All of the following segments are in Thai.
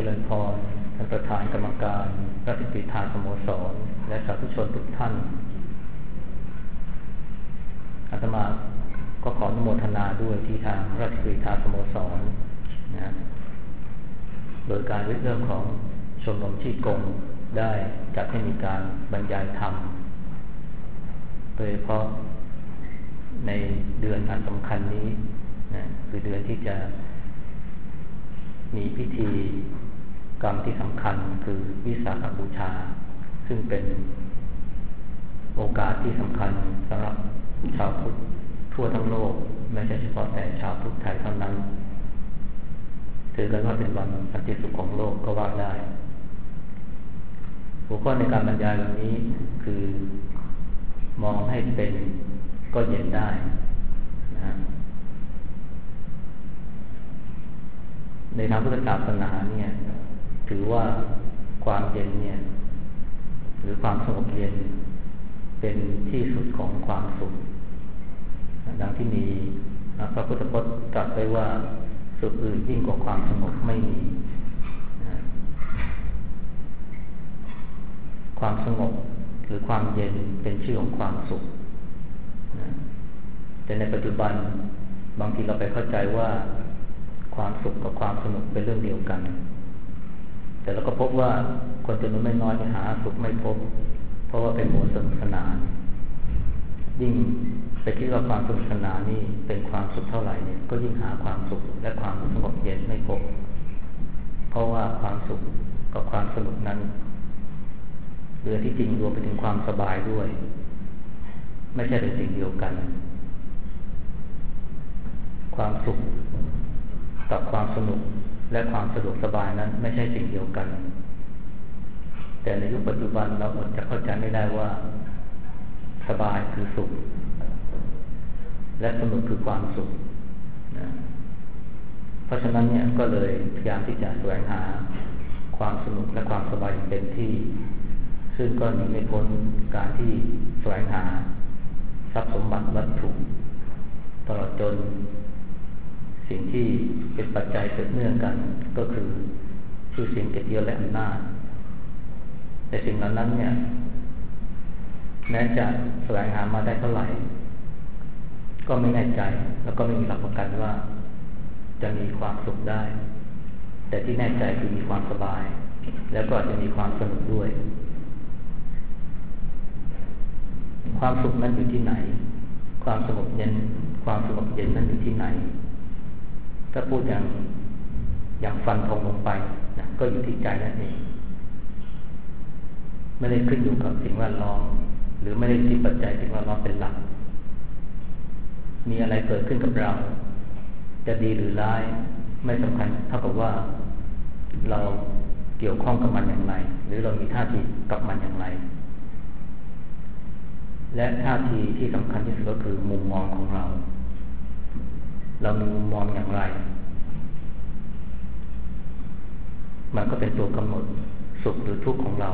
ริญพรท่านประธานกรรมการราชกฤษฎาสโมสรและสาธุชนทุกท่านอาตมาก็ขออนุโมทนาด้วยที่ทางราชกฤษฎาสโมสรนะโดยการเรื่องของชมรมชีกงได้จัดให้มีการบรรยายธรรมโดยเฉพาะในเดือนอันสำคัญนี้นะคือเดือนที่จะมีพิธีกรรมที่สำคัญคือวิสาขบูชาซึ่งเป็นโอกาสที่สำคัญสำหรับชาวพุทธทั่วทั้งโลกไม่ใช่เฉพาะแต่ชาวพุทธไทยเท่านั้นถือกันว่าเป็นวันสันติสุขของโลกก็ว่าได้หัวข้อในการบรรยายวันนี้คือมองให้เป็นก็เย็นได้นะในทางพุทธศาสนาเนี่ยถือว่าความเย็นเนี่ยหรือความสงบเย็นเป็นที่สุดของความสุขดังที่มีพระพุทธพจน์ตรัสไว้ว่าสุขอื่นยิ่งกว่าความสงบไม่มีความสงบหรือความเย็นเป็นชื่อของความสุขแต่ในปัจจุบันบางทีเราไปเข้าใจว่าความสุขกับความสนุกเป็นเรื่องเดียวกันแต่เราก็พบว่าคนจำนวนไม่น้อยหาสุขไม่พบเพราะว่าเป็นโมสนุกสนานยิ่งไปคิดว่าความสนุกสนานนี่เป็นความสุขเท่าไหร่เนี่ยก็ยิ่งหาความสุขและความสงบเย็นไม่พบเพราะว่าความสุขกับความสนุกนั้นหรือที่จริงรวมไปถึงความสบายด้วยไม่ใช่เป็นสิ่งเดียวกันความสุขกับความสนุกและความสะดวกสบายนั้นไม่ใช่สิ่งเดียวกันแต่ในยุคปัจจุบันเราอดจะเข้าใจไม่ได้ว่าสบายคือสุขและสนุกคือความสุขนะเพราะฉะนั้นเนี่ยก็เลยพยายามที่จะแสวงหาความสนุกและความสบายอย่างเต็มที่ซึ่งก็หนีไม่พ้นการที่แสวงหาทรัพย์สมบัติวัตถุตลอดจนสิ่งที่เป็นปัจจัยสืบเนื่องกันก็คือชื่อเสียงเกียรติยศและอำนาจแต่สิ่งเหล่านั้นเนี่ยแม้จะแสวงหามาได้เท่าไหร่ก็ไม่แน่ใจแล้วก็ไม่มีหลักประกันว่าจะมีความสุขได้แต่ที่แน่ใจคือมีความสบายแล้วก็จะมีความสนุกด้วยความสุขนั้นอยู่ที่ไหนความสงบเย็นนั้นอยู่ที่ไหนถ้าพูดอย่างฟันธงลงไปนะก็อยู่ที่ใจนั่นเองไม่ได้ขึ้นอยู่กับสิ่งแวดล้อมหรือไม่ได้ที่ปัจจัยสิ่งแวดล้อมเป็นหลักมีอะไรเกิดขึ้นกับเราจะดีหรือร้ายไม่สำคัญเท่ากับว่าเราเกี่ยวข้องกับมันอย่างไรหรือเรามีท่าทีกับมันอย่างไรและท่าทีที่สำคัญที่สุดก็คือมุมมองของเรามีมุมมองอย่างไรมันก็เป็นตัวกำหนดสุขหรือทุกข์ของเรา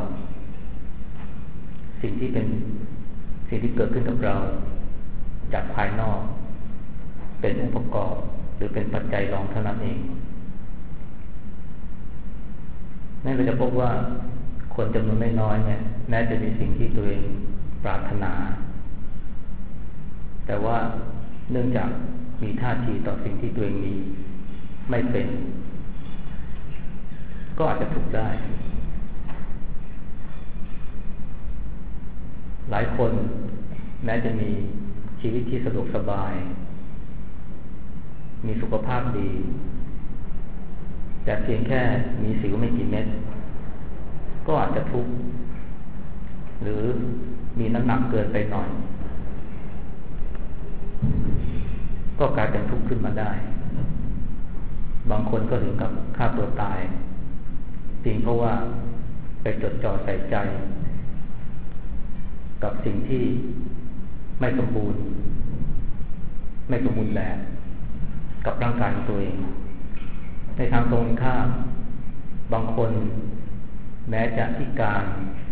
สิ่งที่เกิดขึ้นกับเราจากภายนอกเป็นองค์ประกอบหรือเป็นปัจจัยรองเท่านั้นเองนั่นเราจะพบว่าคนจำนวนไม่น้อยเนี่ยแม้จะมีสิ่งที่ตัวเองปรารถนาแต่ว่าเนื่องจากมีท่าทีต่อสิ่งที่ตัวเองมีไม่เป็นก็อาจจะถูกได้หลายคนแม้จะมีชีวิตที่สะดวกสบายมีสุขภาพดีแต่เพียงแค่มีสิวไม่กี่เม็ดก็อาจจะทุกข์หรือมีน้ำหนักเกินไปหน่อยก็กลายเป็นทุกข์ขึ้นมาได้บางคนก็ถึงกับฆ่าตัวตายเพียงเพราะว่าไปจดจ่อใส่ใจกับสิ่งที่ไม่สมบูรณ์แบบกับร่างกายของตัวเองในทางตรงข้ามบางคนแม้จะพิการ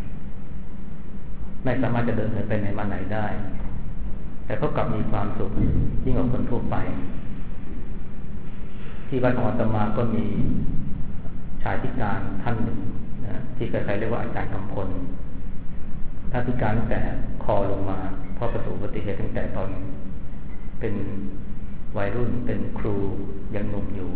ไม่สามารถจะเดินเหินไปไหนมาไหนได้แต่ก็กลับมีความสุขยิ่งกว่าคนทั่วไปที่บ้านของอาตมาก็มีชายพิการท่านหนึ่งนะที่ใครๆเรียกว่าอาจารย์กำพลท่านพิการตั้งแต่คอลงมาเพราะประสบอุบัติเหตุตั้งแต่ตอนเป็นวัยรุ่นเป็นครูยังหนุ่มอยู่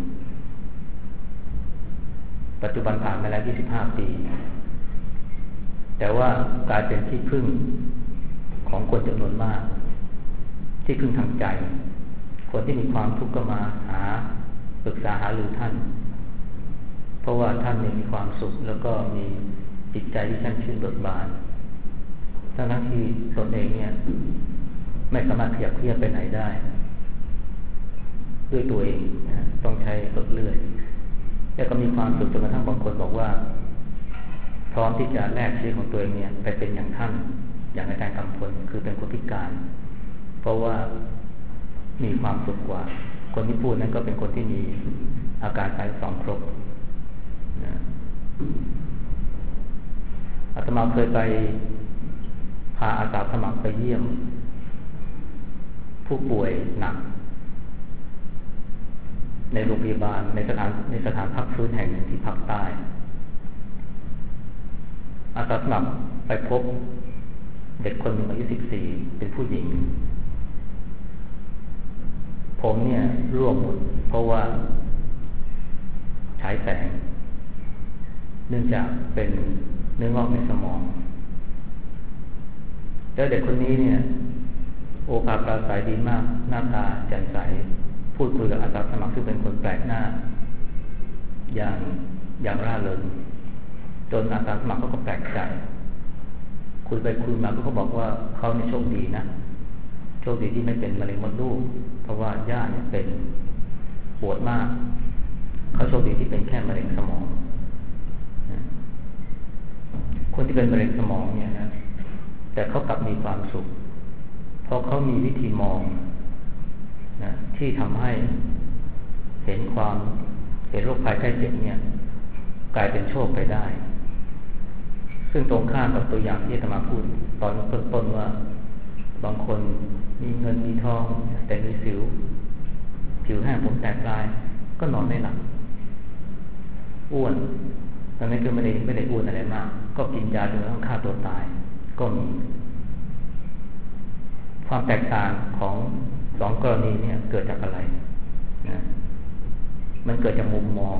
ปัจจุบันผ่านมาแล้ว25 ปีแต่ว่ากลายเป็นที่พึ่งของคนจำนวนมากที่พึ่งทางใจคนที่มีความทุกข์ก็มาหาปรึกษาหารือท่านเพราะว่าท่านมีความสุขแล้วก็มีจิตใจที่ช่ำชื่นเบิกบานทั้งที่ตนเองเนี่ยไม่สามารถขยับเขยื้อนไปไหนได้ด้วยตัวเองนะต้องใช้รถเลื่อยแล้วก็มีความสุขจนกระทั่งบางคนบอกว่าพร้อมที่จะแลกชีวิตของตัวเองเนี่ยไปเป็นอย่างท่านอย่างอาจารย์กำพลคือเป็นคนพิการเพราะว่ามีความสุขกว่าคนที่พูดนั้นก็เป็นคนที่มีอาการ32ครบนะอาตมาเคยไปพาอาสาสมัครไปเยี่ยมผู้ป่วยหนักในโรงพยาบาลในสถานพักฟื้นแห่งหนึ่งที่ภาคใต้อาสาสมัครไปพบเด็กคนหนึ่งอายุ14เป็นผู้หญิงผมเนี่ยร่วงหมดเพราะว่าฉายแสงเนื่องจากเป็นเนื้องอกในสมองแล้วเด็กคนนี้เนี่ยโอภาปราศัยดีมากหน้าตาแจ่มใสพูดคุยกับอาสาสมัครซึ่งเป็นคนแปลกหน้าอย่างร่าเริงจนอาสาสมัครเขาก็แปลกใจคุยไปคุยมาเขาบอกว่าเขาเนี่ยโชคดีนะโชคดีที่ไม่เป็นมะเร็งมดลูกเพราะว่าย่าเนี่ยเป็นปวดมากเขาโชคดีที่เป็นแค่มะเร็งสมองคนที่เป็นมะเร็งสมองเนี่ยนะแต่เขากลับมีความสุขเพราะเขามีวิธีมองนะที่ทำให้เห็นโรคภัยไข้เจ็บเนี่ยกลายเป็นโชคไปได้ซึ่งตรงข้ามกับตัวอย่างที่อาตมาพูดตอนต้นว่าบางคนมีเงินมีทองแต่มีสิวผิวแห้งผมแตกลายก็นอนไม่หลับอ้วนตอนนี้ก็ไม่ได้อ้วนอะไรมากก็กินยาจนกระทั่งฆ่าตัวตายก็มีความแตกต่างของ2 กรณีเนี่ยเกิดจากอะไรนะมันเกิดจากมุมมอง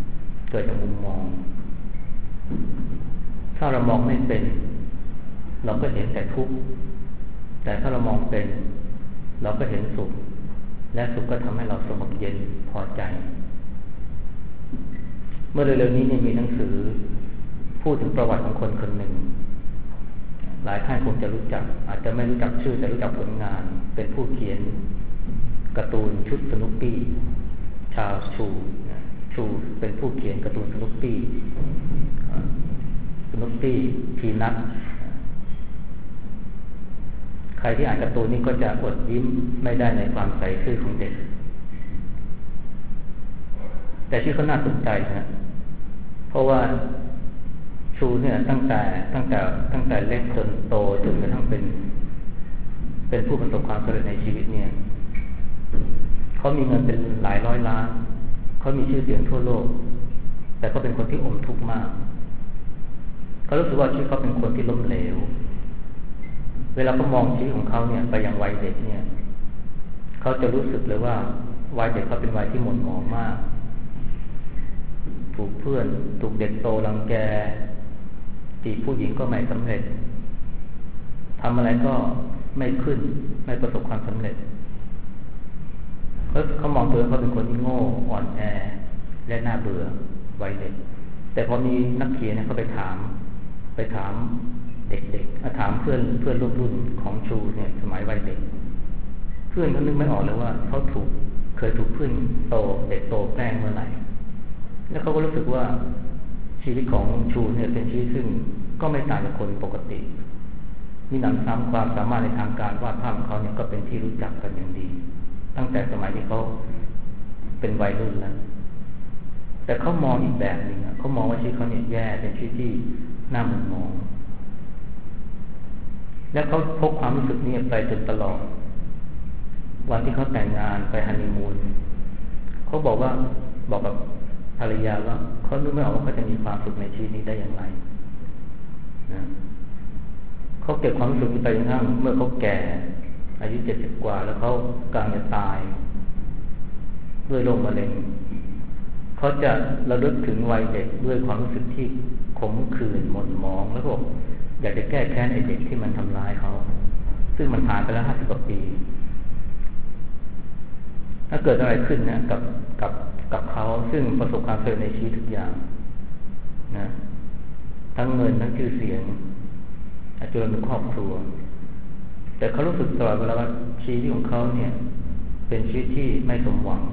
ถ้าเรามองไม่เป็นเราก็เห็นแต่ทุกข์แต่ถ้าเรามองเป็นเราก็เห็นสุขและสุขก็ทำให้เราสงบเย็นพอใจเมื่อเร็วๆนี้มีหนังสือพูดถึงประวัติของคนคนหนึ่งหลายท่านคงจะรู้จักอาจจะไม่รู้จักชื่อแต่รู้จักผลงานเป็นผู้เขียนการ์ตูนชุดสนุปปี้ชาชูเป็นผู้เขียนการ์ตูนสนุปปี้พีนัทใครที่อ่านการ์ตูนนี้ก็จะอดยิ้มไม่ได้ในความใสซื่อของเด็กแต่ชื่อเขาน่าสนใจนะเพราะว่าชูเนี่ยตั้งแต่เล็กจนโตจนกระทั่งเป็นผู้ประสบความสำเร็จในชีวิตเนี่ยเขามีเงินเป็นหลายร้อยล้านเขามีชื่อเสียงทั่วโลกแต่เขาเป็นคนที่อมทุกข์มากเขารู้สึกว่าชีวิตเขาเป็นคนที่ล้มเหลวเวลาเขามองชีวิตของเขาเนี่ยไปยังวัยเด็กเนี่ยเขาจะรู้สึกเลยว่าวัยเด็กเขาเป็นวัยที่หม่นหมองมากถูกเพื่อนถูกเด็กโตรังแกจีบผู้หญิงก็ไม่สำเร็จทำอะไรก็ไม่ขึ้นไม่ประสบความสำเร็จเขามองตัวเขาเป็นคนที่โง่อ่อนแอและน่าเบื่อวัยเด็กแต่พอมีนักเขียนเนี่ยเขาไปถามเด็กๆถามเพื่อนร่วมรุ่นของชูเนี่ยสมัยวัยเด็กเพื่อนเขานึกไม่ออกเลยว่าเขาเคยถูกเพื่อนเด็กโตแกล้งเมื่อไหร่แล้วเขาก็รู้สึกว่าชีวิตของชูเนี่ยเป็นชีวิตซึ่งก็ไม่ต่างจากคนปกติมีหนำซ้ำความสามารถในทางการวาดภาพของเขาเนี่ยก็เป็นที่รู้จักกันอย่างดีตั้งแต่สมัยที่เขาเป็นวัยรุ่นแล้วแต่เขามองอีกแบบหนึ่งเขามองว่าชีวิตเขาเนี่ยแย่เป็นชีวิตที่น่าหม่นหมองและเขาพกความรู้สึกนี้ไปจนตลอดวันที่เขาแต่งงานไปฮันนีมูนเขาบอกกับภรรยาว่าเขานึกไม่ออกว่าเขาจะมีความสุขในชีวิตนี้ได้อย่างไรนะเขาเก็บความสุขนี้ไปจนกระทั่งเมื่อเขาแก่อายุ70 กว่าแล้วเขากำลังจะตายด้วยโรคมะเร็งเขาจะระลึกถึงวัยเด็กด้วยความรู้สึกที่ขมขื่นหม่นหมองแล้วก็อยากจะแก้แค้นไอ้เด็กที่มันทำร้ายเขาซึ่งมันผ่านไปแล้ว50 กว่าปีถ้าเกิดอะไรขึ้นนะกับเขาซึ่งประสบความสำเร็จในชีวิตทุกอย่างนะทั้งเงินทั้งชื่อเสียงจนถึงครอบครัวแต่เขารู้สึกตลอดเวลาว่าชีวิตของเขาเนี่ยเป็นชีวิตที่ไม่สมหวัง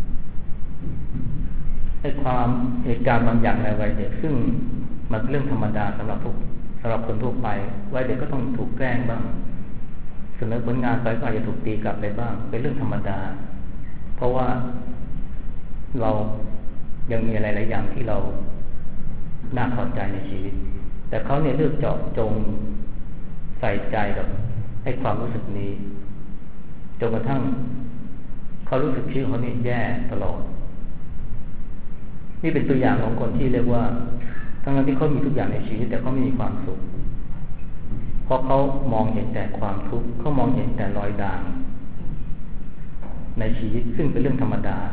ไอ้ความเหตุการณ์บางอย่างในวัยเด็กซึ่งมันเป็นเรื่องธรรมดาสำหรับคนทั่วไปวัยเด็กก็ต้องถูกแกล้งบ้างเสนอผลงานไปก็อาจจะถูกตีกลับไปบ้างเป็นเรื่องธรรมดาเพราะว่าเรายังมีอะไรหลายอย่างที่เราน่าพอใจในชีวิตแต่เขาเนี่ยเลือกเจาะจงใส่ใจกับไอ้ความรู้สึกนี้จนกระทั่งเขารู้สึกชีวิตเขาเนี่ยแย่ตลอดนี่เป็นตัวอย่างของคนที่เรียกว่าทั้งที่เขามีทุกอย่างในชีวิตแต่เขาไม่มีความสุขเพราะเขามองเห็นแต่ความทุกข์เขามองเห็นแต่รอยด่างในชีวิตซึ่งเป็นเรื่องธรรมดา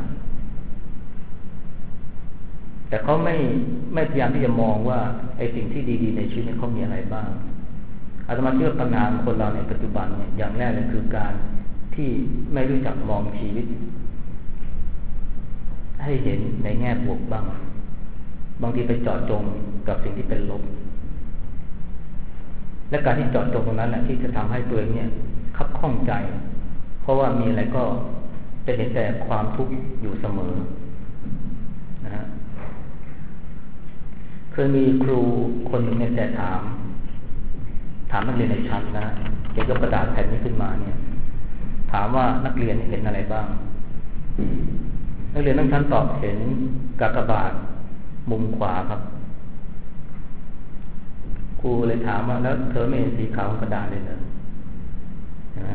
แต่เขาไม่พยายามที่จะมองว่าไอ้สิ่งที่ดีๆในชีวิตเขามีอะไรบ้างอาตมาเชื่อปัญหาคนเราในปัจจุบันเนี่ยอย่างแรกเลยคือการที่ไม่รู้จักมองชีวิตให้เห็นในแง่บวกบ้างบางทีไปเจาะจงกับสิ่งที่เป็นลบและการที่เจาะจงตรงนั้นแหละที่จะทำให้ตัวเองเนี่ยคับข้องใจเพราะว่ามีอะไรก็จะเห็นแต่ความทุกข์อยู่เสมอนะฮะเคยมีครูคนหนึ่งเนี่ยแต่ถามนักเรียนในชั้นนะเขียนกระดาษแผ่นนี้ขึ้นมาเนี่ยถามว่านักเรียนเห็นอะไรบ้างนักเรียนทั้งชั้นตอบเห็นกากบาทมุมขวาครับครูเลยถามว่าแล้วเธอไม่เห็นสีขาวของกระดาษเลยเหรอนะ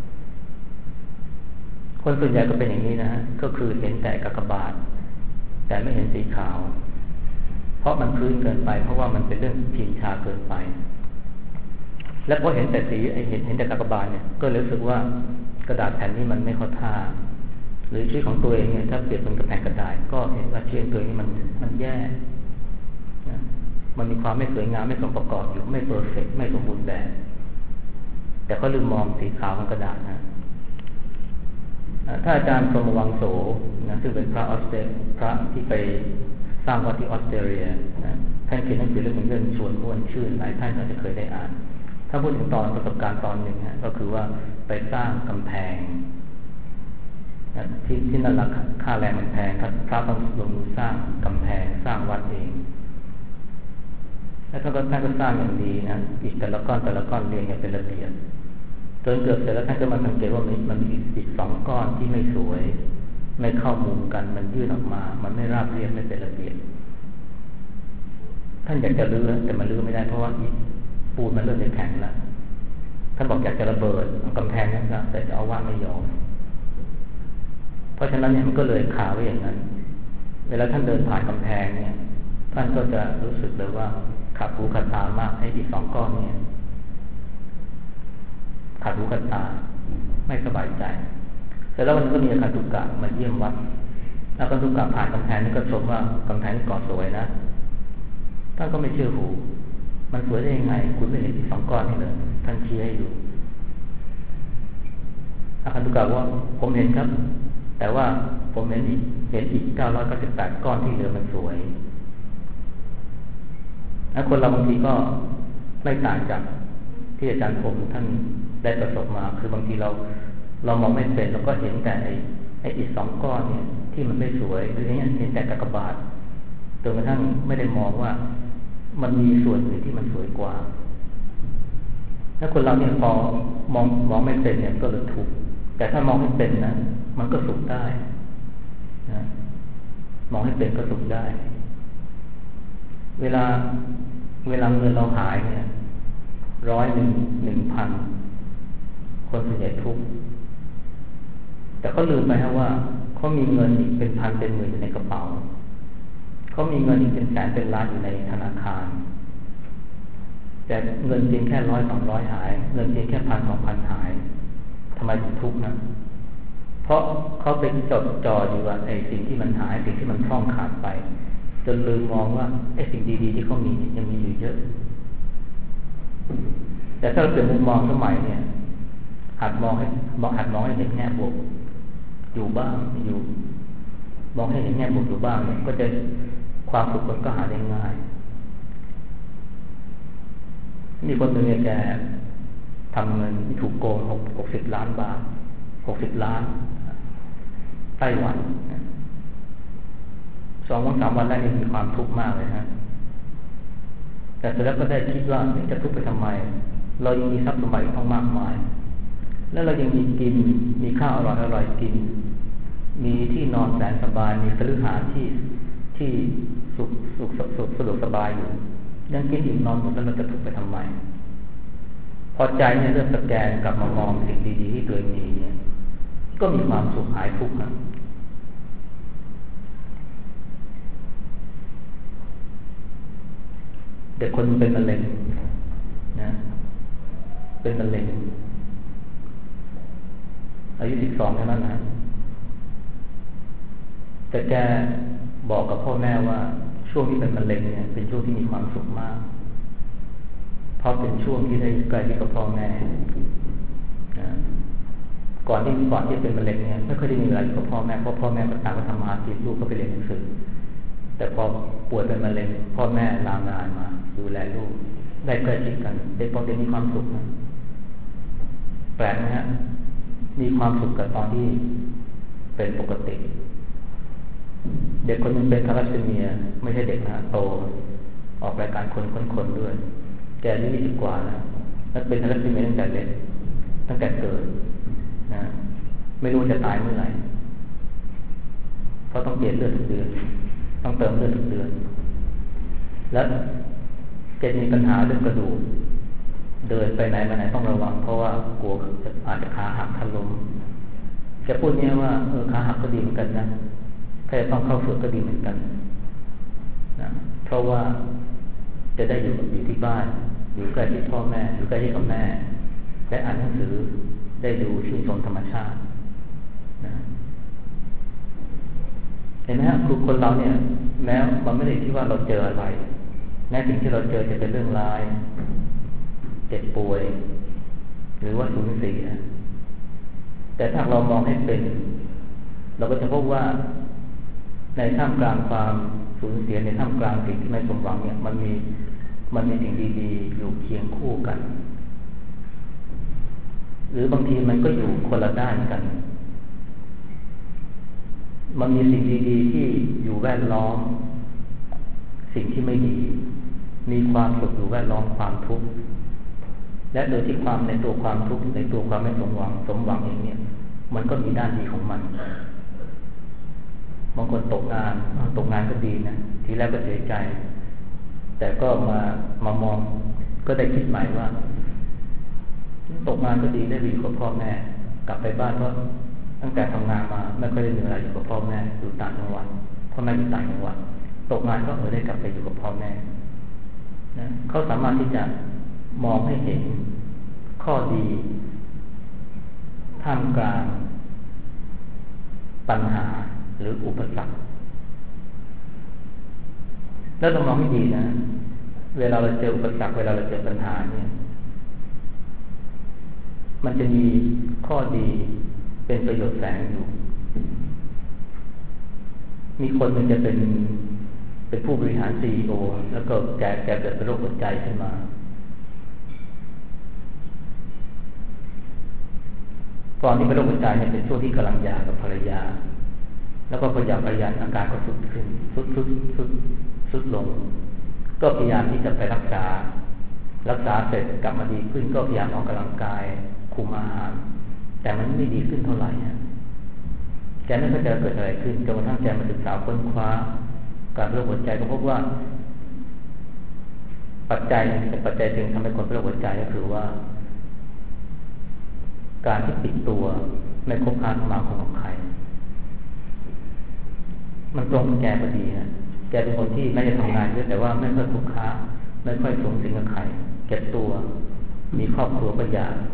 คนส่วนใหญ่ก็เป็นอย่างนี้นะฮะก็คือเห็นแต่กากบาทแต่ไม่เห็นสีขาวเพราะมันพื้นเกินไปเพราะว่ามันเป็นเรื่องชินชาเกินไปและพอเห็นแต่สีเห็นแต่กากบาทเนี่ยก็รู้สึกว่ากระดาษแผ่นนี้มันไม่เข้าท่าหรือชีวิตของตัวเองเนี่ยถ้าเปรียบเป็นกับแผ่นกระดาษก็เห็นว่าชีวิตตัวเองนี่มันแย่นะมันมีความไม่สวยงามไม่สมประกอบอยู่ไม่เพอร์เฟกต์ไม่สมบูรณ์แบบแต่ก็ลืมมองสีขาวของกระดาษนะถ้าอาจารย์พรหมวังโสนะซึ่งเป็นพระที่ไปสร้างวัดที่ออสเตรเลียนะท่านเขียนหนังสือเรื่องชวนม่วนชื่นหลายท่านอาจจะเคยได้อ่านถ้าพูดถึงตอนประสบการณ์ตอนหนึ่งก็คือว่าไปสร้างกำแพงที่นั่นราคาค่าแรงมันแพงครับพระต้องลงมือสร้างกำแพงสร้างวัดเองแล้วท่านก็สร้างอย่างดีนะอิฐแต่ละก้อนเรียงอย่างเป็นระเบียบจนเกือบเสร็จแล้วท่านก็มาสังเกตว่ามันมีอิฐ2 ก้อนที่ไม่สวยไม่เข้ามุมกันมันยื่นออกมามันไม่ราบเรียบไม่เป็นระเบียบท่านอยากจะรื้อแต่มันรื้อไม่ได้เพราะว่าปูนมันเริ่มจะแข็งแล้วท่านบอกอยากจะระเบิดกำแพงนั้นแต่เจ้าอาวาสไม่ยอมเพราะฉะนั้นเนี่ยมันก็เลยคาไว้อย่างนั้นเวลาท่านเดินผ่านกำแพงเนี่ยท่านก็จะรู้สึกเลยว่าขัดหูขัดตามากไอ้อีก2 ก้อนเนี่ยขัดหูขัดตาไม่สบายใจแต่แล้ววันนี้ก็มีอาการตุกกะมาเยี่ยมวัดแล้วก็ตุกกะผ่านกำแพงนี่ก็ชมว่ากำแพงนี่ก่อสวยนะท่านก็ไม่เชื่อหูมันสวยได้ยังไงคุณไม่เห็นอีก2 ก้อนนี่เลยท่านชี้ให้ดูอาการตุกกะว่าผมเห็นครับแต่ว่าผมเห็นอีก998 ก้อนที่เหลือมันสวยและคนเราบางทีก็ไม่ต่างจากที่อาจารย์ผมท่านได้ประสบมาคือบางทีเรามองไม่เป็นเราก็เห็นแต่ไอ้อีก2 ก้อนเนี่ยที่มันไม่สวยหรือเห็นแต่กากบาทจนกระทั่งไม่ได้มองว่ามันมีส่วนอื่นที่มันสวยกว่าถ้าคนเราเนี่ยพอมองไม่เป็นเนี่ยก็เลยทุกข์แต่ถ้ามองให้เป็นนะมันก็สุขได้นะมองให้เป็นก็สุขได้เวลาเงินเราหายเนี่ย100 1,000คนส่วนใหญ่ทุกข์แต่ก็ลืมไปว่าเขามีเงินอีกเป็นพันเป็นหมื่นอยู่ในกระเป๋าเขามีเงินเป็นแสนเป็นล้านอยู่ในธนาคารแต่เงินเพียงแค่100-200หายเงินเพียงแค่1,000-2,000หายทำไมถึงทุกข์นะเพราะเขาไปจดจ่ออยู่ว่าไอ้สิ่งที่มันหายสิ่งที่มันพร่องขาดไปจนลืมมองว่าไอ้สิ่งดีๆที่เขามียังมีอยู่เยอะแต่ถ้าเราเปลี่ยนมุมมองสมัยเนี่ยหัดมองให้เห็นแง่บวกอยู่บ้างอยู่มองให้เห็นแง่บวกอยู่บ้างเนี่ยก็จะความสุขมันก็หาได้ง่ายมีคนหนึ่งแกทำเงินถูกโกง60 ล้านบาท60 ล้านไต้หวัน2-3 วันแรกนี่มีความทุกข์มากเลยฮะแต่เสร็จแล้วก็ได้คิดว่าจะทุกข์ไปทำไมเรายังมีทรัพย์สมบัติต้องมากมายแล้วเรายังมีกินมีข้าวอร่อยกินมีที่นอนแสนสบายมีคฤหาสน์ที่สุขสะดวกสบายอยู่ยังกินอิ่มนอนหมดแล้วเราจะทุกข์ไปทำไมพอใจเนี่ยเริ่มสแกนกลับมามองสิ่งดีๆที่ตัวเองมีเนี่ยก็มีความสุขหายทุกข์นะเด็กคนนึงเป็นมะเร็งนะเป็นมะเร็งอายุ12เท่านั้นนะแต่แกบอกกับพ่อแม่ว่าช่วงที่เป็นมะเร็งเนี่ยเป็นช่วงที่มีความสุขมากเพราะเป็นช่วงที่ได้ใกล้ชิดกับพ่อแม่นะก่อนที่เป็นมะเร็งเนี่ยไม่ค่อยได้มีเวลาอยู่กับพ่อแม่เพราะพ่อแม่ก็ต่างก็ทำงานลูกก็ไปเรียนหนังสือแต่พอป่วยเป็นมะเร็งพ่อแม่ลางานมาดูแลลูกได้ใกล้ชิดกันได้พอจะมีความสุขนะแปลกไหมฮะมีความสุขกับตอนที่เป็นปกติเด็กคนนึงเป็นทาลัสซีเมียไม่ใช่เด็กนะโตออกรายการคนด้วยแกอายุ20 กว่าแล้วเป็นทาลัสซีเมียตั้งแต่เล็กตั้งแต่เกิดนะไม่รู้จะตายเมื่อไหร่เพราะต้องเปลี่ยนเลือดทุกเดือนต้องเติมเลือดทุกเดือนแล้วแกมีปัญหาเรื่องกระดูกเดินไปไหนมาไหนต้องระวังเพราะว่ากลัวอาจจะขาหักถล่มแกพูดเนี้ยว่าขาหักก็ดีเหมือนกันนะถ้าจะต้องเข้าฝึกก็ดีเหมือนกันนะเพราะว่าจะได้อยู่ที่บ้านอยู่ใกล้ชิดพ่อแม่อยู่ใกล้ชิดกับแม่ได้อ่านหนังสือได้ดูชื่นชมธรรมชาตินะเห็นไหมครับคือคนเราเนี่ยแม้มันไม่ได้ที่ว่าเราเจออะไรแม้สิ่งที่เราเจอจะเป็นเรื่องร้ายเจ็บป่วยหรือว่าสูญเสียแต่ถ้าเรามองให้เป็นเราก็จะพบว่าในท่ามกลางความสูญเสียในท่ามกลางสิ่งที่ไม่สมหวังเนี่ยมันมีสิ่งดีๆอยู่เคียงคู่กันหรือบางทีมันก็อยู่คนละด้านกันมันมีสิ่งดีๆที่อยู่แวดล้อมสิ่งที่ไม่ดีมีความสุขอยู่แวดล้อมความทุกข์และโดยที่ความในตัวความทุกข์ในตัวความไม่สมหวังเองเนี่ยมันก็มีด้านดีของมันบางคนตกงานก็ดีนะทีแรกก็เสียใจแต่ก็มามองก็ได้คิดใหม่ว่าตกงานก็ดีได้อยู่กับพ่อแม่กลับไปบ้านเพราะตั้งแต่ทำงานมาไม่ค่อยได้มีเวลาอยู่กับพ่อแม่อยู่ต่างจังหวัดพ่อแม่อยู่ต่างจังหวัดตกงานก็ได้กลับไปอยู่กับพ่อแม่นะเขาสามารถที่จะมองให้เห็นข้อดีท่ามกลางปัญหาหรืออุปสรรคแล้วเรามองให้ดีนะเวลาเราเจออุปสรรคเวลาเราเจอปัญหาเนี่ยมันจะมีข้อดีเป็นประโยชน์แฝงอยู่มีคนหนึ่งจะเป็นผู้บริหาร CEO แล้วก็แกเกิดเป็นโรคหัวใจขึ้นมาตอนที่เป็นโรคหัวใจเนี่ยเป็นช่วงที่กำลังหย่ากับภรรยาแล้วก็ภรรยาอาการก็สุดลงก็พยายามที่จะไปรักษาเสร็จกลับมาดีขึ้นก็พยายามออกกำลังกายคุมอาหารแต่มันไม่ดีขึ้นเท่าไหร่แกไม่เข้าใจเกิดอะไรขึ้นจนกระทั่งแกมาศึกษาค้นคว้าการโรคหัวใจก็พบว่าปัจจัยจึงทำให้คนเป็นโรคหัวใจก็คือว่าการที่ปิดตัวไม่คบค้าสมาคมกับใครมันตรงแกพอดีนะแกเป็นคนที่ไม่ได้ทำงานเยอะแต่ว่าไม่ค่อยคุกค้าไม่ค่อยสูงสิงกับใครเก็บตัวมีครอบครัวก็อยาก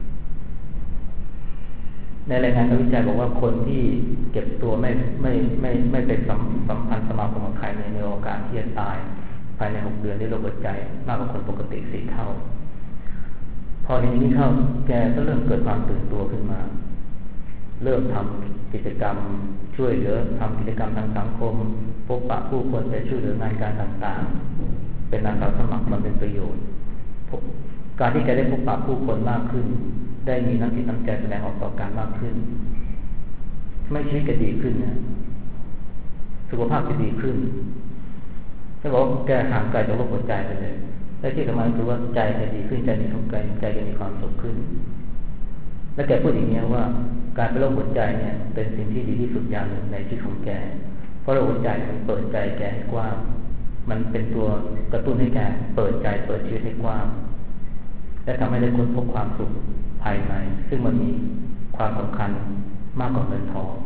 ในรายงานการวิจัยบอกว่าคนที่เก็บตัวไม่ไปสัมพันธ์สมาคมกับใครในโอกาสที่จะตายภายใน6 เดือนด้วยโรคหัวใจมากกว่าคนปกติ4 เท่าพอเห็นนี้เข้าแกก็เริ่มเกิดความตื่นตัวขึ้นมาเริ่มทำกิจกรรมช่วยเหลือทำกิจกรรมทางสังคมพบปะผู้คนไปช่วยเหลืองานการต่างๆเป็นอาสาสมัครมันเป็นประโยชน์การที่แกได้พบปะผู้คนมากขึ้นได้มีน้ำจิตน้ำใจแสดงออกต่อการมากขึ้นไม่ชีวิตก็ดีขึ้นนะสุขภาพจะดีขึ้นจะบอกแกห่างไกลจากโรคหัวใจไปเลยและที่สำคัญคือว่าใจจะดีขึ้นใจมีความใจจะมีความสุขขึ้นและแกพูดอย่างนี้ว่าการเป็นโรคหัวใจเนี่ยเป็นสิ่งที่ดีที่สุดอย่างหนึ่งในชีวิตของแกเพราะโรคหัวใจมันเปิดใจแกให้กว้างมันเป็นตัวกระตุ้นให้แกเปิดใจเปิดชีวิตให้กว้างและทำให้ได้ค้นพบความสุขภายในซึ่งมันมีความสำคัญมากกว่าเงินทอง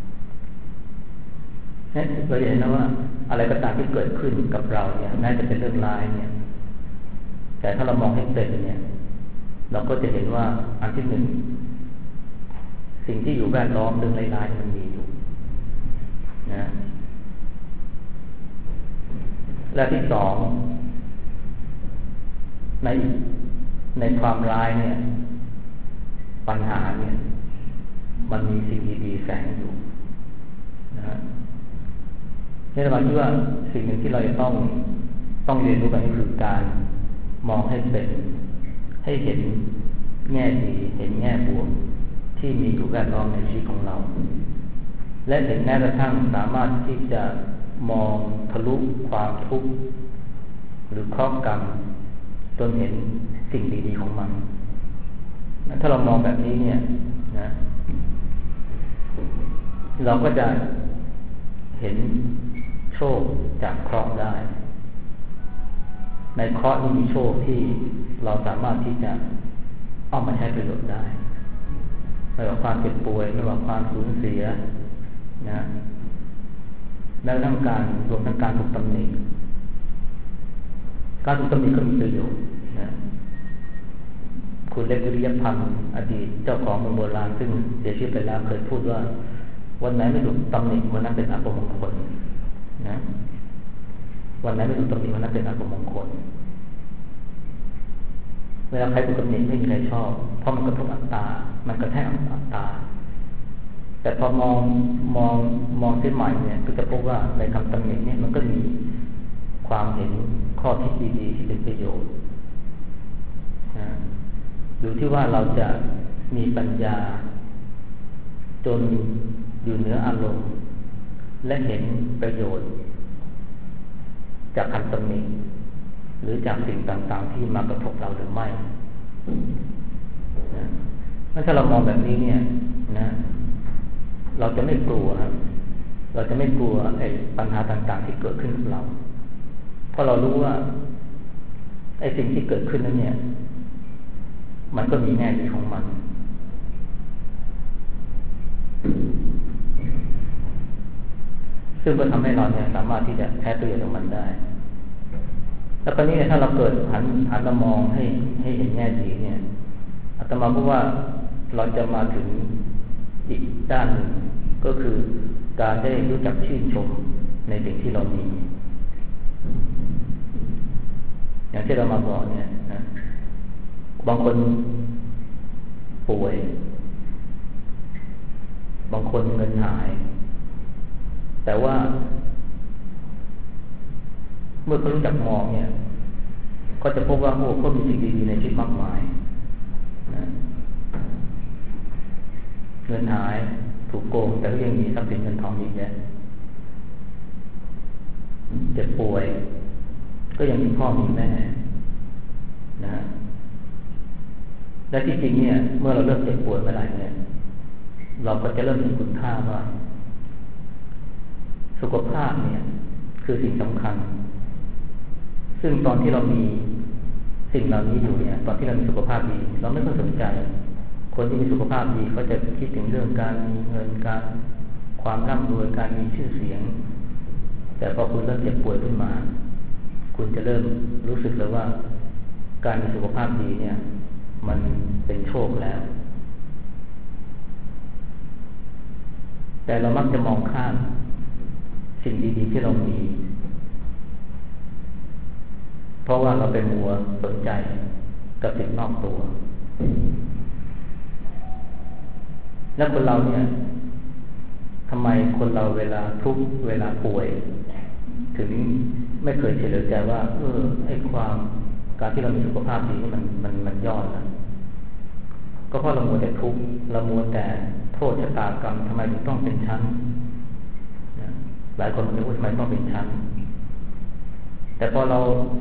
เนี่ยเราเห็นนะว่าอะไรก็ตามที่เกิดขึ้นกับเราเนี่ยน่าจะเป็นเรื่องร้ายเนี่ยแต่ถ้าเรามองให้เป็นเนี่ยเราก็จะเห็นว่าอันที่หนึ่งสิ่งที่อยู่แวดล้อมเรื่องร้ายๆมันมีอยู่นะและที่สองในความร้ายเนี่ยปัญหาเนี่ยมันมีสิ่งดีๆแฝงอยู่นะนี่เราคิดว่าสิ่งหนึ่งที่เราจะต้องเรียนรู้กันก็คือการมองให้เป็นให้เห็นแง่ดีเห็นแง่บวกที่มีอยู่แวดล้อมในชีวิตของเราและเห็นแม้กระทั่งสามารถที่จะมองทะลุความทุกข์หรือเคราะห์กรรมจนเห็นสิ่งดีๆของมันถ้าเรามองแบบนี้เนี่ยนะเราก็จะเห็นโชคจากเคราะห์ได้ในเคราะห์นี้มีโชคที่เราสามารถที่จะเอามาใช้ประโยชน์ได้ไม่ว่าความเจ็บป่วยไม่ว่าความสูญเสียนะแล้วทั้งการรวมทั้งการถูกตำหนิการถูกตำหนิก็มีประโยชน์นะคุณเล็กวิริยพันธ์อดีตเจ้าของเมืองโบราณซึ่งเสียชีวิตไปแล้วเคยพูดว่าวันไหนไม่ถูกตำหนิวันนั้นเป็นอัปมงคลนะวันไหนไม่ถูกตำหนิวันนั้นเป็นอัปมงคลเวลาใครถูกตำหนิไม่มีใครชอบเพราะมันกระทบอัตตามันกระแทกอัตตาแต่พอมองที่ใหม่เนี่ยก็จะพบว่าในคำตำหนิเนี่ยมันก็มีความเห็นข้อคิดดีๆที่เป็นประโยชน์นะอยู่ที่ว่าเราจะมีปัญญาจนอยู่เหนืออารมณ์และเห็นประโยชน์จากคำตำหนิหรือจากสิ่งต่างๆที่มากระทบเราหรือไม่นะถ้าเรามองแบบนี้เนี่ยนะเราจะไม่กลัวครับเราจะไม่กลัวไอ้ปัญหาต่างๆที่เกิดขึ้นกับเราเพราะเรารู้ว่าไอ้สิ่งที่เกิดขึ้นนั้นเนี่ยมันก็มีแง่ดีของมันซึ่งก็ทำให้เราเนี่ยสามารถที่จะใช้ประโยชน์ของมันได้แล้วตอนนี้ถ้าเราเกิดหันมามองให้เห็นแง่ดีเนี่ยอาตมาพูดว่าเราจะมาถึงอีกด้านหนึ่งก็คือการได้รู้จักชื่นชมในสิ่งที่เรามีอย่างที่เรามาบอกเนี่ยนะบางคนป่วยบางคนเงินหายแต่ว่าเมื่อเขารู้จักมองเนี่ยก็จะพบว่าโอ้เขามีสิ่งดีๆในชีวิตมากมายนะเงินหายถูกโกงแต่ก็ยังมีทรัพย์สินเงินทองเยอะแยะเจ็บป่วยก็ยังมีพ่อมีแม่นะและที่จริงเนี่ยเมื่อเราเริ่มเจ็บป่วยเมื่อไหร่เนี่ยเราก็จะเริ่มเห็นคุณค่าว่าสุขภาพเนี่ยคือสิ่งสำคัญซึ่งตอนที่เรามีสิ่งเหล่านี้อยู่เนี่ยตอนที่เรามีสุขภาพดีเราไม่ต้องสนใจคนที่มีสุขภาพดีเขาจะคิดถึงเรื่องการมีเงินการความร่ำรวยการมีชื่อเสียงแต่พอคุณเริ่มเจ็บป่วยขึ้นมาคุณจะเริ่มรู้สึกเลยว่าการมีสุขภาพดีเนี่ยมันเป็นโชคแล้วแต่เรามักจะมองข้ามสิ่งดีๆที่เรามีเพราะว่าเราไปมัวสนใจกับสิ่งนอกตัวแล้วคนเราเนี่ยทำไมคนเราเวลาทุกข์เวลาป่วยถึงไม่เคยเฉลียวใจว่าไอ้ความการที่เรามีสุขภาพดีนี่มันยอดนะก็เพราะเรามัวแต่ทุกข์เรามัวแต่โทษชะตากรรมทำไมถึงต้องเป็นชั้นหลายคนคิดว่าทำไมต้องเป็นชั้นแต่พอเรา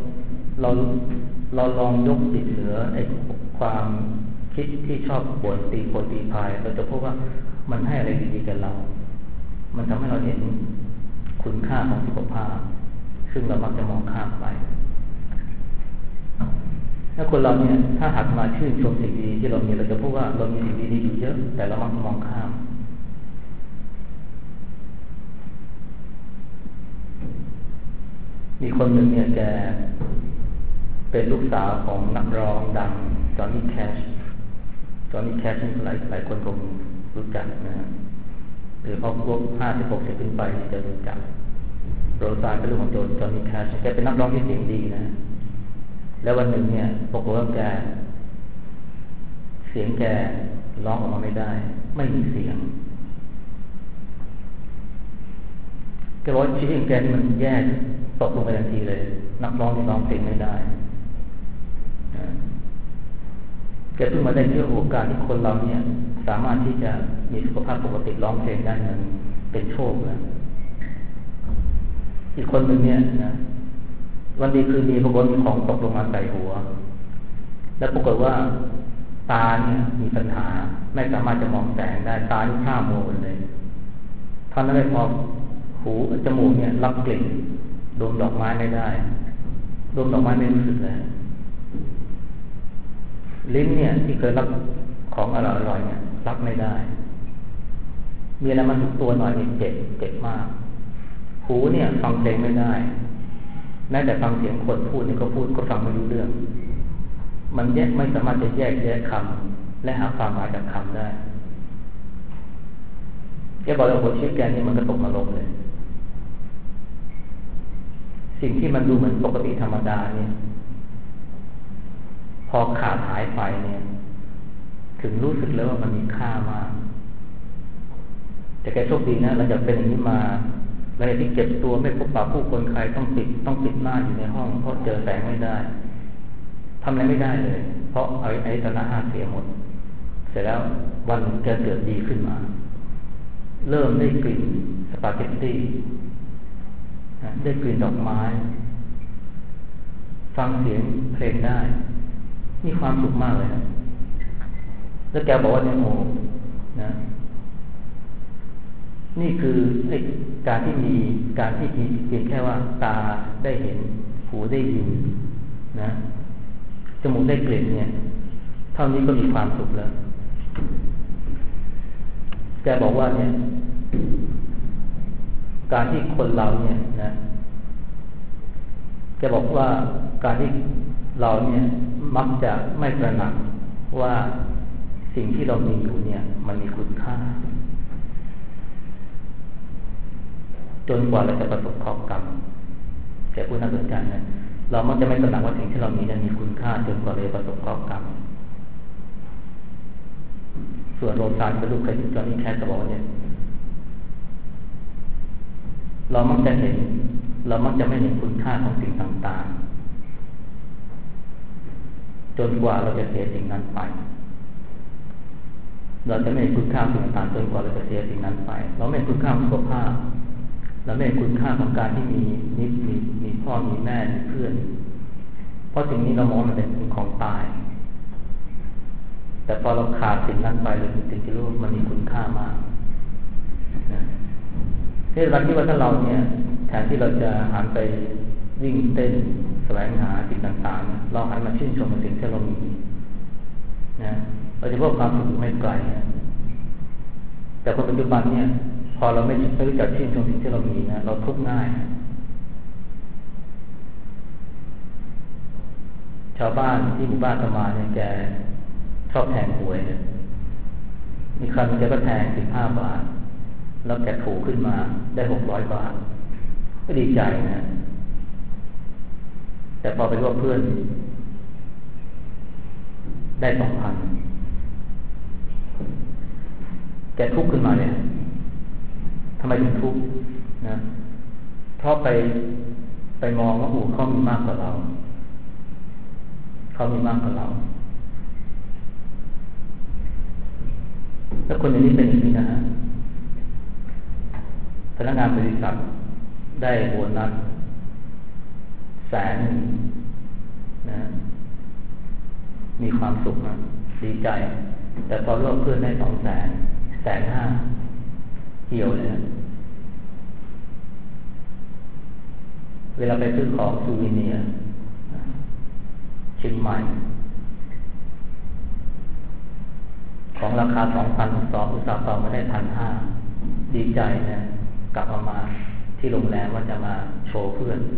ลองยกจิตเหนือไอ้ความคิดที่ชอบบ่นตีโพยตีพายเราจะพบว่ามันให้อะไรดีๆกับเรามันทำให้เราเห็นคุณค่าของสุขภาพซึ่งเรามักจะมองข้ามไปถ้าคนเราเนี่ยถ้าหัดมาชื่นชมสิ่งดีที่เรามีเราจะพบว่าเรามีสิ่งดีๆอยู่เยอะแต่เรามักมองข้ามมีคนหนึ่งเนี่ยแกเป็นลูกสาวของนักร้องดังจอห์นนี่แคชนี่หลายคนคงรู้จักนะฮะหรือพอพวก50-60ขึ้นไปจะรู้จักโรซานเป็นลูกของจอห์นนี่แคชแกเป็นนักร้องที่เสียงดีนะแล้ววันหนึ่งเนี่ยปรากฏว่าเสียงแกร้องออกมาไม่ได้ไม่มีเสียงแกบอกชีวิตแกนี่มันแย่ตกลงไปทันทีเลยนักร้องที่ร้องเพลงไม่ได้แกเพิ่งมาได้เรื่องโอกาสที่คนเราเนี่ยสามารถที่จะมีสุขภาพปกติร้องเพลงได้มันเป็นโชคแล้วอีกคนหนึ่งเนี่ยนะวันดีคืนดีปรากฏมีของตกลงมาใส่หัวแล้วปรากฏว่าตาเนี่ยมีปัญหาไม่สามารถจะมองแสงได้ตานี่ข้ามัวหมดเลยท่านนั้นเลยพอหูจมูกเนี่ยรับกลิ่นดมดอกไม้ไม่ได้ดมดอกไม้ไม่รู้สึกเลยลิ้นเนี่ยที่เคยรับของอร่อยๆเนี่ยรับไม่ได้มีอะไรมาถูกตัวหน่อยเนี่ยเจ็บมากหูเนี่ยฟังเพลงไม่ได้แม้แต่ฟังเสียงคนพูดเนี่ยก็ฟังไม่รู้เรื่องมันไม่สามารถจะแยกแยะคำและหาความหมายจากคำได้แกบอกว่าชีวิตแกนี่มันก็ตกนรกเลยสิ่งที่มันดูเหมือนปกติธรรมดาเนี่ยพอขาดหายไปเนี่ยถึงรู้สึกแล้วว่ามันมีค่ามากแต่แกโชคดีนะหลังจากเป็นอย่างนี้มาหลังจากที่เก็บตัวไม่พบปะผู้คนใครต้องปิดหน้าอยู่ในห้องเพราะเจอแสงไม่ได้ทำอะไรไม่ได้เลยเพราะไอ้ตนะห้าเสียหมดเสร็จแล้ววันแกเกิดดีขึ้นมาเริ่มได้กลิ่นสปาเกตตี้ได้กลิ่นดอกไม้ฟังเสียงเพลงได้มีความสุขมากเลยนะแล้วแกบอกว่าเนี่ยโอ้นะนี่คือการที่มีเพียงแค่ว่าตาได้เห็นหูได้ยินนะจมูกได้กลิ่นเนี่ยเท่านี้ก็มีความสุขแล้วแกบอกว่าเนี่ยการที่คนเราเนี่ยนะแกบอกว่าการที่เราเนี่ยมักจะไม่ตระหนักว่าสิ่งที่เรามีอยู่เนี่ยมันมีคุณค่าจนกว่าเราจะประสบเคราะห์กรรมแกพูดน่าสนใจนะเรามักจะไม่ตระหนักว่าสิ่งที่เรามีนั้นมีคุณค่าจนกว่าเราจะประสบเคราะห์กรรมส่วนโรซานเป็นลูกเคยที่จอห์นนี่แคชก็บอกว่าเนี่ยเรามักจะไม่เห็นคุณค่าของสิ่งต่างๆจนกว่าเราจะเสียสิ่งนั้นไปเราจะไม่เห็นคุณค่าสิ่งต่างๆจนกว่าเราจะเสียสิ่งนั้นไปเราไม่เห็นคุณค่าของสุขภาพเราไม่เห็นคุณค่าของการที่มีพ่อมีแม่มีเพื่อนเพราะสิ่งนี้เรามองมันเป็นของตายแต่พอเราขาดสิ่งนั้นไปเราถึงจะรู้มันมีคุณค่ามากนะที่เราคิดว่าถ้าเราเนี่ยแทนที่เราจะหันไปวิ่งเต้นแสวงหาสิ่งต่างๆเราหันมาชื่นชมกับสิ่งที่เรามีนะเราจะพบความสุขไม่ไกลนะแต่คนปัจจุบันเนี่ยพอเราไม่รู้จักชื่นชมสิ่งที่เรามีนะเราทุกข์ง่ายชาวบ้านที่หมู่บ้านอาตมาเนี่ยแกชอบแทงหวยเนี่ยมีครั้งแกก็แทง15 บาทแล้วแกถูกขึ้นมาได้600 บาทก็ดีใจนะแต่พอไปร่วมเพื่อนได้2,000แกทุกข์ขึ้นมาเนี่ยทำไมถึงทุกข์นะเพราะไปมองว่าเขามีมากกว่าเราเขามีมากกว่าเราแล้วคนอย่างนี้เป็นอย่างนี้นะฮะพนักงานบริษัทได้โบนัส100,000นะมีความสุขนะดีใจแต่พอร่วมเพื่อนได้200,000 150,000เหี่ยวเลยนะเวลาไปซื้อของซูวิเนียร์เชียงใหม่ของราคา 2,200 อุตสาหกรรมมาได้ 1,500 ดีใจนะกลับมาที่โรงแรมว่าจะมาโชว์เพื่อน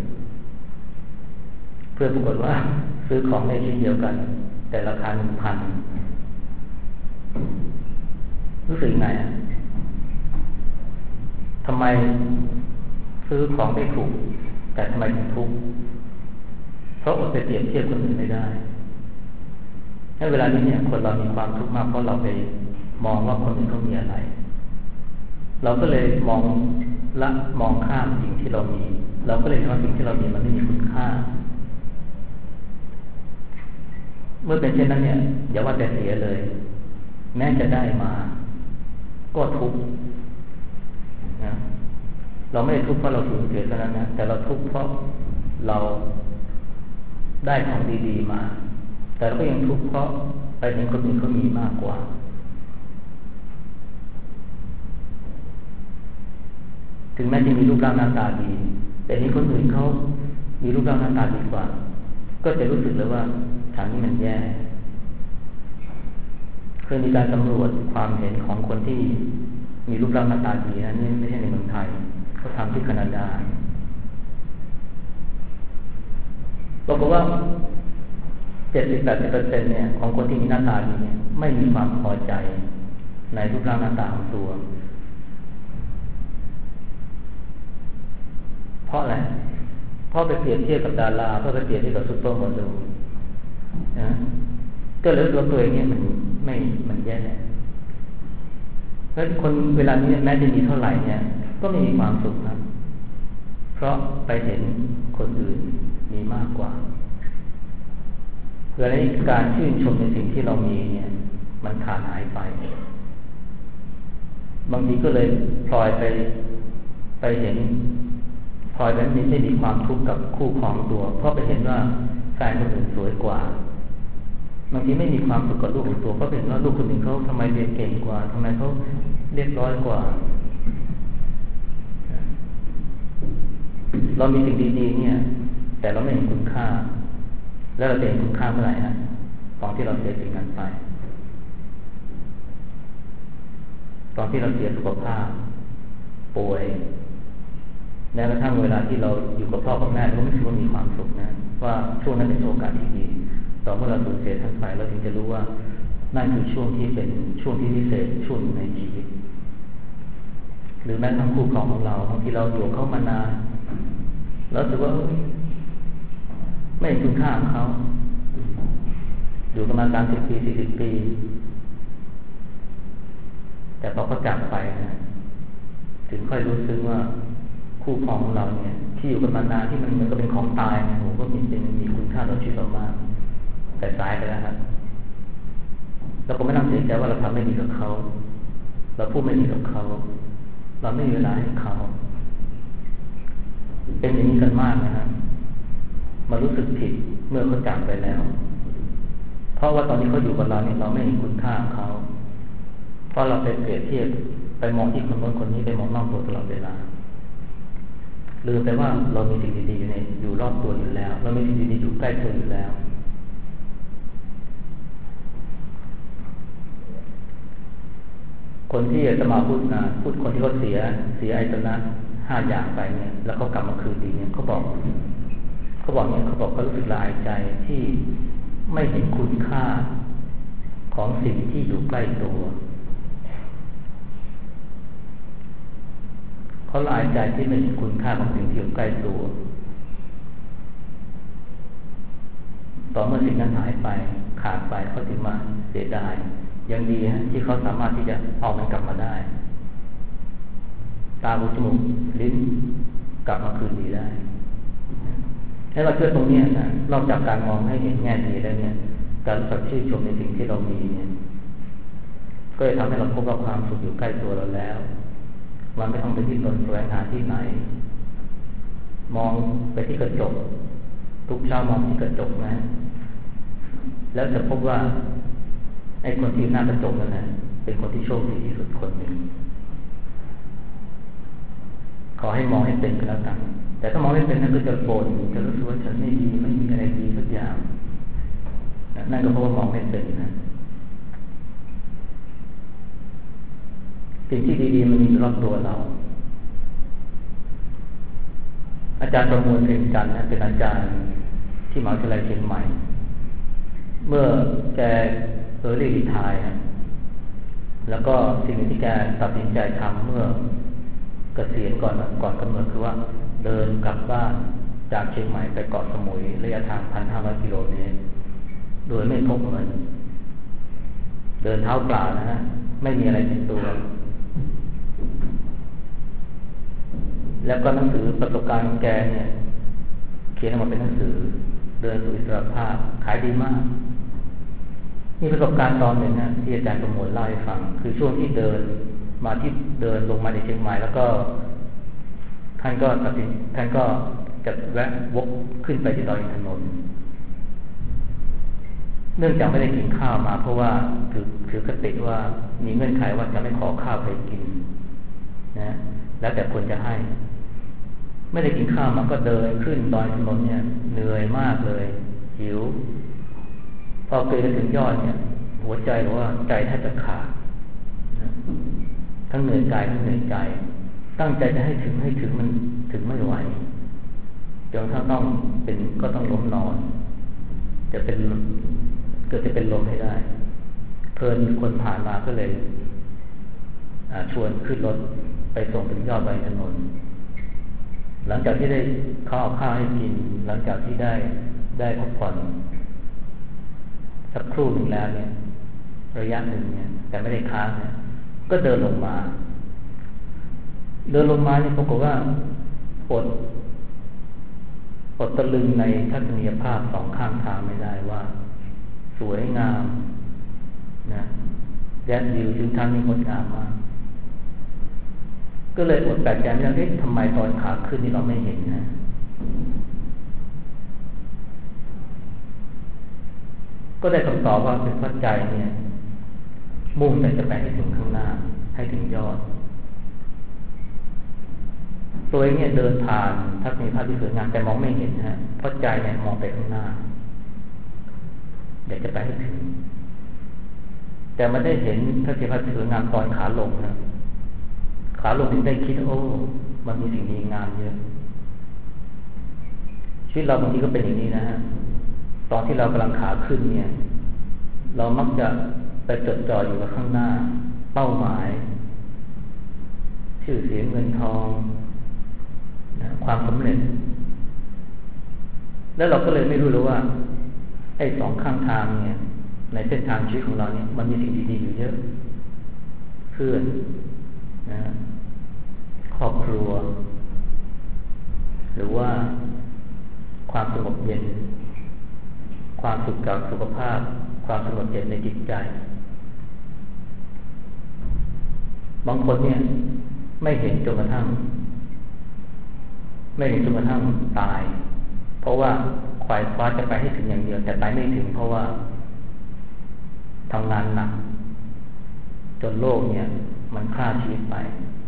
ปรากฏว่าซื้อของในชิ้นเดียวกันแต่ราคา 1,000 รู้สึกไงอ่ะทำไมซื้อของได้ถูกแต่ทำไมถึงทุกข์เพราะอดไปเปรียบเทียบคนอื่นไม่ได้ในเวลานี้เนี่ยคนเรามีความทุกข์มากเพราะเราไปมองว่าคนอื่นเขามีอะไรเราก็เลยมองข้ามสิ่งที่เรามีเราก็เลยคิดว่าสิ่งที่เรามีมันไม่มีคุณค่าเมื่อเป็นเช่นนั้นเนี่ยอย่าว่าแต่เสียเลยแม้จะได้มาก็ทุกข์นะเราไม่ได้ทุกข์เพราะเราสูญเสียเท่านั้นนะแต่เราทุกข์เพราะเราได้ของดีๆมาแต่เราก็ยังทุกข์เพราะไปเห็นคนอื่นเขามีมากกว่าถึงแม้จะมีรูปร่างหน้าตาดีแต่เห็นคนอื่นเขามีรูปร่างหน้าตาดีกว่าก็จะรู้สึกเลยว่าฉันนี่มันแย่เคยมีการสำรวจความเห็นของคนที่มีรูปร่างหน้าตาดีนะนี่ไม่ใช่ในเมืองไทยเขาทำที่แคนาดาบอกว่า 70-80% เนี่ยของคนที่มีหน้าตาดีเนี่ยไม่มีความพอใจในรูปร่างหน้าตาของตัวเพราะอะไรเพราะไปเปรียบเทียบกับดาราเพราะไปเปรียบเทียบกับซุปเปอร์โมเดลนะก็เลยรู้ว่าตัวเองเนี่ยมันแย่แล้วคนเวลานี้แม้จะมีเท่าไหร่เนี่ยก็ไม่มีความสุขนะเพราะไปเห็นคนอื่นมีมากกว่าเพื่อให้การชื่นชมในสิ่งที่เรามีเนี่ยมันขาดหายไปบางทีก็เลยพลอยไปเห็นพลอยแบบนี้ได้มีความทุกข์กับคู่ครองตัวเพราะไปเห็นว่าแฟนคนอื่นสวยกว่าบางทีไม่มีความสุขกับลูกของตัวเพราะเห็นว่าลูกคนอื่นเขาทำไมเรียนเก่งกว่าทำไมเขาเรียบร้อยกว่าเรามีสิ่งดีๆเนี่ยแต่เราไม่เห็นคุณค่าแล้วเราจะเห็นคุณค่าเมื่อไหร่ฮะตอนที่เราเสียสิ่งนั้นไปตอนที่เราเสียสุขภาพป่วยแม้กระทั่งเวลาที่เราอยู่กับพ่อกับแม่เราไม่คิดว่ามีความสุขนะว่าช่วงนั้นเป็นโอกาสที่ดีต่อเมื่อเราสูญเสียท่านไปเราถึงจะรู้ว่านั่นคือช่วงที่เป็นช่วงที่พิเศษช่วงในชีวิตหรือแม้ทั้งคู่ครองของเราบางทีเราอยู่เข้ามานานแล้วรู้สึกว่าไม่เห็นคุณค่าของเขาอยู่กันมา30 ปี40 ปีแต่พอเขาจากไปนะถึงค่อยรู้ซึ้งว่าคู่ครองของเราเนี่ยที่อยู่กันมานานที่มันเหมือนกับเป็นของตายเนี่ยโหก็มีคุณค่าต่อชีวิตเรามากแต่สายไปแล้วครับเราก็ไม่ต้องเสียใจว่าเราทำไม่ดีกับเขาเราพูดไม่ดีกับเขาเราไม่มีเวลาให้เขาเป็นอย่างนี้กันมากนะครับมารู้สึกผิดเมื่อเขาจากไปแล้วเพราะว่าตอนนี้เขาอยู่กับเราเนี่ยเราไม่เห็นคุณค่าของเขาเพราะเราไปเปรียบเทียบไปมองที่คนโน้นคนนี้ไปมองนอกตัวตลอดเวลาลืมไปว่าเรามีสิ่งดีๆอยู่รอบตัวอยู่แล้วเรามีสิ่งดีๆอยู่ใกล้ตัวอยู่แล้วคนที่จะมาพูดคนที่เขาเสียไอตนะ5 อย่างไปเนี่ยแล้วเขากลับมาคืนดีเนี่ยเขาบอกเนี่ยเขารู้สึกละอายใจที่ไม่เห็นคุณค่าของสิ่งที่อยู่ใกล้ตัวเขาละอายใจที่ไม่เห็นคุณค่าของสิ่งที่อยู่ใกล้ตัวต่อเมื่อสิ่งนั้นหายไปขาดไปเขาถึงมาเสียดายยังดีที่เขาสามารถที่จะเอามันกลับมาได้ตาหูจมูกลิ้นกลับมาคืนดีได้ให้เราเชื่อตรงนี้นะนอกจากการมองให้เห็นแง่ดีแล้วเนี่ยการรู้จักชื่นชมในสิ่งที่เรามีเนี่ยก็จะทำให้เราพบว่าความสุขอยู่ใกล้ตัวเราแล้วมันไม่ต้องไปที่ตนแสวงหาที่ไหนมองไปที่กระจกทุกเช้ามองที่กระจกนะแล้วจะพบว่าไอ้คนที่หน้ากระจกนั่นแหละเป็นคนที่โชคดีที่สุดคนหนึ่งขอให้มองให้เป็นก็แล้วกันแต่ถ้ามองไม่เป็นนั่นก็จะบ่นจะรู้สึกว่าฉันไม่ดีไม่มีอะไรดีสักอย่างนั่นก็เพราะว่ามองไม่เป็นนะสิ่งที่ดีๆมันมีรอบตัวเราอาจารย์ประมวลเพ็งจันทร์เป็นอาจารย์ที่มหาวิทยาลัยเชียงใหม่เมื่อแกรีไทร์แล้วก็สิ่งที่แกตัดสินใจทำเมื่อเกษียณก่อนกำหนดคือว่าเดินกลับบ้านจากเชียงใหม่ไปเกาะสมุยระยะทาง 1,500 กิโลเมตรโดยไม่พกเงินเดินเท้าเปล่านะไม่มีอะไรติดตัวแล้วก็หนังสือประสบการณ์ของแกเนี่ยเขียนออกมาเป็นหนังสือเดินสู่อิสรภาพขายดีมากมีประสบการณ์ตอนหนึ่งนะที่อาจารย์ประมวลเล่าให้ฟังคือช่วงที่เดินลงมาในเชียงใหม่แล้วก็ท่านก็จะแวะวกขึ้นไปที่ดอยอินทนนท์เนื่องจากไม่ได้กินข้าวมาเพราะว่าถือคติว่ามีเงื่อนไขว่าจะไม่ขอข้าวใครกินนะแล้วแต่คนจะให้ไม่ได้กินข้าวมันก็เดินขึ้นดอยอินทนนท์เนี่ยเหนื่อยมากเลยหิวพอเกิดถึงยอดเนี่ยหัวใจหรือว่าใจแทบจะขาดทั้งเหนื่อยกายทั้งเหนื่อยใจตั้งใจจะให้ถึงมันถึงไม่ไหวจนถ้าต้องก็ต้องล้มนอนเกิดจะเป็นลมให้ได้เพลินมีคนผ่านมาก็เลยชวนขึ้นรถไปส่งถึงยอดดอยอินทนนท์หลังจากที่ได้ข้าวให้กินหลังจากที่ได้พักผ่อนสักครู่หนึ่งแล้วเนี่ยระยะหนึ่งเนี่ยแต่ไม่ได้ค้างเนี่ยก็เดินลงมาเนี่ยปรากฏว่าอดตะลึงในทัศนียภาพสองข้างทางไม่ได้ว่าสวยงามนะแดดวิวทิวทัศน์นี่งดงามมากก็เลยอดแปลกใจไม่ได้ทำไมตอนขาขึ้นนี่เราไม่เห็นนะก็ได้คำตอบว่าเป็นเพราะใจเนี่ยมุ่งแต่จะไปให้ถึงข้างหน้าให้ถึงยอดตัวเองเนี่ยเดินผ่านทัศนียภาพที่สวยงามแต่มองไม่เห็นฮะเพราะใจเนี่ยมองไปข้างหน้าอยากจะไปให้ถึงแต่มันได้เห็นทัศนียภาพที่สวยงามตอนขาลงนะขาลงถึงได้คิดโอ้มันมีสิ่งดีงามเยอะชีวิตเราบางทีก็เป็นอย่างนี้นะฮะตอนที่เรากำลังขาขึ้นเนี่ยเรามักจะไปจดจ่ออยู่กับข้างหน้าเป้าหมายชื่อเสียงเงินทองนะความสำเร็จแล้วเราก็เลยไม่รู้เลยว่าไอ้สองข้างทางเนี่ยในเส้นทางชีวิตของเราเนี่ยมันมีสิ่งดีๆอยู่เยอะเพื่อนนะครอบครัวหรือว่าความสงบเย็นความสุขกับสุขภาพความสงบเย็นในจิตใจบางคนเนี่ยไม่เห็นจนกระทั่งตายเพราะว่าควายคว้าจะไปให้ถึงอย่างเดียวแต่ไปไม่ถึงเพราะว่าทำงานหนักจนโลกเนี่ยมันฆ่าชีวิตไป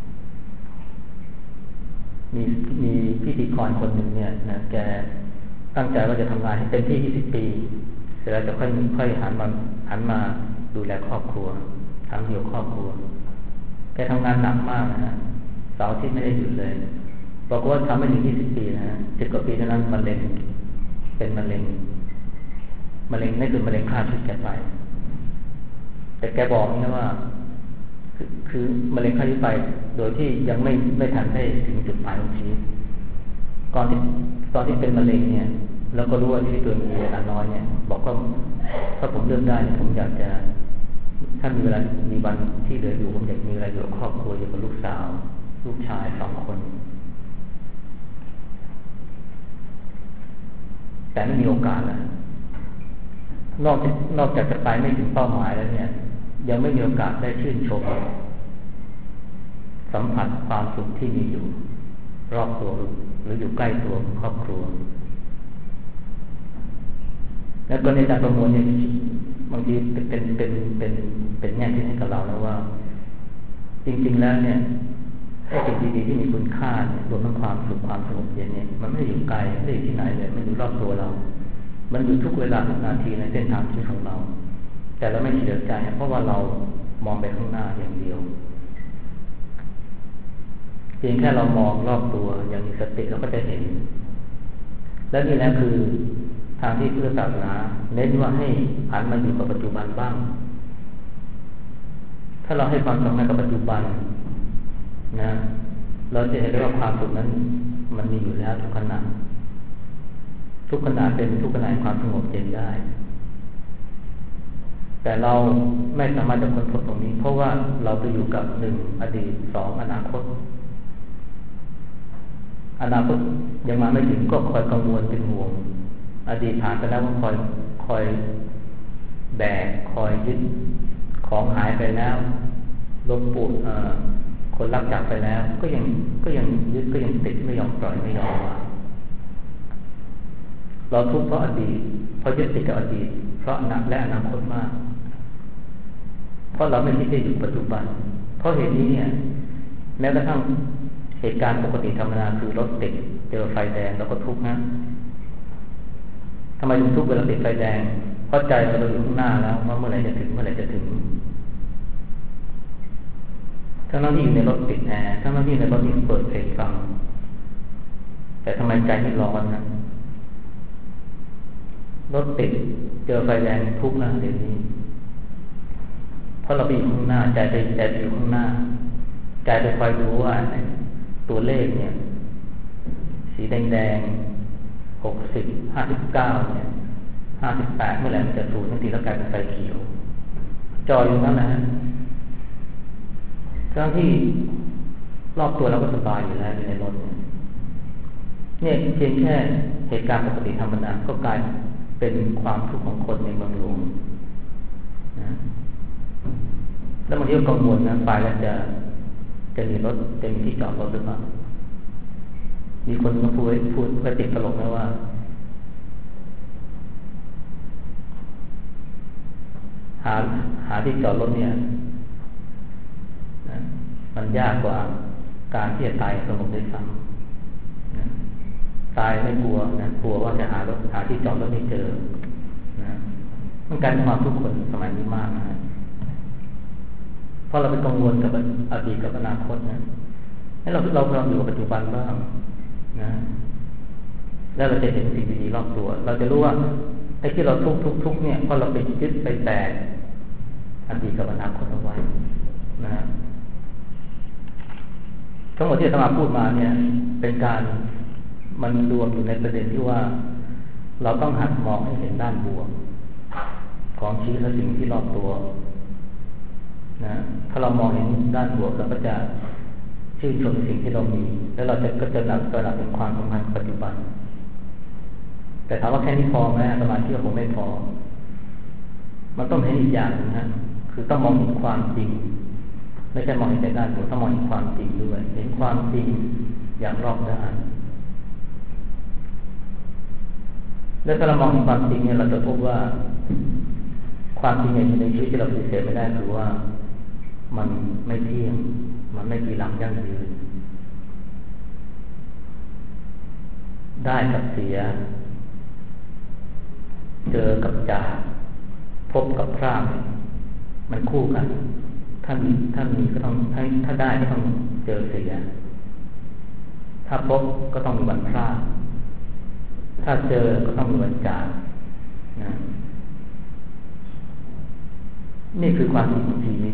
มีพิธีกรคนหนึ่งเนี่ยนะแกตั้งใจว่าจะทำงานให้เต็มที่20 ปีเสร็จแล้วจะค่อยหันมาดูแลครอบครัวทำเกี่ยวครอบครัวแกทำงานหนักมากนะฮะเสาร์อาทิตย์ไม่ได้หยุดเลยบอกว่าทำไม่ถึง20 ปีนะฮะ10 กว่าปีเท่านั้นเป็นมะเร็งมะเร็งนั่นคือมะเร็งฆ่าชีวิตแกไปแต่แกบอกนะว่าคือมะเร็งฆ่าชีวิตไปโดยที่ยังไม่ทันได้ถึงจุดหมายของชีวิตตอนที่เป็นมะเร็งเนี่ยแล้วก็รู้ว่าชีวิตตัวมีเวลาน้อยเนี่ยบอกว่าถ้าผมเลือกได้ผมอยากจะถ้ามีเวลามีวันที่เหลืออยู่ผมอยากมีเวลาอยู่กับครอบครัวอยู่กับลูกสาวลูกชาย2 คนแต่ไม่มีโอกาสนะนอกจากจะไปไม่ถึงเป้าหมายแล้วเนี่ยยังไม่มีโอกาสได้ชื่นชมสัมผัสความสุขที่มีอยู่รอบตัวหรืออยู่ใกล้ตัวครอบครัวแล้วก็ในการประมวลเนี่ยบางทีเป็นแง่ที่ให้กับเราแล้วว่าจริงๆแล้วเนี่ยไอ้สิ่งดีๆที่มีคุณค่าเนี่ยรวมทั้งความสุขความสงบเย็นเนี่ยมันไม่ได้อยู่ไกลไม่ได้อยู่ที่ไหนเลยมันอยู่รอบตัวเรามันอยู่ทุกเวลาทุกนาทีในเส้นทางชีวิตของเราแต่เราไม่เฉลียวใจเพราะว่าเรามองไปข้างหน้าอย่างเดียวเพียงแค่เรามองรอบตัวอย่างมีสติเราก็จะเห็นและนี่แหละคือทางที่พุทธศาสนาเน้นว่าให้หันมาอยู่กับปัจจุบันบ้างถ้าเราให้ความสำคัญกับปัจจุบันนะเราจะเห็นได้ว่าความสุขนั้นมันมีอยู่แล้วทุกขณะเป็นทุกขณะความสงบเย็นได้แต่เราไม่สามารถจะค้นพบตรงนี้เพราะว่าเราไปอยู่กับ1อดีต2อนาคตยังมาไม่ถึงก็คอยกังวลเป็นห่วงอดีตผ่านไปแล้วก็คอยแบกคอยยึดของหายไปแล้วลมปูดคนรักจากไปแล้วก็ยังยึดก็ยังติดไม่ยอมปล่อยไม่ยอมวางเราทุกข์เพราะอดีตเพราะยึดติดกับอดีตเพราะและอนาคตมากเพราะเราไม่คิดจะอยู่ปัจจุบันเพราะเหตุนี้เนี่ยแม้กระทั่งเหตุการณ์ปกติธรรมดาคือรถติดเจอไฟแดงแล้วก็ทุกข์นะทำไมถึงทุกข์เวลาติดไฟแดงเพราะใจเราอยู่ข้างหน้าแล้วว่าเมื่อไหร่จะถึงทั้งที่อยู่ในรถติดแอร์ทั้งที่ในรถที่เปิดเพลงฟังแต่ทำไมใจไม่ร้อนนะรถติดเจอไฟแดงทุกข์นะเดี๋ยวนี้เพราะเราไปอยู่ข้างหน้าใจไปอยู่ข้างหน้าใจไปคอยดูว่าตัวเลขเนี่ยสีแดง60 59เนี่ย58เมื่อไหร่มันจะ0ทันทีแล้วกลายเป็นไฟเขียวจออยู่นั่นแหละทั้งที่รอบตัวเราก็สบายอยู่แล้วอยู่ในรถเนี่ยเพียงแค่เหตุการณ์ปกติธรรมดาก็กลายเป็นความทุกข์ของคนในเมืองหลวงนะแล้วบางทีก็กังวลนะไปแล้วจะมีรถจะมีที่จอดรถหรือเปล่ามีคนมาพูดเพื่อติดตลกนะว่าหาที่จอดรถเนี่ยมันยากกว่าการที่จะตายสงบได้ซ้ำตายไม่กลัวนะกลัวว่าจะหาที่จอดรถไม่เจอนะมันกลายเป็นความทุกข์คนสมัยนี้มากนะเพราะเราไปกังวลกับอดีตกับอนาคตนะให้เราพยายามอยู่กับปัจจุบันบ้างนะแล้วเราจะเห็นสิ่งดีๆรอบตัวเราจะรู้ว่าไอ้ที่เราทุกเนี่ยเพราะเราไปยึดไปแบกอดีตกับอนาคตเอาไว้นะทั้งหมดที่อาตมาพูดมาเนี่ยเป็นการมันรวมอยู่ในประเด็นที่ว่าเราต้องหัดมองให้เห็นด้านบวกของชีวิตและสิ่งที่รอบตัวนะถ้าเรามองเห็นด้านบวกเราก็จะชื่นชมสิ่งที่เรามีแล้วเราก็จะระดับเป็นความสำคัญปัจจุบันแต่ถามว่าแค่นี้พอไหมสมาธิผมไม่พอมันต้องเห็นอีกอย่างนะคือต้องมองเห็นความจริงไม่ใช่มองเห็นแต่ด้านบวกต้องมองเห็นความจริงด้วยเห็นความจริงอย่างรอบด้านแล้วถ้าเรามองเห็นความจริงเนี่ยเราจะพบว่าความจริงในชีวิตที่เราปฏิเสธไม่ได้คือว่ามันไม่เที่ยงมันไม่มีหลังยั่งยืนได้กับเสียเจอกับจากพบกับพรากมันคู่กันถ้ามีก็ต้องถ้าได้ก็ต้องเจอเสียถ้าพบก็ต้องมีวันพรากถ้าเจอก็ต้องมีวันจากนะนี่คือความจริงของชีวิต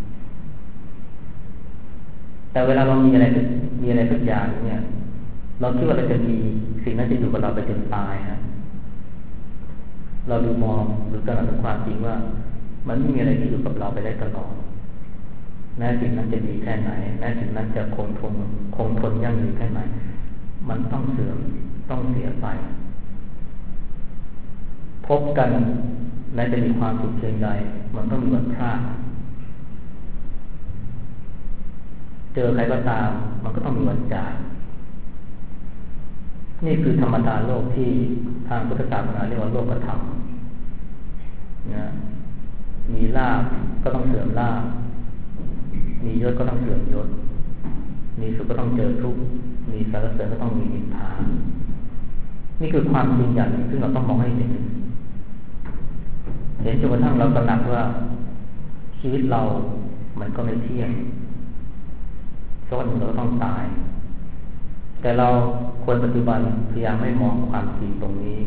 แต่เวลาเรามีอะไรสักอย่างเนี่ยเราคิดว่าเราจะมีสิ่งนั้นจะอยู่กับเราไปจนตายฮะเราดูมองหรือตระหนักถึงความจริงว่ามันไม่มีอะไรที่อยู่กับเราไปได้ตลอดแม้สิ่งนั้นจะดีแค่ไหนแม้สิ่งนั้นจะคงทนยั่งยืนแค่ไหนมันต้องเสื่อมต้องเสียไปพบกันแม้จะมีความสุขเพียงใดมันต้องมีวันพลาดเจอใครก็ตามมันก็ต้องมีวันจากนี่คือธรรมดาโลกที่ทางพุทธศาสนาเรียกว่าโลกธรรมนะมีลาภก็ต้องเสื่อมลาภมียศก็ต้องเสื่อมยศมีสุขก็ต้องเจอทุกข์มีสรรเสริญก็ต้องมีนิพพานนี่คือความจริงอย่างหนึ่งซึ่งเราต้องมองให้เห็นจนกระทั่งเราตระหนักว่าชีวิตเรามันก็ไม่เที่ยงสักวันหนึ่งเราต้องตายแต่เราควรปัจจุบันพยายามไม่มองความจริงตรงนี้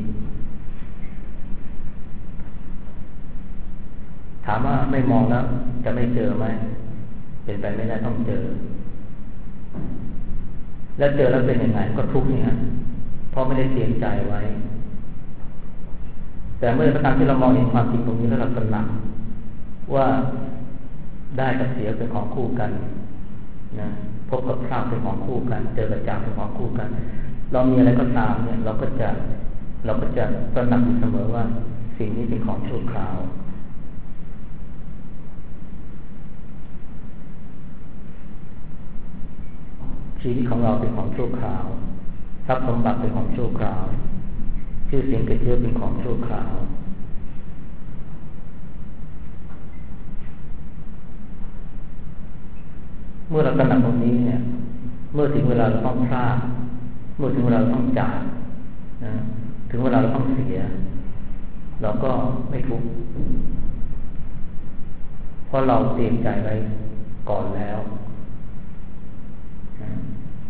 ถามว่าไม่มองแล้วจะไม่เจอไหมเป็นไปไม่ได้ต้องเจอแล้วเจอแล้วเป็นยังไงก็ทุกข์เนี่ยเพราะไม่ได้เตรียมใจไว้แต่เมื่อตามที่เรามองเห็นความจริงตรงนี้แล้วเราตระหนักว่าได้กับเสียเป็นของคู่กันนะพบกับพลาดเป็นของคู่กันเจอกับจากเป็นของคู่กันเรามีอะไรก็ตามเนี่ยเราก็จะตระหนักอยู่เสมอว่าสิ่งนี้เป็นของชั่วคราวชีวิตของเราเป็นของชั่วคราวทรัพย์สมบัติเป็นของชั่วคราวชื่อเสียงเกียรติยศเป็นของชั่วคราวเมื่อเราตระหนักตรงนี้เนี่ยเมื่อถึงเวลาเราต้องพลาดเมื่อถึงเวลาเราต้องจากนะถึงเวลาเราต้องเสียเราก็ไม่ทุกข์เพราะเราเตรียมใจไว้ก่อนแล้วนะ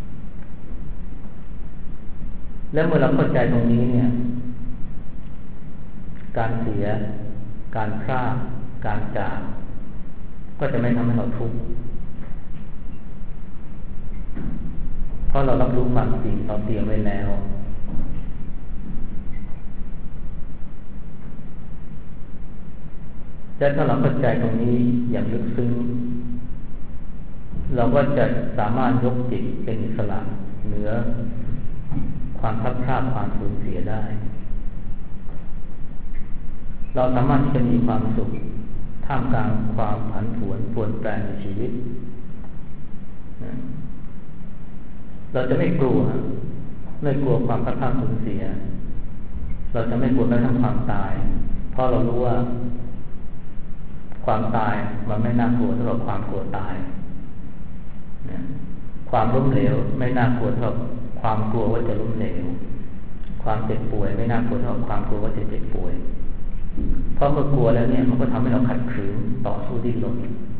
แล้วเมื่อเราเข้าใจตรงนี้เนี่ยการเสียการพลาดการจากก็จะไม่ทำให้เราทุกข์เพราะเรารับรู้ความจริงเราเตรียมไว้แล้วและถ้าเราเข้าใจตรงนี้อย่างลึกซึ้งเราก็จะสามารถยกจิตเป็นอิสระเหนือความพลัดพรากความสูญเสียได้เราสามารถที่จะมีความสุขท่ามกลางความผันผวนเปลี่ยนแปลงในชีวิตเราจะไม่กลัวความพลัดพรากสูญเสียเราจะไม่กลัวแม้กระทั่งความตายเพราะเรารู้ว่าความตายมันไม่น่ากลัวเท่ากับความกลัวตายความล้มเหลวไม่น่ากลัวเท่าความกลัวว่าจะล้มเหลวความเจ็บป่วยไม่น่ากลัวเท่าความกลัวว่าจะเจ็บป่วยเพราะเมื่อกลัวแล้วเนี่ยมันก็ทำให้เราขัดขืนต่อสู้ดิ้นรน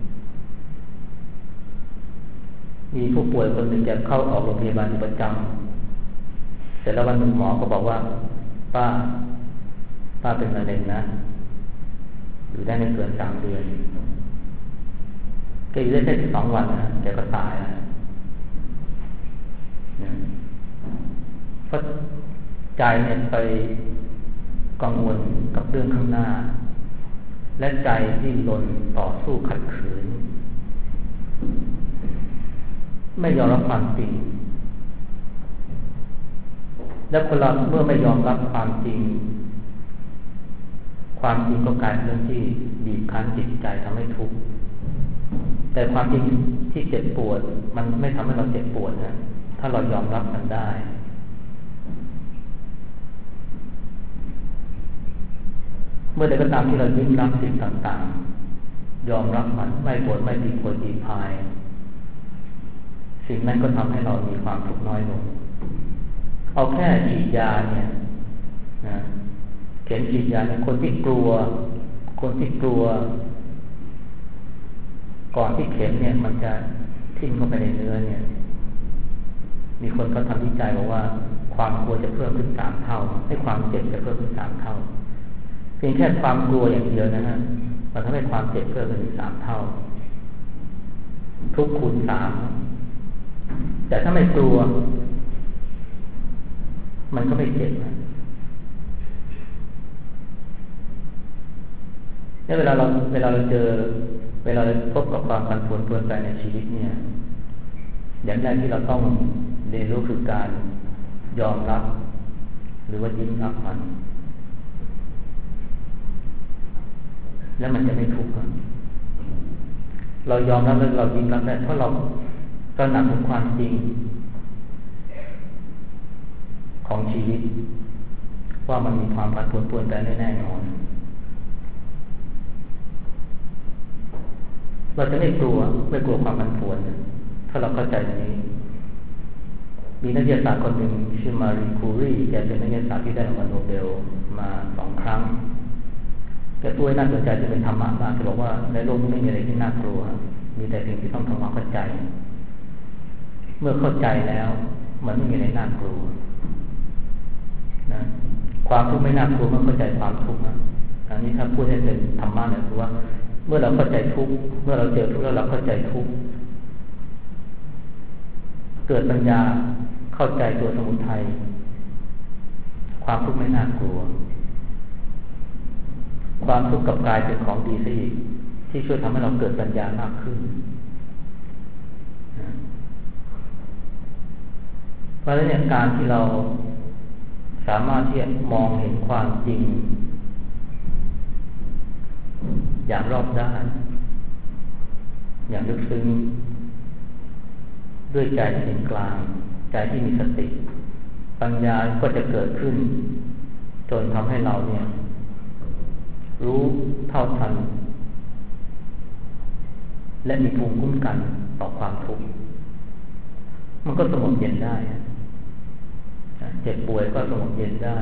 มีผู้ป่วยคนหนึ่งจะเข้าออกโรงพยาบาลอยู่ประจำเสร็จแล้ววันหนึ่งหมอก็บอกว่าป้าเป็นมะเร็งนะอยู่ได้ไม่เกิน3 เดือนแกอยู่ได้แค่12 วันนะแกก็ตายแล้วเพราะใจเนี่ยไปกังวลกับเรื่องข้างหน้าและใจดิ้นรนต่อสู้ขัดขืนไม่ยอมรับความจริงและคนเราเมื่อไม่ยอมรับความจริงก็กลายเป็นเรื่องที่บีบคั้นจิตใจทำให้ทุกข์แต่ความจริงที่เจ็บปวดมันไม่ทำให้เราเจ็บปวดนะถ้าเรายอมรับมันได้เมื่อใดก็ตามที่เรายิ้มรับสิ่งต่างๆยอมรับมันไม่ปวดไม่ตีโพยตีพายสิ่งนั้นก็ทำให้เรามีความทุกข์น้อยลงเอาแค่ฉีดยาเนี่ยนะเข็มฉีดยาเนี่ยคนที่กลัวก่อนที่เข็มเนี่ยมันจะทิ่มเข้าไปในเนื้อเนี่ยมีคนเขาทำวิจัยบอกว่าความกลัวจะเพิ่มขึ้น3 เท่าให้ความเจ็บจะเพิ่มขึ้น3 เท่าเพียงแค่ความกลัวอย่างเดียวนะฮะมันทำให้ความเจ็บเพิ่มขึ้นอีก3 เท่าทุกข์คูณ3แต่ถ้าไม่กลัวมันก็ไม่เจ็บนะเวลาเราเจอเวลาเราพบกับความผันผวนเปลี่ยนแปลงในชีวิตเนี่ยอย่างแรกที่เราต้องเรียนรู้คือการยอมรับหรือว่ายิ้มรับมันแล้วมันจะไม่ทุกข์เรายอมรับแล้วเรายิ้มรับได้เพราะเราตระหนักถึงความจริงของชีวิตว่ามันมีความผันผวนเปลี่ยนแปลงแน่นอนเราจะไม่กลัวความผันผวนถ้าเราเข้าใจอย่างนี้มีนักวิทยาศาสตร์คนหนึ่งชื่อมารีคูรีแกเป็นนักวิทยาศาสตร์ที่ได้รางวัลโนเบลมา2 ครั้งแกพูดน่าสนใจจะเป็นธรรมะมากแกบอกว่าในโลกนี้ไม่มีอะไรที่น่ากลัวมีแต่สิ่งที่ต้องทำความเข้าใจเมื่อเข้าใจแล้วมันไม่มีอะไรน่ากลัวนะความทุกข์ไม่น่ากลัวเมื่อเข้าใจความทุกข์นะอันนี้ถ้าพูดให้เป็นธรรมะเนี่ยคือว่าเมื่อเราเข้าใจทุกข์เมื่อเราเจอทุกข์แล้วเราเข้าใจทุกข์เกิดปัญญาเข้าใจตัวสมุทัยความทุกข์ไม่น่ากลัวความทุกข์กับกายเป็นของดีซะอีกที่ช่วยทำให้เราเกิดปัญญามากขึ้นเพราะฉะนั้นเนี่ยการที่เราสามารถที่จะมองเห็นความจริงอย่างรอบด้านอย่างลึกซึ้งด้วยใจที่เป็นกลางใจที่มีสติปัญญาก็จะเกิดขึ้นจนทำให้เราเนี่ยรู้เท่าทันและมีภูมิคุ้มกันต่อความทุกข์มันก็สงบเย็นได้เจ็บป่วยก็สงบเย็นได้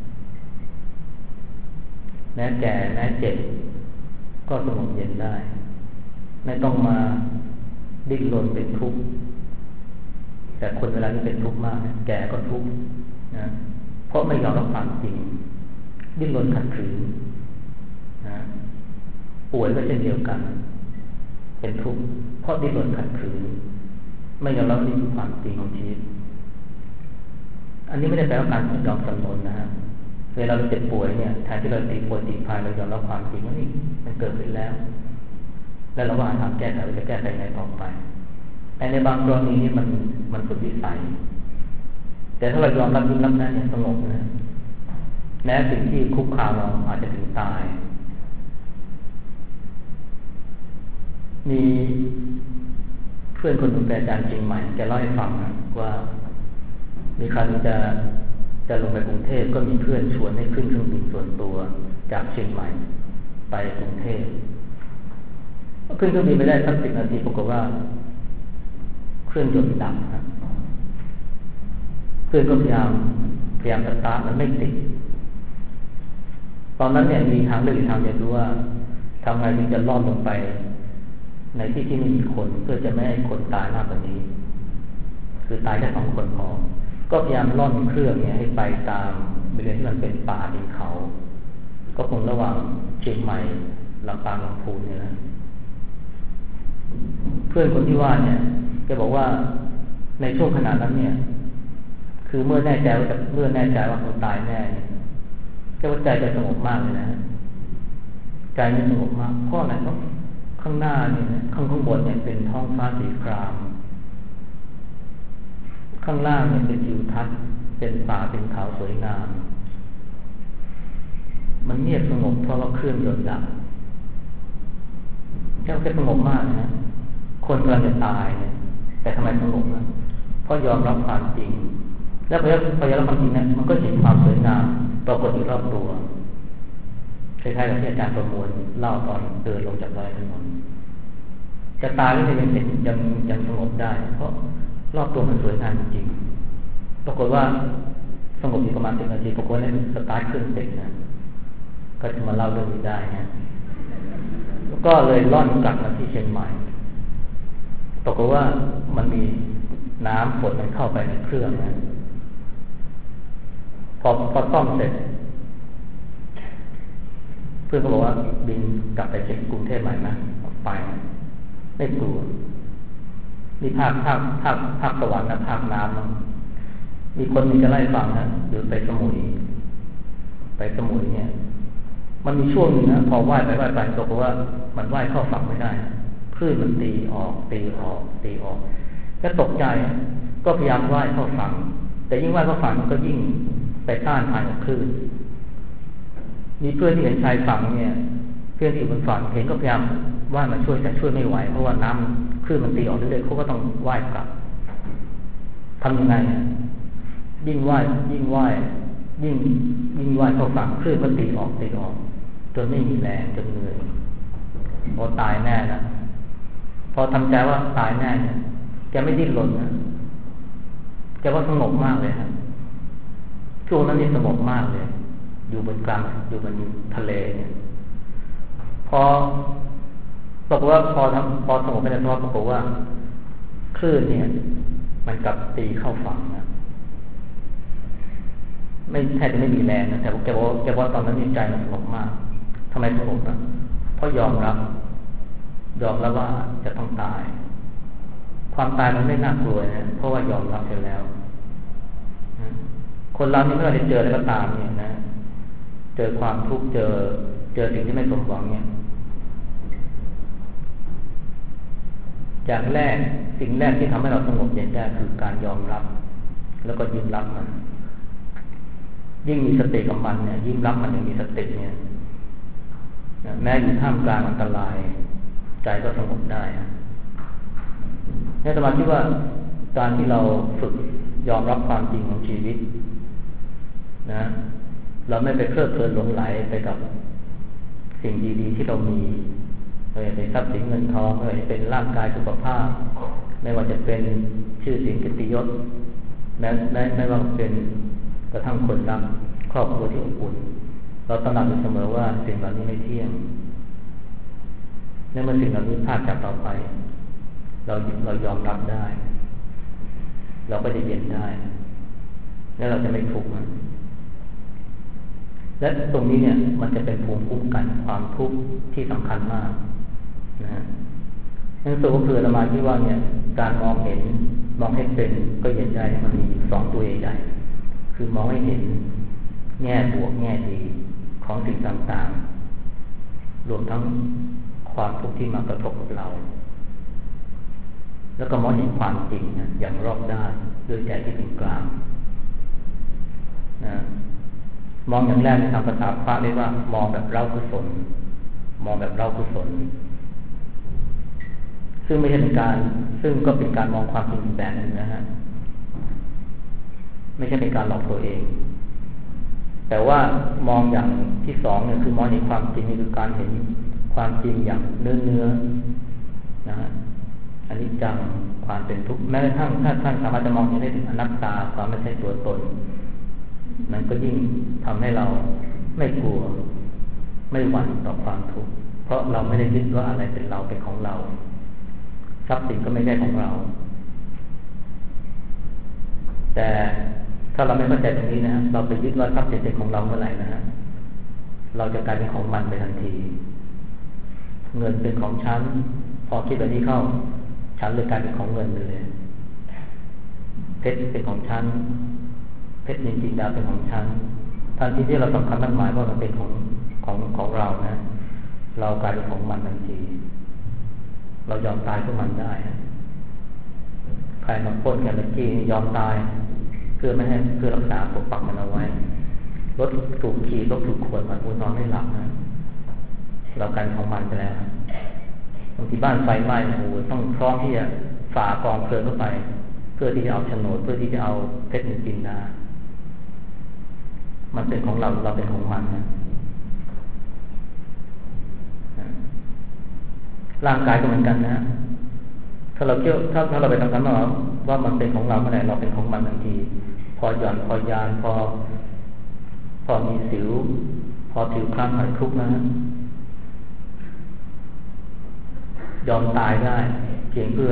แม้แก่แม้เจ็บก็สงบเย็นได้ไม่ต้องมาดิ้นรนเป็นทุกข์แต่คนเวลานี้เป็นทุกข์มากนะแก่ก็ทุกข์นะเพราะไม่ยอมรับความจริงดิ้นรนขัดขืนนะป่วยก็เช่นเดียวกันเป็นทุกข์เพราะดิ้นรนขัดขืนไม่ยอมรับความจริงของชีวิตอันนี้ไม่ได้แปลว่าการยอมจำนนนะฮะเวลาเราเจ็บป่วยเนี่ยแทนที่เราตีป่วยตีพายเรายอมรับความจริงว่านี่มันเกิดขึ้นแล้วแล้วเราว่าหาทางแก้ไขจะแก้ไขไงต่อไปแต่ในบางกรณีนี่มันสุดวิสัยแต่ถ้าเรายอมรับยิ้มรับได้เนี่ยสงบนะแม้สิ่งที่คุกคามเราอาจจะถึงตายมีเพื่อนคนหนึ่งเป็นอาจารย์เชียงใหม่แกเล่าให้ฟังนะว่ามีครั้งจะลงไปกรุงเทพก็มีเพื่อนชวนให้ขึ้นเครื่องบินส่วนตัวจากเชียงใหม่ไปกรุงเทพขึ้นเครื่องบินไปได้สัก10 นาทีปรากฏว่าเครื่องยนต์ดับครับเพื่อนก็พยายามสตาร์ทมันไม่ติดตอนนั้นเนี่ยมีทางเลือกอีกทางเดียวคือว่าทำไงถึงจะลอดลงไปในที่ที่ไม่มีคนเพื่อจะไม่ให้คนตายมากกว่านี้คือตายแค่2 คนพอก็พยายามล่อนเครื่องเนี่ยให้ไปตามบริเวณที่มันเป็นป่าดินเขาก็คงระหว่างเชียงใหม่ลำปางลำพูนเนี่ยนะเพื่อนคนที่ว่าเนี่ยแกบอกว่าในช่วงขณะนั้นเนี่ยคือเมื่อแน่ใจว่าคนตายแน่เนี่ยแกว่าใจจะสงบมากเลยนะใจมันสงบมากเพราะอะไรเพราะข้างหน้าเนี่ยข้างบนเนี่ยเป็นท้องฟ้าสีครามข้างล่างเนี่ยเป็นทิวทัศน์เป็นป่าเป็นเขาสวยงามมันเงียบสงบเพราะว่าเครื่องยนต์ดับเจ้าแค่สงบมากนะคนกำลังจะตายเนี่ยแต่ทำไมสงบนะเพราะยอมรับความจริงแล้วพอยอมรับความจริงเนี่ยมันก็เห็นความสวยงามปรากฏอยู่รอบตัวคล้ายๆกับที่อาจารย์ประมวลเล่าตอนเดินลงจากดอยถนนจะตายก็ยังสงบได้เพราะรอบตัวมันสวยงามจริงปรากฏว่าสงบอยู่ประมาณ10 นาทีปรากฏว่าเนี่ยสตาร์ทเครื่องเสร็จนะก็จะมาเล่าเรื่องนี้ได้นะก็เลยล่อนกลับมาที่เชียงใหม่ปรากฏว่ามันมีน้ำฝนมันเข้าไปในเครื่องนะพอซ่อมเสร็จเพื่อนก็บอกว่าบินกลับไปที่กรุงเทพใหม่นะไปไม่กลัวนี่ภาคสวรรค์นะภาคน้ำมีคนนึงจะไล่ฟังนะหรือไปสมุยเนี่ยมันมีช่วงนึงนะพอว่ายไปตกว่ามันว่ายเข้าฝั่งไม่ได้คลื่นมันตีออกก็ตกใจก็พยายามว่ายเข้าฝั่งแต่ยิ่งว่ายเข้าฝั่งมันก็ยิ่งไปต้านทานกับคลื่นมีเพื่อนที่เห็นชายฝั่งเนี่ยเพื่อนที่อยู่บนฝั่งเห็นก็พยายามว่ายมาช่วยแต่ช่วยไม่ไหวเพราะว่าน้ำคลื่นมันตีออกเรื่อยๆเขาก็ต้องว่ายกลับทำยังไงยิ่งว่ายเข้าฝั่งคลื่นมันตีออกจนไม่มีแรงจนเหนื่อยพอตายแน่นะพอทำใจว่าตายแน่เนี่ยแกไม่ดิ้นรนนะแกว่าสงบมากเลยครับช่วงนั้นนี่สงบมากเลยอยู่บนทะเลเนี่ยพอบอกว่าพอสงบไปแล้วปรากฏว่าคลื่นเนี่ยมันกลับตีเข้าฝั่งนะไม่แทบจะไม่มีแรงนะแต่แกบอกว่าตอนนั้นใจมันสงบมากทำไมสงบนะเพราะยอมรับว่าจะต้องตายความตายมันไม่น่ากลัวนะเพราะว่ายอมรับไปแล้วคนเรานี่เมื่อเราเจออะไรก็ตามเนี่ยนะเจอความทุกข์เจอสิ่งที่ไม่สมหวังเนี่ยอย่างแรกสิ่งแรกที่ทำให้เราสงบเย็นได้คือการยอมรับแล้วก็ยิ้มรับมันยิ่งมีสติกับมันเนี่ยยิ้มรับมันยังมีสติเนี่ยแม้อยู่ท่ามกลางอันตรายใจก็สงบได้นี่สมาธิว่าการที่เราฝึกยอมรับความจริงของชีวิตนะเราไม่ไปเพลิดเพลินหลงไหลไปกับสิ่งดีๆที่เรามีไม่ว่าเป็นทรัพย์สินเงินทองไม่ว่าจะเป็นร่างกายสุขภาพไม่ว่าจะเป็นชื่อเสียงเกียรติยศไม่ว่าเป็นกระทั่งคนรักครอบครัวที่อบอุ่นเราตระหนักอยู่เสมอว่าสิ่งเหล่านี้ไม่เที่ยงเมื่อสิ่งเหล่านี้พลาดจากเราไปเรายอมรับได้เราก็จะเย็นได้และเราจะไม่ทุกข์และตรงนี้เนี่ยมันจะเป็นภูมิคุ้มกันความทุกข์ที่สำคัญมากนะนั่นส่วนก็คือเรามาที่ว่าเนี่ยการมองเห็นมองให้เป็นก็เย็นได้มันมีสองตัวใหญ่คือมองให้เห็นแง่บวกแง่ดีของสิ่งต่างๆรวมทั้งความทุกข์ที่มากระทบกับเราแล้วก็มองเห็นความจริงอย่างรอบด้านด้วยใจที่เป็นกลางนะมองอย่างแรกในทางภาษาพระเรียกว่ามองแบบเล่ากุศลซึ่งไม่ใช่เป็นการซึ่งก็เป็นการมองความจริงแบบนึงนะฮะไม่ใช่เป็นการหลอกตัวเองแต่ว่ามองอย่างที่สองเนี่ยคือมองเห็นความจริงนี่คือการเห็นความจริงอย่างเนื้อนะฮะอันนี้จังความเป็นทุกข์แม้กระทั่งถ้าท่านสามารถจะมองเห็นได้ถึงอนัตตาความไม่ใช่ตัวตนมันก็ยิ่งทำให้เราไม่กลัวไม่หวั่นต่อความทุกข์เพราะเราไม่ได้ยึดว่าอะไรเป็นเราเป็นของเราทรัพย์สินก็ไม่ใช่ของเราแต่ถ้าเราไม่เข้าใจตรงนี้นะเราไปยึดว่าทรัพย์สินเป็นของเราเมื่อไหร่นะฮะเราจะกลายเป็นของมันไปทันทีเงินเป็นของฉันพอคิดแบบนี้เข้าฉันเลยกลายเป็นของเงินเลยเพชรเป็นของฉันเพชรนินจินดาเป็นของฉันทันทีที่เราสำคัญมั่นหมายว่ามันเป็นของเรานะเรากลายเป็นของมันทันทีเรายอมตายเพื่อมันได้ใครมาปล้นกันเมื่อกี้ยอมตายเพื่อรักษาปกปักมันเอาไว้รถถูกขี่รถถูกขวนมันนอนไม่หลับนะเรากลายเป็นของมันไปแล้วบางทีบ้านไฟไหม้โอ้โหต้องพร้อมที่จะฝ่ากองเพลิงเข้าไปเพื่อที่จะเอาโฉนดเพื่อที่จะเอาเพชรนินจินดามันเป็นของเราเป็นของมันนะร่างกายก็เหมือนกันนะถ้าเราถ้าเราไปทำกันว่ามันเป็นของเราเมื่อไหร่เราเป็นของมันทันทีพอหย่อนพอยานพอมีสิวพอผิวคล้ำหายทุกข์นะยอมตายได้เพียงเพื่อ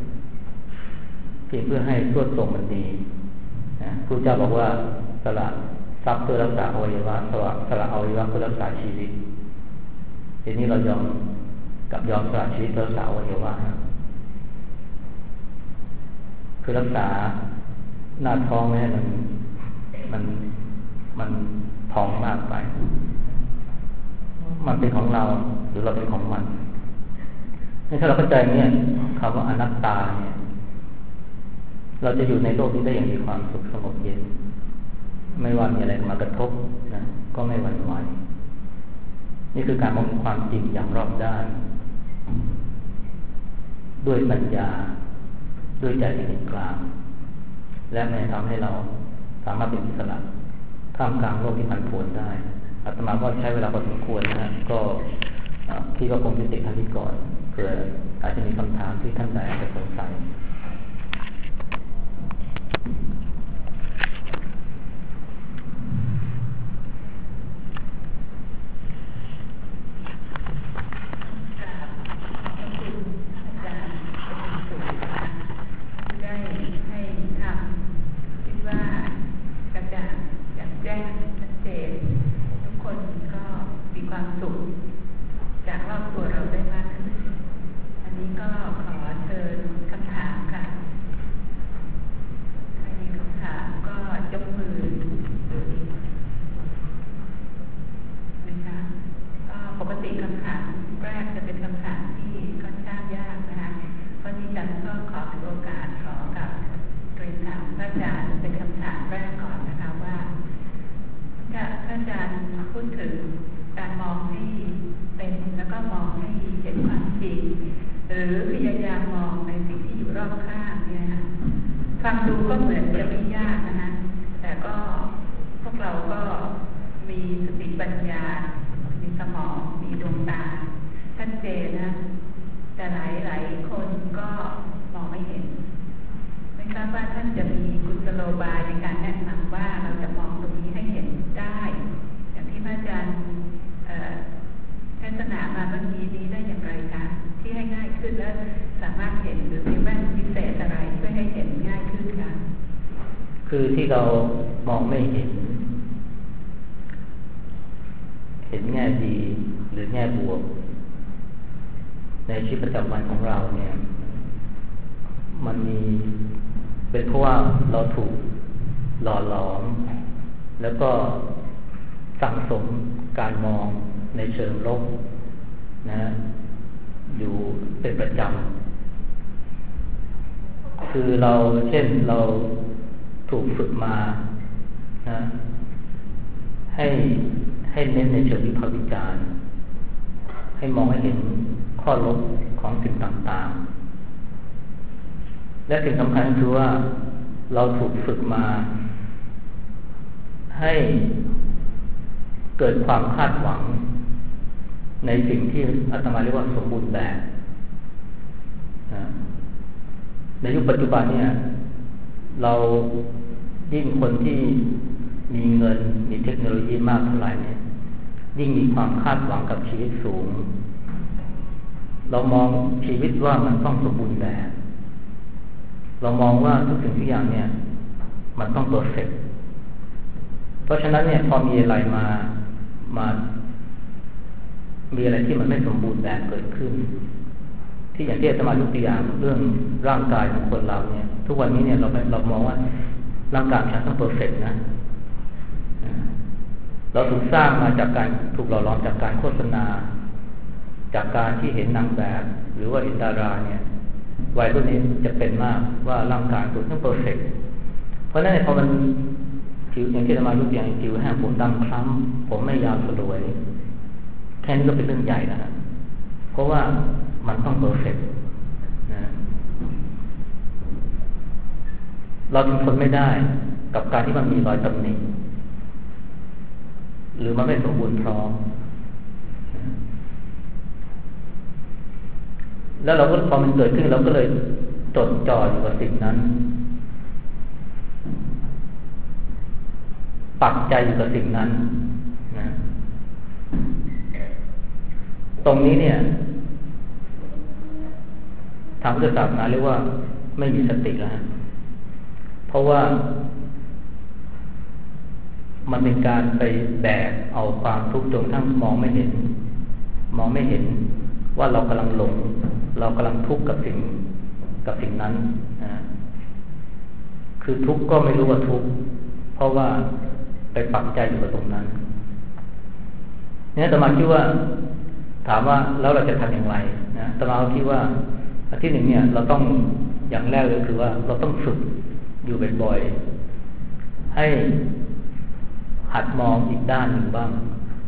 ให้สวดทรงมันดีนะพระเจ้าบอกว่าสละทรัพย์เพื่อรักษาอวัยวะสละอวัยวะเพื่อรักษาชีวิตทีนี้เรายอมสละชีวิตรักษาอวัยวะคือรักษาหน้าท้องไม่ให้มันพองมากไปมันเป็นของเราหรือเราเป็นของมันนี่ถ้าเราเข้าใจเนี่ยคำว่าอนัตตาเนี่ยเราจะอยู่ในโลกนี้ได้อย่างมีความสุขสงบเย็นไม่ว่ามีอะไรมากระทบนะก็ไม่หวั่นไหวนี่คือการมองความจริงอย่างรอบด้านด้วยปัญญาด้วยใจที่เป็นกลางและมันทำให้เราสามารถเป็นอิสระท่ามกลางโลกที่ผันผวนได้อาตมาก็ใช้เวลาพอสมควรนะก็คิดว่าคงจะติดท่านนี้ก่อนเผื่ออาจจะมีคำถามที่ท่านใดอาจจะสงสัยฟังดูก็เหมือนจะไม่ยากนะคะแต่ก็พวกเราก็มีสติปัญญามีสมองมีดวงตาชัดเจนนะแต่หลายคนก็มองไม่เห็นไม่ทราบว่าท่านจะมีกุศโลบายในการแนะนำว่าเราจะมองตรงนี้ให้เห็นได้อย่างที่พระอาจารย์เทศนามาเมื่อกี้นี้ได้อย่างไรคะที่ให้ง่ายขึ้นและสามารถเห็นหรือมีแว่นพิเศษอะไรเพื่อให้เห็นง่ายขึ้นคะคือที่เรามองไม่เห็นแง่ดีหรือแง่บวกในชีวิตประจำวันของเราเนี่ยมันมีเป็นเพราะว่าเราถูกหล่อหลอมแล้วก็สั่งสมการมองในเชิงลบนะอยู่เป็นประจำคือเราเช่นเราถูกฝึกมานะให้เน้นในเชิงวิพากษ์วิจารณ์ให้มองให้เห็นข้อลบของสิ่งต่างๆและสิ่งสำคัญคือว่าเราถูกฝึกมาให้เกิดความคาดหวังในสิ่งที่อาตมาเรียกว่าสมบูรณ์แบบในยุคปัจจุบันเนี่ยเรายิ่งคนที่มีเงินมีเทคโนโลยีมากเท่าไหร่เนี่ยยิ่งมีความคาดหวังกับชีวิตสูงเรามองชีวิตว่ามันต้องสมบูรณ์แบบเรามองว่าทุกสิ่งทุกอย่างเนี่ยมันต้องเพอร์เฟกต์เพราะฉะนั้นเนี่ยพอมีอะไรมามีอะไรที่มันไม่สมบูรณ์แบบเกิดขึ้นที่อย่างที่อาตมายกตัวอย่างเรื่องร่างกายของคนเราเนี่ยทุกวันนี้เนี่ยเรามองว่าร่างกายฉันต้องเพอร์เฟกต์นะเราถูกสร้างมาจากการถูกหล่อหลอมจากการโฆษณาจากการที่เห็นนางแบบหรือว่าเห็นดาราเนี่ยวัยรุ่นนี้จะเป็นมากว่าร่างกายตัวต้องเพอร์เฟกต์เพราะฉะนั้นพอมันผิวอย่างที่อาตมายกตัวอย่างผิวแห้งผมดำคล้ำผมไม่ยาวสลวยแค่นี้ก็เป็นเรื่องใหญ่แล้วนะเพราะว่ามันต้องเพอร์เฟกต์นะเราทนไม่ได้กับการที่มันมีรอยตำหนิหรือมันไม่สมบูรณ์พร้อมแล้วเราก็พอมันเกิดขึ้นเราก็เลยจดจ่ออยู่กับสิ่งนั้นปักใจอยู่กับสิ่งนั้นนะตรงนี้เนี่ยทางพุทธศาสนาเรียกว่าไม่มีสติแล้วเพราะว่ามันเป็นการไปแบกเอาความทุกข์จนทั้งมองไม่เห็นมองไม่เห็นว่าเรากำลังหลงเรากำลังทุกข์กับสิ่งนั้นนะคือทุกข์ก็ไม่รู้ว่าทุกข์เพราะว่าไปปักใจอยู่กับตรงนั้นเนี่ยอาตมาคิดว่าถามว่าแล้วเราจะทำอย่างไรนะอาตมาคิดว่าอันที่หนึ่งเนี่ยเราต้องอย่างแรกเลยคือว่าเราต้องฝึกอยู่บ่อยๆให้หัดมองอีกด้านหนึ่งบ้าง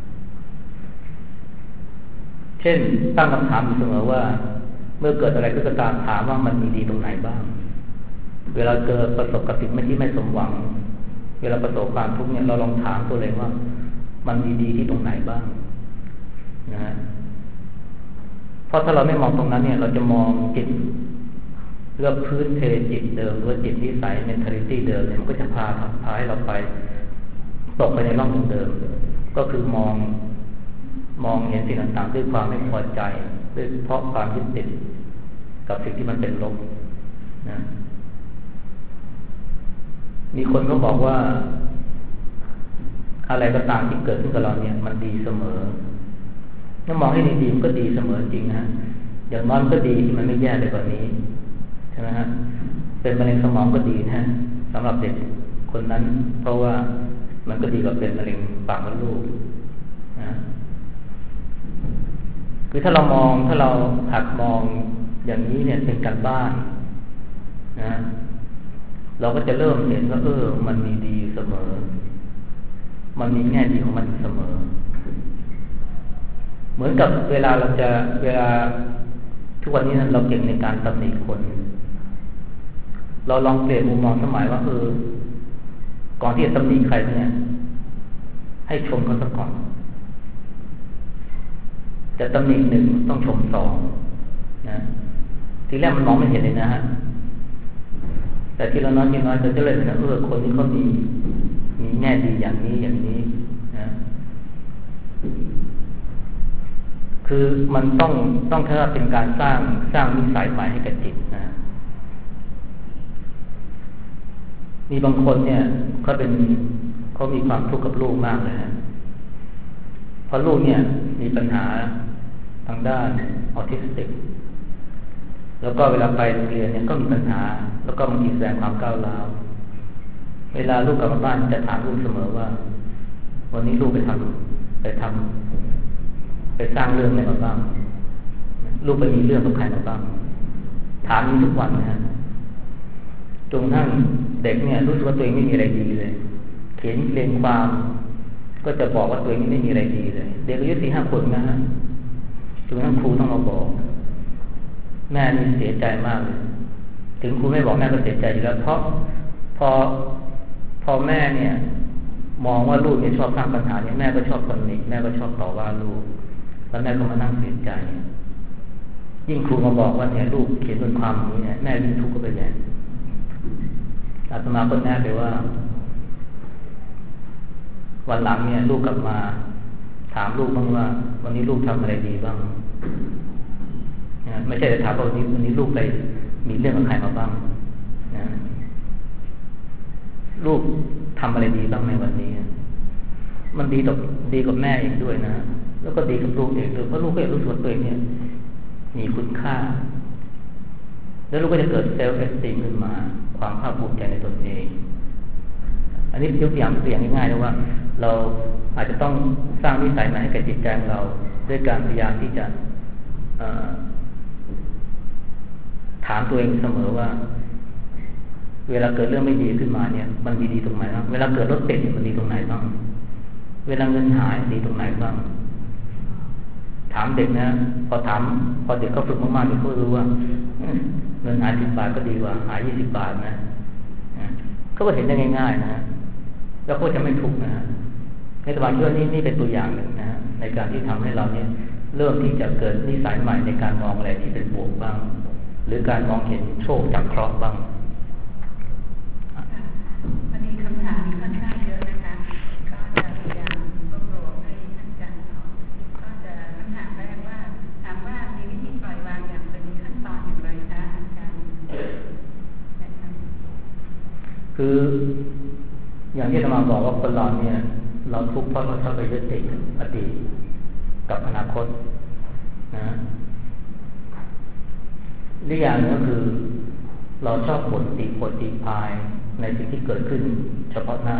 เช่นตั้งคำถามอยู่เสมอว่าเมื่อเกิดอะไรขึ้นก็ตามถามว่ามันมีดีตรงไหนบ้างเวลาเกิดประสบกับสิ่งที่ไม่สมหวังเวลาประสบความทุกข์เนี่ยเราลองถามตัวเองว่ามันมีดีที่ตรงไหนบ้างนะเพราะถ้าเราไม่มองตรงนั้นเนี่ยเราจะมองจิตเรื่องพื้นเพจิตเดิมหรือจิตนิสัย mentality เดิมเนี่ยมันก็จะพาให้เราไปตกไปในร่องเดิมก็คือมองเห็นสิ่งต่างๆด้วยความไม่พอใจด้วยเพราะความยึดติดกับสิ่งที่มันเป็นลบนะมีคนก็บอกว่าอะไรก็ตามที่เกิดขึ้นกับเราเนี่ยมันดีเสมอถ้ามองให้ดีๆมันก็ดีเสมอจริงนะอย่างน้อยมันก็ดีที่มันไม่แย่เลยกว่านี้ใช่ไหมฮะเป็นมะเร็งสมองก็ดีนะสำหรับเด็กคนนั้นเพราะว่ามันก็ดีกว่าเป็นมะเร็งปากมดลูกนะคือถ้าเราหัดมองอย่างนี้เนี่ยเป็นการบ้านนะเราก็จะเริ่มเห็นว่ามันมีดีเสมอมันมีแง่ดีของมันเสมอเหมือนกับเวลาทุกวันนี้เราเก่งในการตำหนิคนเราลองเปลี่ยนมุมมองสมัยว่าก่อนที่จะตำหนิใครเนี่ยให้ชมเขาสักก่อนจะตำหนิหนึ่งต้องชมสองนะทีแรกมันมองไม่เห็นเลยนะฮะแต่ทีละน้อยจะเลยนะคนนี้เขามีแง่ดีอย่างนี้นะคือมันต้องแค่เป็นการสร้างนิสัยใหม่ให้กับจิตนะมีบางคนเนี่ยเขามีความทุกข์กับลูกมากเลยฮะเพราะลูกเนี่ยมีปัญหาทางด้านออทิสติกแล้วก็เวลาไปโรงเรียนเนี่ยก็มีปัญหาแล้วก็บางทีแสดงความก้าวร้าวเวลาลูกกลับมาบ้านจะถามลูกเสมอว่าวันนี้ลูกไปสร้างเรื่องอะไรมาบ้างลูกไปมีเรื่องกับใครมาบ้างถามนี้ทุกวันนะฮะจนทั้งเด็กเนี่ยรู้สึกว่าตัวเองไม่มีอะไรดีเลยเขียนเรียนความก็จะบอกว่าตัวเองไม่มีอะไรดีเลยเด็กอายุ 4-5 ขวบนะฮะจนทั้งครูต้องมาบอกแม่นี่เสียใจมากเลยถึงครูไม่บอกแม่ก็เสียใจอยู่แล้วเพราะพอแม่เนี่ยมองว่าลูกเนี่ยชอบสร้างปัญหาเนี่ยแม่ก็ชอบตำหนิแม่ก็ชอบต่อว่าลูกแล้วแม่ก็มานั่งเสียใจยิ่งครูมาบอกว่าเนี่ยลูกเขียนบนความนี้เนี่ยแม่ยิ่งทุกข์ก็ไปใหญ่อาตมาก็แนะไปว่าวันหลังเนี่ยลูกกลับมาถามลูกบ้างว่าวันนี้ลูกทำอะไรดีบ้างไม่ใช่แต่ถามว่าวันนี้ลูกไปมีเรื่องกับใครมาบ้างนะลูกทำอะไรดีบ้างในวันนี้มันดีกับแม่เองด้วยนะแล้วก็ดีกับลูกเองด้วยเพราะลูกก็รู้สึกตัวเองเนี่ยมีคุณค่าแล้วลูกก็จะเกิดเซลฟ์เอสติมขึ้นมาความภาคภูมิใจในตนเองอันนี้ยกตัวอย่างง่ายๆเลยว่าเราอาจจะต้องสร้างนิสัยใหม่ให้กับจิตใจของเราด้วยการพยายามที่จะถามตัวเองเสมอว่าเวลาเกิดเรื่องไม่ดีขึ้นมาเนี่ยมันดีตรงไหนบ้างเวลาเกิดรถติดมันดีตรงไหนบ้างเวลาเงินหายดีตรงไหนบ้างถามเด็กนะพอเด็กเขาฝึกมากๆเด็กเขารู้ว่าเงินหาย10 บาทก็ดีกว่าหาย20 บาทนะเขาก็เห็นได้ง่ายๆนะแล้วก็จะไม่ทุกข์นะในตอนที่ว่านี่เป็นตัวอย่างหนึ่งนะในการที่ทำให้เราเนี่ยเริ่มที่จะเกิดนิสัยใหม่ในการมองอะไรที่เป็นบวกบ้างหรือการมองเห็นโชคจากเคราะห์บ้างวันนี้คำถามมีค่อนข้างเยอะนะคะก็จะพยายามรวบรวมให้ท่านอาจารย์ตอบก็จะคำถามแรกว่าถามว่ามีวิธีปล่อยวางอย่างเป็นขั้นตอนอย่างไรคะอาจารย์คืออย่างที่อาตมาบอกว่าคนเราเนี่ยเราทุกข์เพราะเราชอบไปยึดติดอดีตกับอนาคตนะหรืออย่างนึงก็คือเราชอบบ่นตีโพยตีพายในสิ่งที่เกิดขึ้นเฉพาะหน้า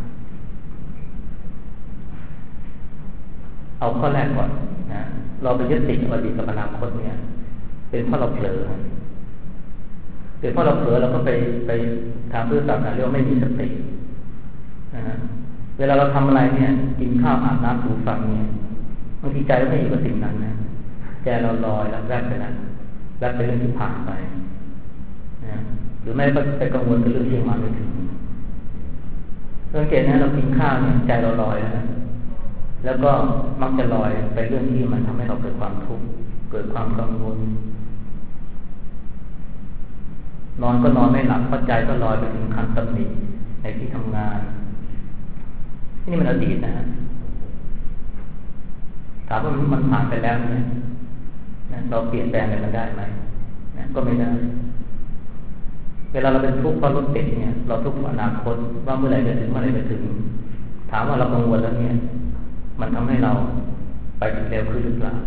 เอาข้อแรกก่อนนะเราไปยึดติดอดีตกับอนาคตเนี่ยเป็นเพราะเราเผลอเป็นเพราะเราเผลอเราก็ไปทางพุทธศาสนาเรียกว่าไม่มีสตินะเวลาเราทำอะไรเนี่ยกินข้าวอาบน้ำถูฟันเนี่ยบางทีใจเราไม่อยู่กับสิ่งนั้นนะใจเราลอยแล้วแวบไปนั้นแวบไปเรื่องที่ผ่านไปนะหรือไม่ก็ไปกังวลกับเรื่องที่มาไม่ถึงสังเกตนะเรากินข้าวเนี่ยใจเราลอยนะแล้วก็มักจะลอยไปเรื่องที่มันทำให้เราเกิดความทุกข์เกิดความกังวลนอนก็นอนไม่หลับเพราะใจก็ลอยไปถึงขั้นตำหนิในที่ทำงานนี่มันอดีตนะฮะถามว่ามันผ่านไปแล้วเนี่ยเราเปลี่ยนแปลงอะไรมันได้ไหมก็ไม่ได้เวลาเราเป็นทุกข์เพราะรถติดเนี่ยเราทุกข์เพราะอนาคตว่าเมื่อไหร่จะถึงเมื่อไหร่จะถึงถามว่าเรากังวลแล้วเนี่ยมันทำให้เราไปเร็วขึ้นหรือเปล่า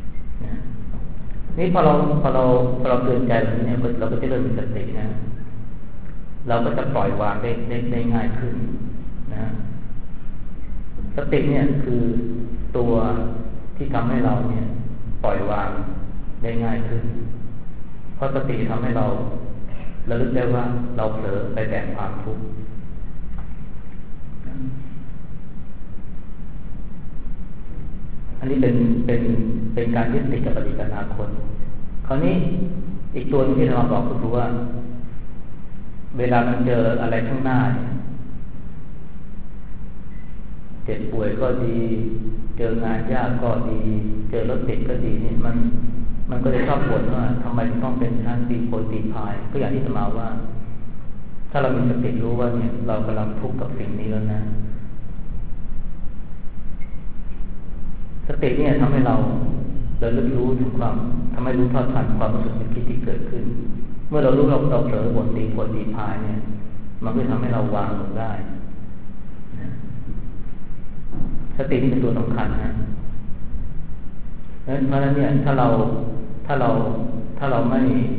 นี่พอเราเตือนใจแบบนี้เนี่ยเราก็จะเริ่มมีสตินะเราก็จะปล่อยวางได้ง่ายขึ้นนะสติเนี่ยคือตัวที่ทำให้เราเนี่ยปล่อยวางได้ง่ายขึ้นเพราะสติทำให้เราระลึกได้ว่าเราเผลอไปแบกความทุกข์อันนี้เป็นการยึดติดกับอดีตอนาคตคราวนี้อีกตัวนึงที่เราบอกก็คือว่าเวลามันเจออะไรข้างหน้าเจ็บป่วยก็ดีเจองานยากก็ดีเจอรถติดก็ดีนี่มันก็เลยชอบบ่นว่าทำไมต้องเป็นชั้นตีโพยตีพายก็อย่างที่จะมาว่าถ้าเรามีสติรู้ว่าเนี่ยเรากำลังทุกข์กับสิ่งนี้แล้วนะสติเนี่ยทำให้เราระลึกรู้ถึงความทำให้รู้เท่าทันความรู้สึกนึกคิดที่เกิดขึ้นเมื่อเรารู้เราเผลอบนตีโพยตีพายเนี่ยมันก็ทำให้เราวางลงได้สตินี่เป็นตัวสำคัญนะเพราะฉะนั้นเนี่ยถ้าเราไม่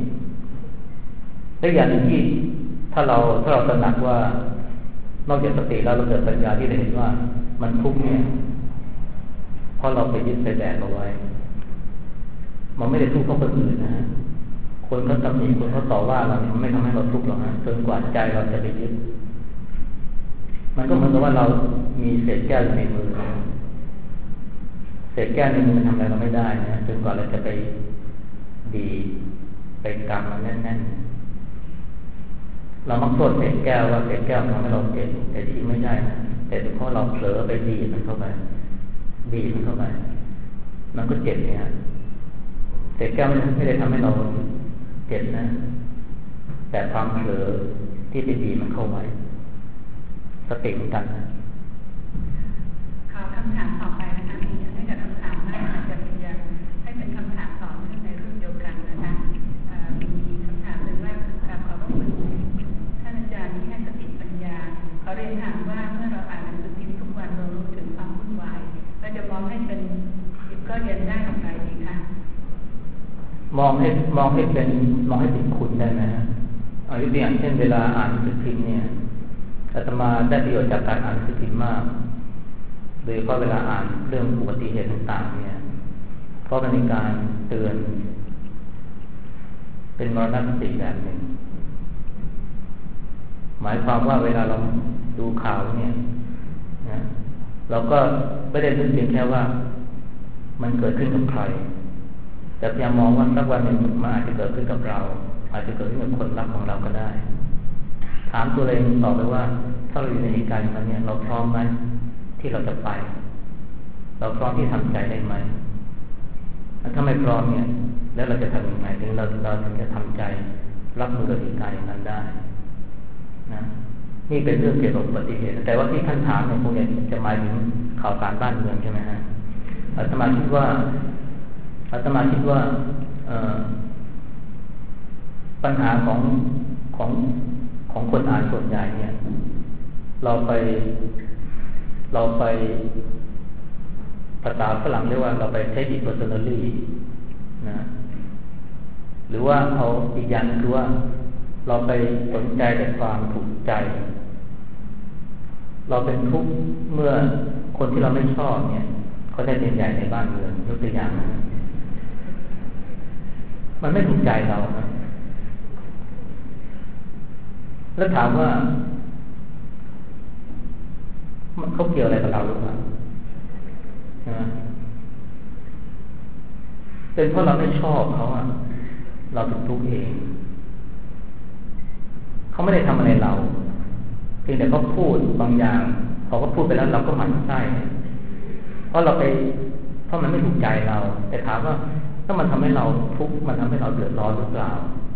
ได้อย่างที่ถ้าเราตระหนักว่านอกจากสติแล้วเราเกิดปัญญาที่ได้เห็นว่ามันทุกข์เนี่ยเพราะเราไปยึดไปแบกเอาไว้มันไม่ได้ทุกข์เพราะคนอื่นนะฮะคนเขาตำหนิคนเขาต่อว่าเราเนี่ยมันไม่ทำให้เราทุกข์หรอกนะจนกว่าใจเราจะไปยึดมันก็เหมือนกับว่าเรามีเศษแก้วอยู่ในมือเศษแก้วในมือมันทำอะไรเราไม่ได้นะจนกว่าเราจะไปดีไปกำมันแน่นๆเรามักโทษเศษแก้วว่าเศษแก้วทำให้เราเจ็บแต่ที่ไม่ใช่นะแต่เพราะเราเผลอไปดีมันเข้าไปมันก็เจ็บเนี่ยเศษแก้วไม่ได้ทำให้เราเจ็บนะแต่ความเผลอที่ไปดีมันเข้าไว้สติเหมือนกันนะขอคำถามต่อไปนะคะให้กับคำถามแรกอาจจะให้เป็นคำถามต่อเนื่องในเรื่องเดียวกันนะคะมีคำถามหนึ่งว่ากราบขอบพระคุณท่านอาจารย์ที่ให้สติปัญญาขอเรียนถามว่าเมื่อเราอ่านหนังสือพิมพ์ทุกวันเรารู้ถึงความวุ่นวายเราจะมองให้เป็นหยิบก็เย็นได้อย่างไรดีคะมองให้เป็นคุณได้ไหมเอายกตัวอย่างเช่นเวลาอ่านหนังสือพิมพ์เนี่ยอาตมาได้ประโยชน์จากการอ่านหนังสือพิมพ์มากโดยเฉพาะเวลาอ่านเรื่องอุบัติเหตุต่างๆเนี่ยเพราะเป็นการเตือนเป็นมรณสติแบบหนึ่งหมายความว่าเวลาเราดูข่าวเนี่ยนะเราก็ไม่ได้นึกเพียงแค่ว่ามันเกิดขึ้นกับใครแต่พยายามมองว่าสักวันหนึ่งมันอาจจะเกิดขึ้นกับเราอาจจะเกิดขึ้นกับคนรักของเราก็ได้ถามตัวเองต่อไปว่าถ้าเราอยู่ในเหตุการณ์นั้นเนี่ยเราพร้อมไหมที่เราจะไปเราพร้อมที่ทำใจได้ไหมถ้าไม่พร้อมเนี่ยแล้วเราจะทำยังไงถึงเราถึงจะทำใจรับมือกับเหตุการณ์อย่างนั้นได้นะนี่เป็นเรื่องเกี่ยวกับอุบัติเหตุแต่ว่าที่ท่านถามเนี่ยพวกนี้จะหมายถึงข่าวสารบ้านเมืองใช่ไหมฮะอาตมาคิดว่าปัญหาของคนอ่านส่วนใหญ่เนี่ยเราไปภาษาฝรั่งเรียกว่าเราไปtake it personally นะหรือว่าเอาอีกอย่างคือว่าเราไปสนใจแต่ความถูกใจเราเป็นทุกข์เมื่อคนที่เราไม่ชอบเนี่ยเขาได้เป็นใหญ่ในบ้านเมืองยกตัวอย่างนะมันไม่ถูกใจเรานะแล้วถามว่าเขาเกี่ยวอะไรกับเราหรือเปล่านะเป็นเพราะเราไม่ชอบเขาอะเราถึงทุกข์เองเขาไม่ได้ทำอะไรเราเพียงแต่เขาพูดบางอย่างเขาก็พูดไปแล้วเราก็หมั่นไส้เพราะมันไม่ถูกใจเราแต่ถามว่าถ้ามันทำให้เราทุกข์มันทำให้เราเดือดร้อนหรือเปล่า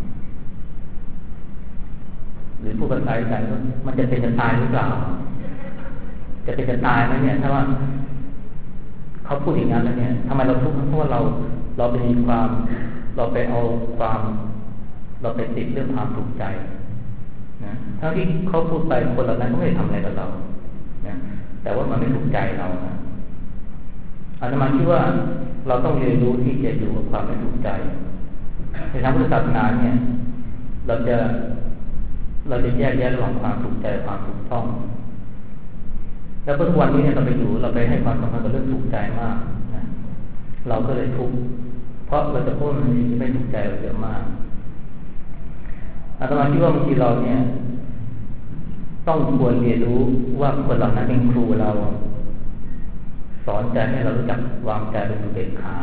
หรือผู้บรรยายกันว่ามันจะเป็นจะตายหรือเปล่าจะเป็นจะตายไหมเนี่ยถ้าว่าเขาพูดอย่างนั้นแล้วเนี่ยทำไมเราทุกข์เพราะว่าเราไปมีความเราไปเอาความเราไปติดเรื่องความถูกใจนะทั้งที่เขาพูดไปคนเหล่านั้นก็ไม่ได้ทำอะไรกับเรานะแต่ว่ามันไม่ถูกใจเรานะอาตมาคิดว่าเราต้องเรียนรู้ที่จะอยู่กับความไม่ถูกใจในทางพุทธศาสนาเนี่ยเราจะแยกแยะระหว่างความถูกใจความถูกต้องแล้วทุกวันนี้เนี่ยเราไปให้ความสำคัญกับเรื่องถูกใจมากนะเราก็เลยทุกข์เพราะเราจะพูดในสิ่งที่ไม่ถูกใจเราเยอะมากอาตมาคิดว่าบางทีเราเนี่ยต้องควรเรียนรู้ว่าคนเหล่านั้นเป็นครูเราสอนใจให้เรารู้จักวางใจเป็นอุเบกขา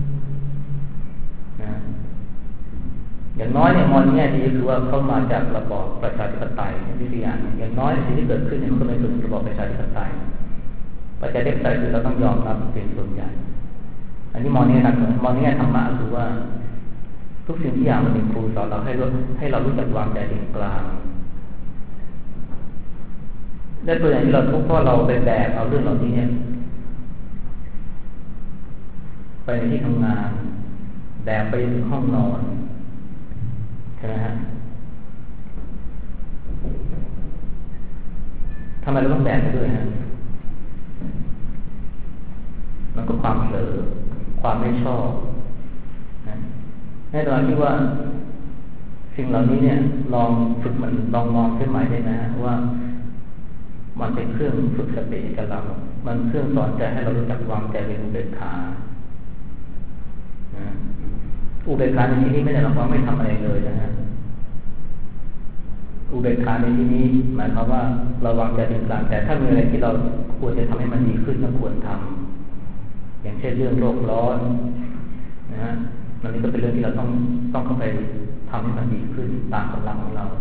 นะอย่างน้อยเนี่ยมองแง่ดีคือว่าเขามาจากระบอบประชาธิปไตยวิทยาอย่างน้อยสิ่งที่เกิดขึ้นเนี่ยมันก็เป็นส่วนระบอบประชาธิปไตยประชาธิปไตยคือเราต้องยอมรับเป็นส่วนใหญ่อันนี้มองในแง่ธรรมะคือว่าทุกสิ่งที่อย่างมันเป็นครูสอนเราให้เรารู้จักวางใจเป็นกลางและตัวอย่างที่เราทุกข์เพราะเราไปแบกเอาเรื่องเหล่านี้เนี่ยไปในที่ทำงานแบกไปถึงห้องนอนใช่ไหมฮะทำไมเราต้องแบกไปด้วยฮะมันก็ความเผลอความไม่ชอบนะในตอนที่ว่าสิ่งเหล่านี้เนี่ยลองฝึกมันลองมองขึ้นใหม่ได้นะว่ามันเป็นเครื่องฝึกสติกับเรามันเครื่องสอนใจให้เรารู้จักวางใจเป็นอุเบกขาอุเบกขาในที่นี้ไม่ได้หมายความไม่ทำอะไรเลยนะฮะอุเบกขาในที่นี้หมายความว่าเราวางใจเป็นกลางแต่ถ้ามีอะไรที่เราควรจะทำให้มันดีขึ้นก็ควรทำอย่างเช่นเรื่องโลกร้อนนะฮะนั่นก็เป็นเรื่องที่เราต้องเข้าไปทำให้มันดีขึ้นตามกำลังของเรา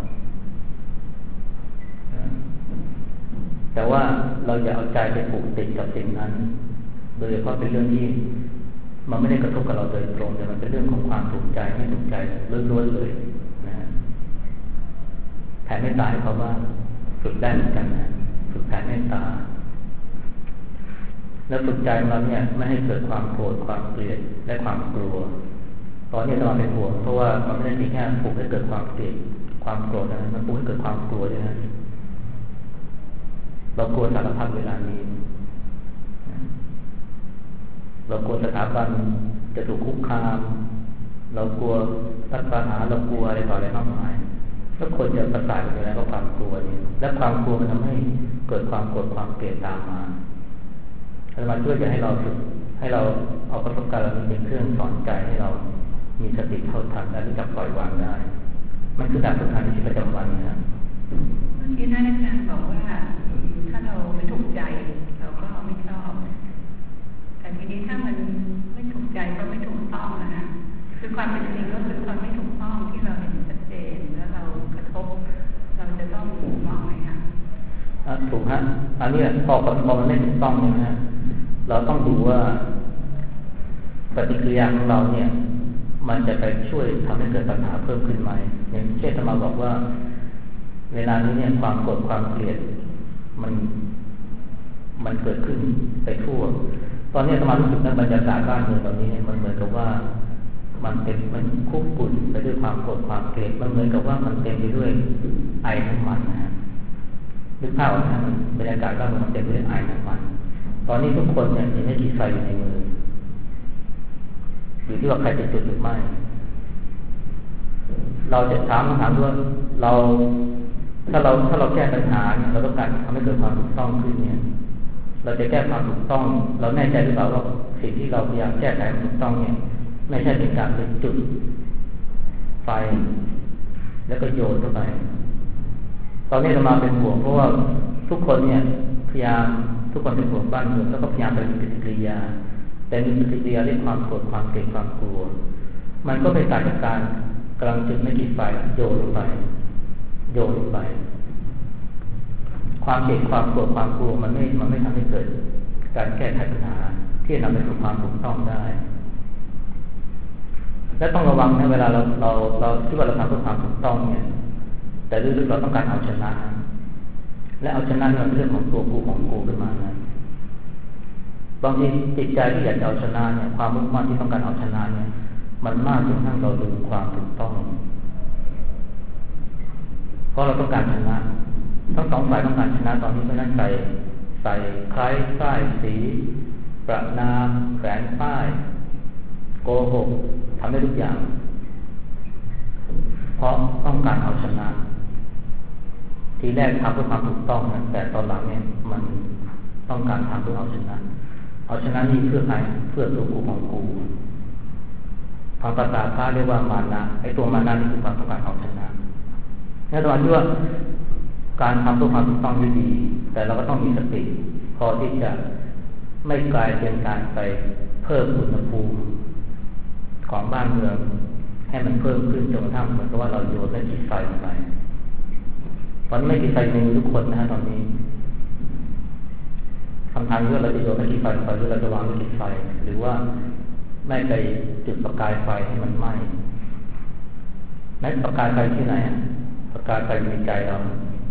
แต่ว่าเราอย่าเอาใจไปผูกติดกับสิ่งนั้นโดยเฉพาะเป็นเรื่องที่มันไม่ได้กระทบกับเราโดยตรงแต่มันเป็นเรื่องของความถูกใจไม่ถูกใจล้วนๆเลยนะแผ่เมตตาให้เขาว่าฝึกได้เหมือนกันนะฝึกแผ่เมตตาแล้วฝึกใจเราเนี่ยไม่ให้เกิดความโกรธความเกลียดและความกลัวตอนนี้เราเป็นห่วงเพราะว่ามันไม่ได้เพียงแค่ปลุกให้เกิดความเกลียดความโกรธนะมันปลุกให้เกิดความกลัวด้วยนะเรากลัวสารพัดเวลานี้เรากลัวสถาบันจะถูกคุกคามเรากลัวรัฐประหารเรากลัวอะไรต่ออะไรมากมายแล้วคนจะประสาทกันอยู่แล้วก็ความกลัวนี่และความกลัวมันทำให้เกิดความโกรธความเกลียดตามมาแล้วมาช่วยจะให้เราฝึกให้เราเอาประสบการณ์เหล่านี้เป็นเครื่องสอนใจให้เรามีสติเท่าทันและรู้จักปล่อยวางได้มันคือการฝึกหัดในชีวิตประจำวันนะครับเมื่อกี้ท่านอาจารย์บอกว่าถ้าเราไม่ถูกใจเราก็ไม่ชอบแต่ทีนี้ถ้ามันไม่ถูกใจก็ไม่ถูกต้องนะคือความเป็นจริงก็คือความไม่ถูกต้องที่เราเห็นชัดเจนแล้วเรากระทบเราจะต้องมองไหมคะถูกฮะอันนี้พอมันไม่ถูกต้องเนี่ยนะเราต้องดูว่าปฏิกิริยาของเราเนี่ยมันจะไปช่วยทำให้เกิดปัญหาเพิ่มขึ้นไหมอย่างเช่นธรรมะบอกว่าเวลานี้เนี่ยความโกรธความเกลียดมันเกิดขึ้นไปทั่วตอนนี้ธรรมะรู้สึกว่าบรรยากาศบ้านเมืองตอนนี้เนี่ยมันเหมือนกับว่ามันคุกกุ่นไปด้วยความโกรธความเกลียดมันเหมือนกับว่ามันเต็มไปด้วยไอน้ำมันนะฮะนึกภาพออกนะมันบรรยากาศบ้านเมืองมันเต็มไปด้วยไอน้ำมันตอนนี้ทุกคนเนี่ยมีไม่กี่ไฟอยู่ในมืออยู่ที่ว่าใครจะจุดหรือไม่เราจะถามว่าเราถ้าเราแก้ปัญหาเนี่ยเราต้องการทำให้เกิดความถูกต้องขึ้นเนี่ยเราจะแก้ความถูกต้องเราแน่ใจหรือเปล่าว่าสิ่งที่เราพยายามแก้ไขถูกต้องเนี่ยไม่ใช่เป็นการเป็นจุดไฟแล้วก็โยนเข้าไปตอนนี้เรามาเป็นห่วงเพราะว่าทุกคนเนี่ยพยายามทุกคนเป็นห่วงบ้านเมืองแล้วก็พยายามไปมีปฏิกิริยาแต่มีปฏิกิริยาด้วยความโกรธความเกลียดความกลัวมันก็เป็นการจัดการกำลังจุดไม่กี่ไฟโยนลงไปความเกลียดความโกรธความกลัวมันไม่ทำให้เกิดการแก้ไขปัญหาที่จะนำไปสู่ความถูกต้องได้และต้องระวังนะเวลาเราคิดว่าเราทำเพื่อความถูกต้องเนี่ยแต่ลึกๆเราต้องการเอาชนะและเอาชนะนี่เป็นเรื่องของตัวกูของกูขึ้นมานะบางทีจิตใจที่อยากจะเอาชนะเนี่ยความมุ่งมั่นที่ต้องการเอาชนะเนี่ยมันมากจนทั้งเราลืมความถูกต้องเพราะเราต้องการชนะทั้งสองฝ่ายต้องการชนะตอนนี้เพราะนั้นใส่คล้ายป้ายสีประนามแขวนป้ายโกหกทำได้ทุกอย่างเพราะต้องการเอาชนะทีแรกทำเพื่อความถูกต้องนะแต่ตอนหลังเนี่ยมันต้องการทำเพื่อเอาชนะนี่เพื่อใครเพื่อตัวกูของกูทางภาษาพระเรียกว่ามานะไอ้ตัวมานะนี่คือความต้องการเอาชนะแน่นอนที่ว่าการทำเพื่อความถูกต้องที่ดีแต่เราก็ต้องมีสติพอที่จะไม่กลายเป็นการไปเพิ่มอุณหภูมิของบ้านเมืองให้มันเพิ่มขึ้นจนกระทั่งเหมือนกับว่าเราโยนและจุดไฟลงไปตอนนี้ไม่จุดไฟในมือทุกคนนะฮะตอนนี้คำถามคือเราจะโยนและจุดไฟลงไปหรือเราจะวางและจุดไฟหรือว่าไม่ไปจุดประกายไฟให้มันไหม้นั้นประกายไฟที่ไหนประกายไฟในใจเรา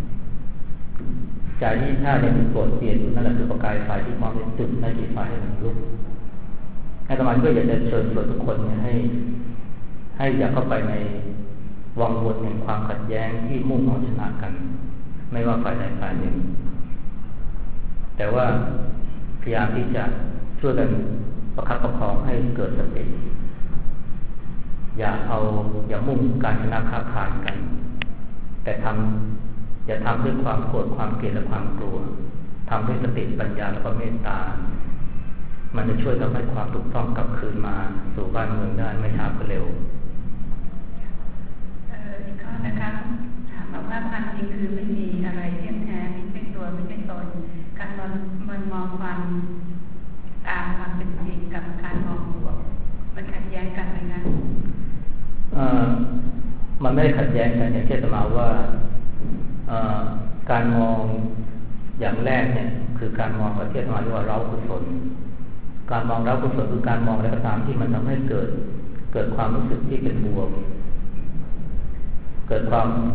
ใจที่ถ้ายังมีโกรธเกลียดอยู่นั่นแหละคือประกายไฟที่มองเป็นจุดในจิตไฟให้มันลุกอาตมาก็อยากจะเชิญชวนทุกคนให้อย่าเข้าไปในวังวนแห่งความขัดแย้งที่มุ่งเอาชนะกันไม่ว่าฝ่ายใดฝ่ายหนึ่งแต่ว่าพยายามที่จะช่วยกันประคับประคองให้เกิดสติอย่ามุ่งการชนะค้าขายกันแต่อย่าทำด้วยความโกรธความเกลียดและความกลัวทำด้วยสติปัญญาและก็เมตตามันจะช่วยทำให้ความถูกต้องกลับคืนมาสู่บ้านเมืองได้ไม่ช้าก็เร็วอีกข้อนะคะถามว่าความจริงคือไม่มีอะไรเที่ยงแท้ไม่ใช่ตัวไม่ใช่ตนการมันมองความตามความเป็นจริงกับการมองบวกมันขัดแย้งกันไหมคะมันไม่ได้ขัดแย้งกันอย่างเช่นอาตมาว่าการมองอย่างแรกเนี่ยคือการมองแบบที่อาตมาเรียกว่าเร้ากุศลการมองเร้ากุศลคือการมองอะไรก็ตามที่มันทำให้เกิดความรู้สึกที่เป็นบวกเกิด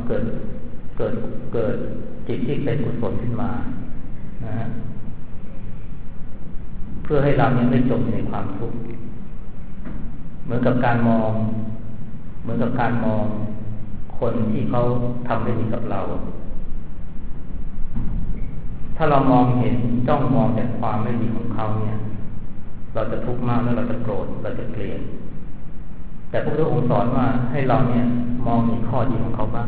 จิตที่เป็นกุศลขึ้นมานะฮะเพื่อให้เราเนี่ยไม่จมในความทุกข์เหมือนกับการมองคนที่เขาทำไม่ดีกับเราถ้าเรามองเห็นจ้องมองแต่ความไม่ดีของเขาเนี่ยเราจะทุกข์มากแล้วเราจะโกรธเราจะเกลียดแต่พระพุทธองค์สอนว่าให้เราเนี่ยมองเห็นข้อดีของเขาบ้าง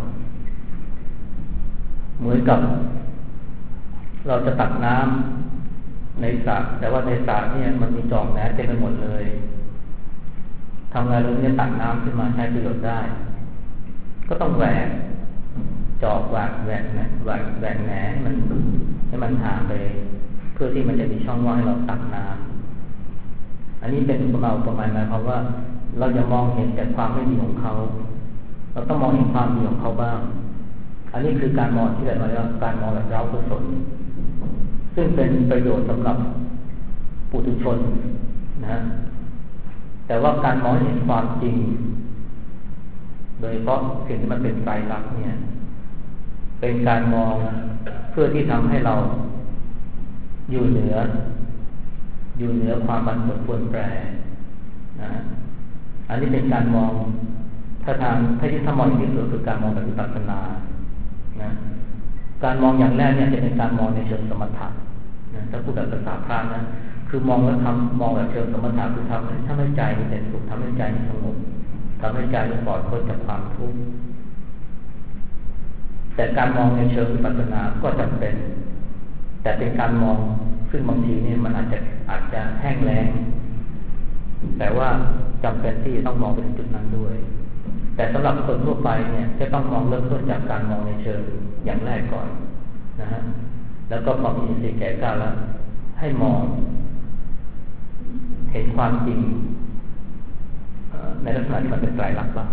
เหมือนกับเราจะตักน้ำในสระแต่ว่าในสระเนี่ยมันมีจอกแหนเต็มไปหมดเลยทำไงเราจะตักน้ำขึ้นมาใช้ประโยชน์ได้ก็ต้องแหวกจอกแหวกแหนให้มันห่างไปเพื่อที่มันจะมีช่องว่างให้เราตักน้ำอันนี้เป็นประมาณเพราะว่าเราจะมองเห็นแต่ความไม่ดีของเขาเราต้องมองเห็นความดีของเขาบ้างอันนี้คือการมองที่แบบว่าการมองแบบเร้ากุศลซึ่งเป็นประโยชน์สำหรับปุถุชนนะแต่ว่าการมองเห็นความจริงโดยเฉพาะสิ่งที่มันเป็นไตรลักษณ์เนี่ยเป็นการมองเพื่อที่ทำให้เราอยู่เหนือความบันเทิงปวนแปรนะอันนี้เป็นการมองถ้ายึดมองอย่างที่สุดคือการมองแบบวิปัสสนานะการมองอย่างแรกเนี่ยจะเป็นการมองในเชิงสมถะนะถ้าพูดแบบภาษาพระนะคือมองแล้วมองแบบเชิงสมถะคือทำให้ใจมีแต่สุขทำให้ใจมีสงบทำให้ใจมีปลอดพ้นจากความทุกข์แต่การมองในเชิงวิปัสสนาก็จำเป็นแต่เป็นการมองซึ่งบางทีเนี่ยมันอาจจะแห้งแล้งแต่ว่าจำเป็นที่ต้องมองไปถึงจุดนั้นด้วยแต่สำหรับคนทั่วไปเนี่ยจะต้องมองเริ่มต้นจากการมองในเชิงอย่างแรกก่อนนะฮะแล้วก็พอมีอินทรีย์แก่กล้าแล้วให้มองเห็นความจริงในลักษณะที่มันเป็นไตรลักษณ์บ้าง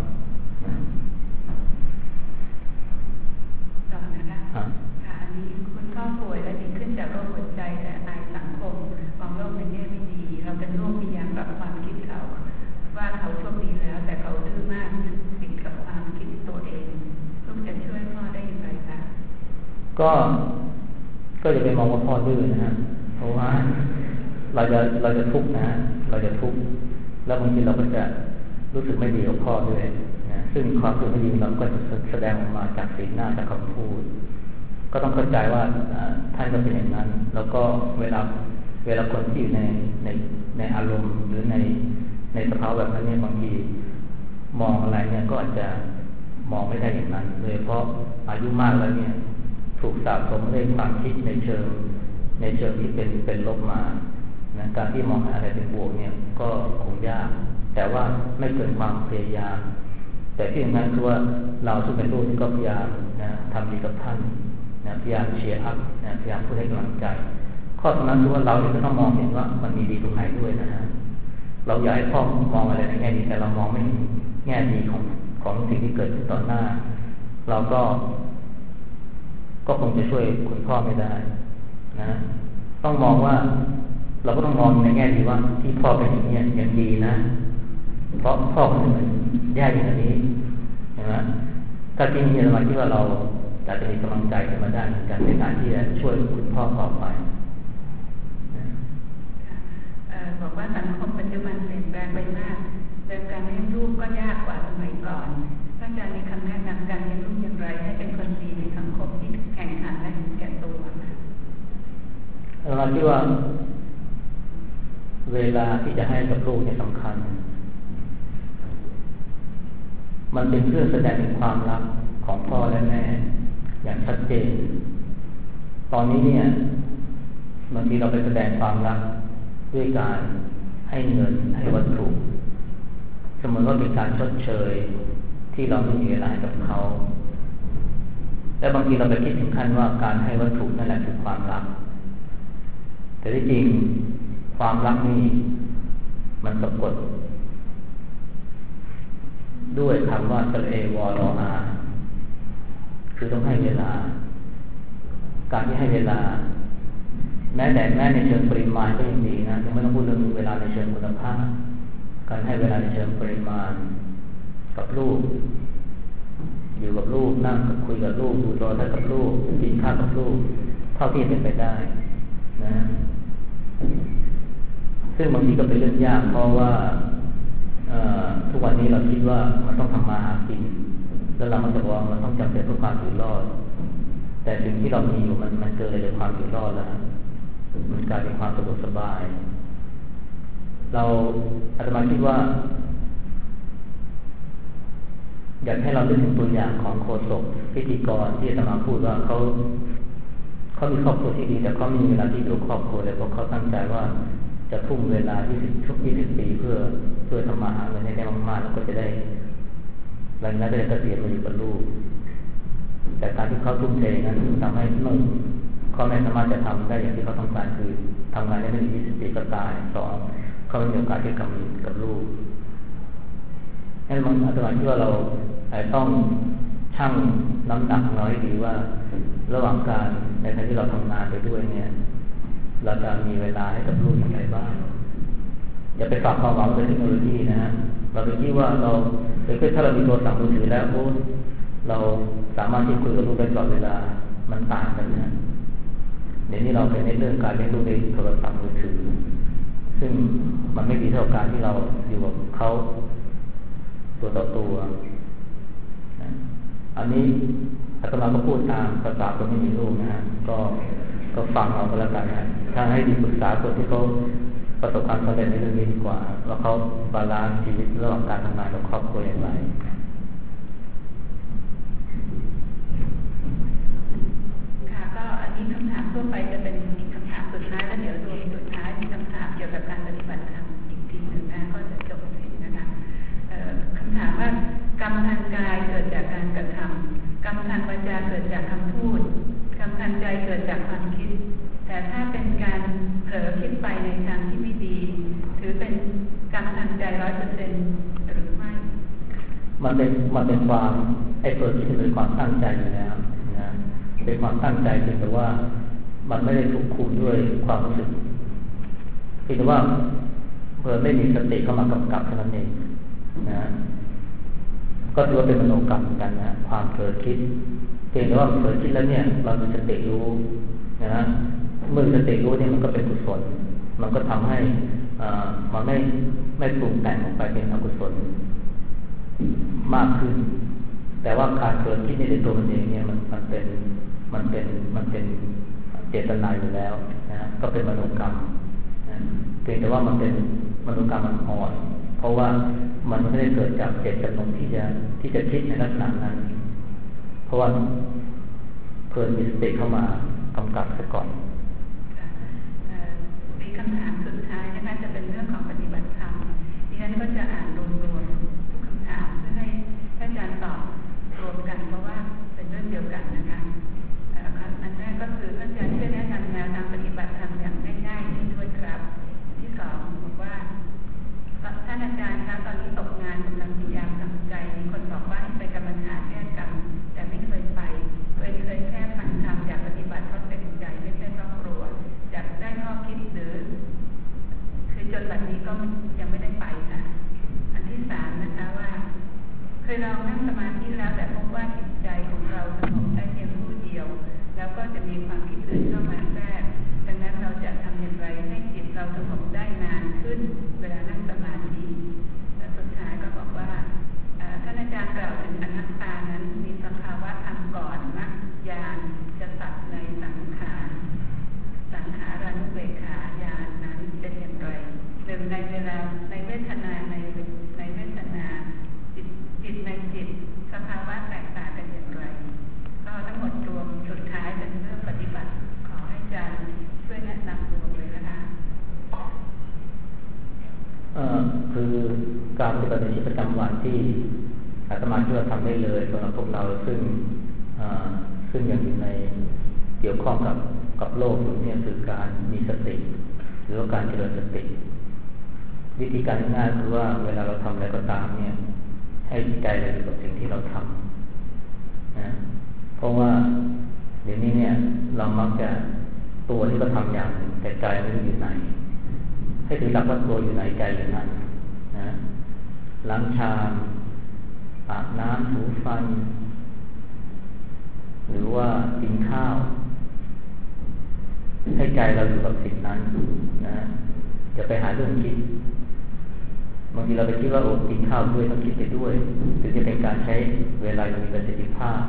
ต่อนะคะค่ะอันนี้คุณพ่อป่วยและดีขึ้นจากโรคหัวใจแต่ในสังคมมองโลกในแง่ไม่ดีเราเป็นโรคพยายามปรับความคิดเขาว่าเขาโชคดีแล้วแต่เขาดื้อมากติดกับความคิดตัวเองลูกจะช่วยพ่อได้อย่างไรคะก็อย่าไปมองว่าพ่อดื้อนะฮะเพราะว่าเราจะทุกข์นะเราจะทุกข์แล้วบางทีเราก็จะรู้สึกไม่ดีกับพ่อด้วยนะซึ่งความรู้สึกไม่ดีเราก็จะแสดงออกมาจากสีหน้าจากคำพูดก็ต้องเข้าใจว่าท่านก็เป็นอย่างนั้นแล้วก็เวลาคนที่อยู่ในอารมณ์หรือในสภาวะแบบนั้นเนี่ยบางทีมองอะไรเนี่ยก็อาจจะมองไม่ได้อย่างนั้นเลยเพราะอายุมากแล้วเนี่ยถูกสะสมด้วยความคิดในเชิงที่เป็นลบมานะการที่มองอะไรเป็นบวกเนี่ยก็คงยากแต่ว่าไม่เกินความพยายามแต่ที่สำคัญคือว่าเราซึ่งเป็นลูกนี่ก็พยายามนะทำดีกับท่านนะพยายามเชียร์อัพนะพยายามพูดให้กำลังใจข้อสำคัญคือว่าเราเองก็ต้องมองเห็นว่ามันมีดีตรงไหนด้วยนะฮะเราอยากให้พ่อมองอะไรในแง่ดีแต่เรามองไม่เห็นแง่ดีของสิ่งที่เกิดขึ้นต่อหน้าเราก็คงจะช่วยคุณพ่อไม่ได้นะต้องมองว่าเราก็ต้องมองในแง่ดีว่าที่พ่อเป็นอย่างนี้ยังดีนะเพราะพ่อคนอื่นแย่อย่างนี้เห็นไหมถ้าจริงๆเราคิดว่าเราอาจจะมีกำลังใจขึ้นมาได้เหมือนกันในการที่จะช่วยคุณพ่อต่อไปบอกว่าสังคมปัจจุบันเปลี่ยนแปลงไปมากเรื่องการเลี้ยงลูกก็ยากกว่าสมัยก่อนท่านอาจารย์มีคำแนะนำการเลี้ยงลูกอย่างไรให้เป็นคนดีในสังคมที่แข่งขันและเห็นแก่ตัวเราคิดว่าเวลาที่จะให้กับลูกเนี่ยสำคัญมันเป็นเพื่อแสดงถึงความรักของพ่อและแม่อย่างชัดเจนตอนนี้เนี่ยบางทีเราไปแสดงความรักด้วยการให้เงินให้วัตถุเสมือนว่าเป็นการชดเชยที่เราไม่มีเวลาให้กับเขาและบางทีเราไปคิดถึงขั้นว่าการให้วัตถุนั่นแหละคือความรักแต่ที่จริงความรักนี่มันสะกดด้วยคำว่าสระเอวอรออาคือต้องให้เวลาการที่ให้เวลาแม้ในเชิงปริมาณก็ยังดีนะยังไม่ต้องพูดเรื่องเวลาในเชิงคุณภาพการให้เวลาในเชิงปริมาณกับลูกอยู่กับลูกนั่งคุยกับลูกดูโทรทัศน์กับลูกกินข้าวกับลูกเท่าที่เป็นไปได้นะซึ่งบางทีก็เป็นเรื่องยากเพราะว่าทุกวันนี้เราคิดว่ามันต้องทำมาหากินแล้วเรามันจะบอกว่ามันต้องจำเป็นเพื่อความอยู่รอดแต่สิ่งที่เรามีอยู่มันเกินเลยความอยู่รอดแล้วมันกลายเป็นความสะดวกสบายเราอาตมาคิดว่าอยากให้เรานึกถึงตัวอย่างของโฆษกพิธีกรที่อาตมาพูดว่าเขามีครอบครัวที่ดีแต่เขาไม่มีเวลาที่ดูครอบครัวเลยเพราะเขาตั้งใจว่าจะทุ่มเวลา20 ปีเพื่อทำมาหาเงินให้ได้มากๆแล้วก็จะได้หลังจากนั้นก็จะเกษียณมาอยู่กับลูกแต่การที่เขาทุ่มเทนั้นทำให้เขาไม่สามารถจะทำได้อย่างที่เขาต้องการคือทำงานได้ไม่ถึง20 ปีก็ตาย2เขาไม่มีโอกาสที่จะกลับมาอยู่กับลูกนั่นมันอาจารย์ที่ว่าเราต้องชั่งน้ำหนักของเราให้ดีว่าระหว่างการในขณะที่เราทำงานไปด้วยเนี่ยเราจะมีเวลาให้กับลูกอย่างไรบ้างอย่าไปฝากความหวังในเทคโนโลยีนะฮะเราไปคิดว่าเราถ้าเรามีโทรศัพท์มือถือแล้วเราสามารถที่คุยกับลูกได้ตลอดเวลามันต่างกันนะเดี๋ยวนี้เราไปในเรื่องการเลี้ยงลูกในโทรศัพท์มือถือซึ่งมันไม่ดีเท่าการที่เราอยู่กับเขาตัวต่อตัวอันนี้อาตมาก็พูดตามภาษาคนไม่มีลูกนะฮะก็ก็ฟังเอาก็แล้วกันนะถ้าให้ดีปรึกษาคนที่เขาประสบความสำเร็จในเรื่องนี้ดีกว่าว่าเขาบาลานซ์ชีวิตระหว่างการทำงานกับครอบครัวอย่างไรค่ะก็อันนี้คำถามทั่วไปจะเป็นอีกคำถามสุดท้ายแล้วเดี๋ยวรวมสุดท้ายมีคำถามเกี่ยวกับการปฏิบัติธรรมอีกทีหนึ่งนะก็จะจบสิ้นนะคะคำถามว่ากรรมทางกายเกิดจากการกระทำกรรมทางวาจาเกิดจากคำพูดกรรมทางใจเกิดจากความคิดแต่ถ้าเป็นการเผลอคิดไปในทางที่ไม่ดีถือเป็นกรรมทางใจ 100% หรือไม่มันเป็นความไอ้ตัวที่เป็นความตั้งใจอยู่แล้วนะเป็นความตั้งใจเพียงแต่ว่ามันไม่ได้ถูกคุมด้วยความรู้สึกเพียงแต่ว่าเพื่อไม่มีสติเข้ามากำกับเท่านั้นเองนะก็ถือว่าเป็นมโนกรรมเหมือนกันนะความเผลอคิดเพียงแต่ว่าเผลอคิดแล้วเนี่ยเรามีสติรู้นะเมื่อสติรู้เนี่ยมันก็เป็นกุศลมันก็ทำให้มันไม่ปรุงแต่งออกไปเป็นอกุศลมากขึ้นแต่ว่าการเผลอคิดในตัวมันเองเนี่ยมันเป็นเจตนาอยู่แล้วนะก็เป็นมโนกรรมนะเพียงแต่ว่ามันเป็นมโนกรรมมันอ่อนเพราะว่ามันไม่ได้เกิดจากเจตจำนงที่จะคิดในลักษณะนั้นเพราะว่าเพิ่มมีสติเข้ามากำกับซะก่อนมีคำถามสุดท้ายนะคะจะเป็นเรื่องของปฏิบัติธรรมดิฉันก็จะอ่านรวมๆทุกคำถามเพื่อให้อาจารย์ตอบรวมกันเพราะว่าเป็นเรื่องเดียวกันนะคะอันแรกก็คืออาจารย์ช่วยแนะนำแนวทางปฏิบัติธรรมอย่างง่ายๆให้ด้วยครับที่สองบอกว่าท่านอาจารย์คะตอนนี้ตกงานกำลังพยายามทำใจมีคนบอกว่าให้ไปกรรมฐานแก้กรรมแต่ไม่เคยไปเคยแค่ฟังธรรมอยากปฏิบัติเพราะเป็นใจไม่ใช่เพราะกลัวอยากได้ข้อคิดหรือคือจนแบบนี้ก็ยังไม่ได้ไปค่ะอันที่สามนะคะว่าเคยลองนั่งสมาธิแล้วแต่พบว่าจิตใจของเราสงบได้เพียงผู้เดียวแล้วก็จะมีความคิดอื่นเข้ามาแทรกดังนั้นเราจะทำอย่างไรให้จิตเราสงบได้นานขึ้นเวลานั่งสมาธิและสุดท้ายก็บอกว่าท่านอาจารย์กล่าวถึงอนัตตานั้นมีสภาวะธรรมก่อนมรรคญาณจะตัดในสังขารานุเบกขาญาณนั้นเป็นอย่างไรหนึ่งในเวลาในเวทนาในเวทนาจิตในจิตสภาวะแตกต่างกันอย่างไรก็ทั้งหมดรวมสุดท้ายเป็นเรื่องปฏิบัติขอให้อาจารย์ช่วยแนะนำรวมเลยนะคะคือการปฏิบัติในชีวิตประจำวันที่อาตมาช่วยทำได้เลยสำหรับพวกเราซึ่งยังอยู่ในเกี่ยวข้องกับโลกอยู่เนี่ยคือการมีสติหรือว่าการเจริญสติวิธีการง่ายคือว่าเวลาเราทำอะไรก็ตามเนี่ยให้ใจเราอยู่กับสิ่งที่เราทำนะเพราะว่าเดี๋ยวนี้เนี่ยเรามักจะตัวที่เราทำอย่างหนึ่งแต่ใจไม่รู้อยู่ไหนให้ถือหลักว่าตัวอยู่ไหนใจอยู่ไหนนะล้างชามอาบน้ำถูฟันหรือว่ากินข้าวให้ใจเราอยู่กับสิ่งนั้นนะอย่าไปหาเรื่องคิดบางทีเราไปคิดว่าโอ้กินข้าวด้วยต้องคิดไปด้วยถึงจะเป็นการใช้เวลาอย่างมีประสิทธิภาพ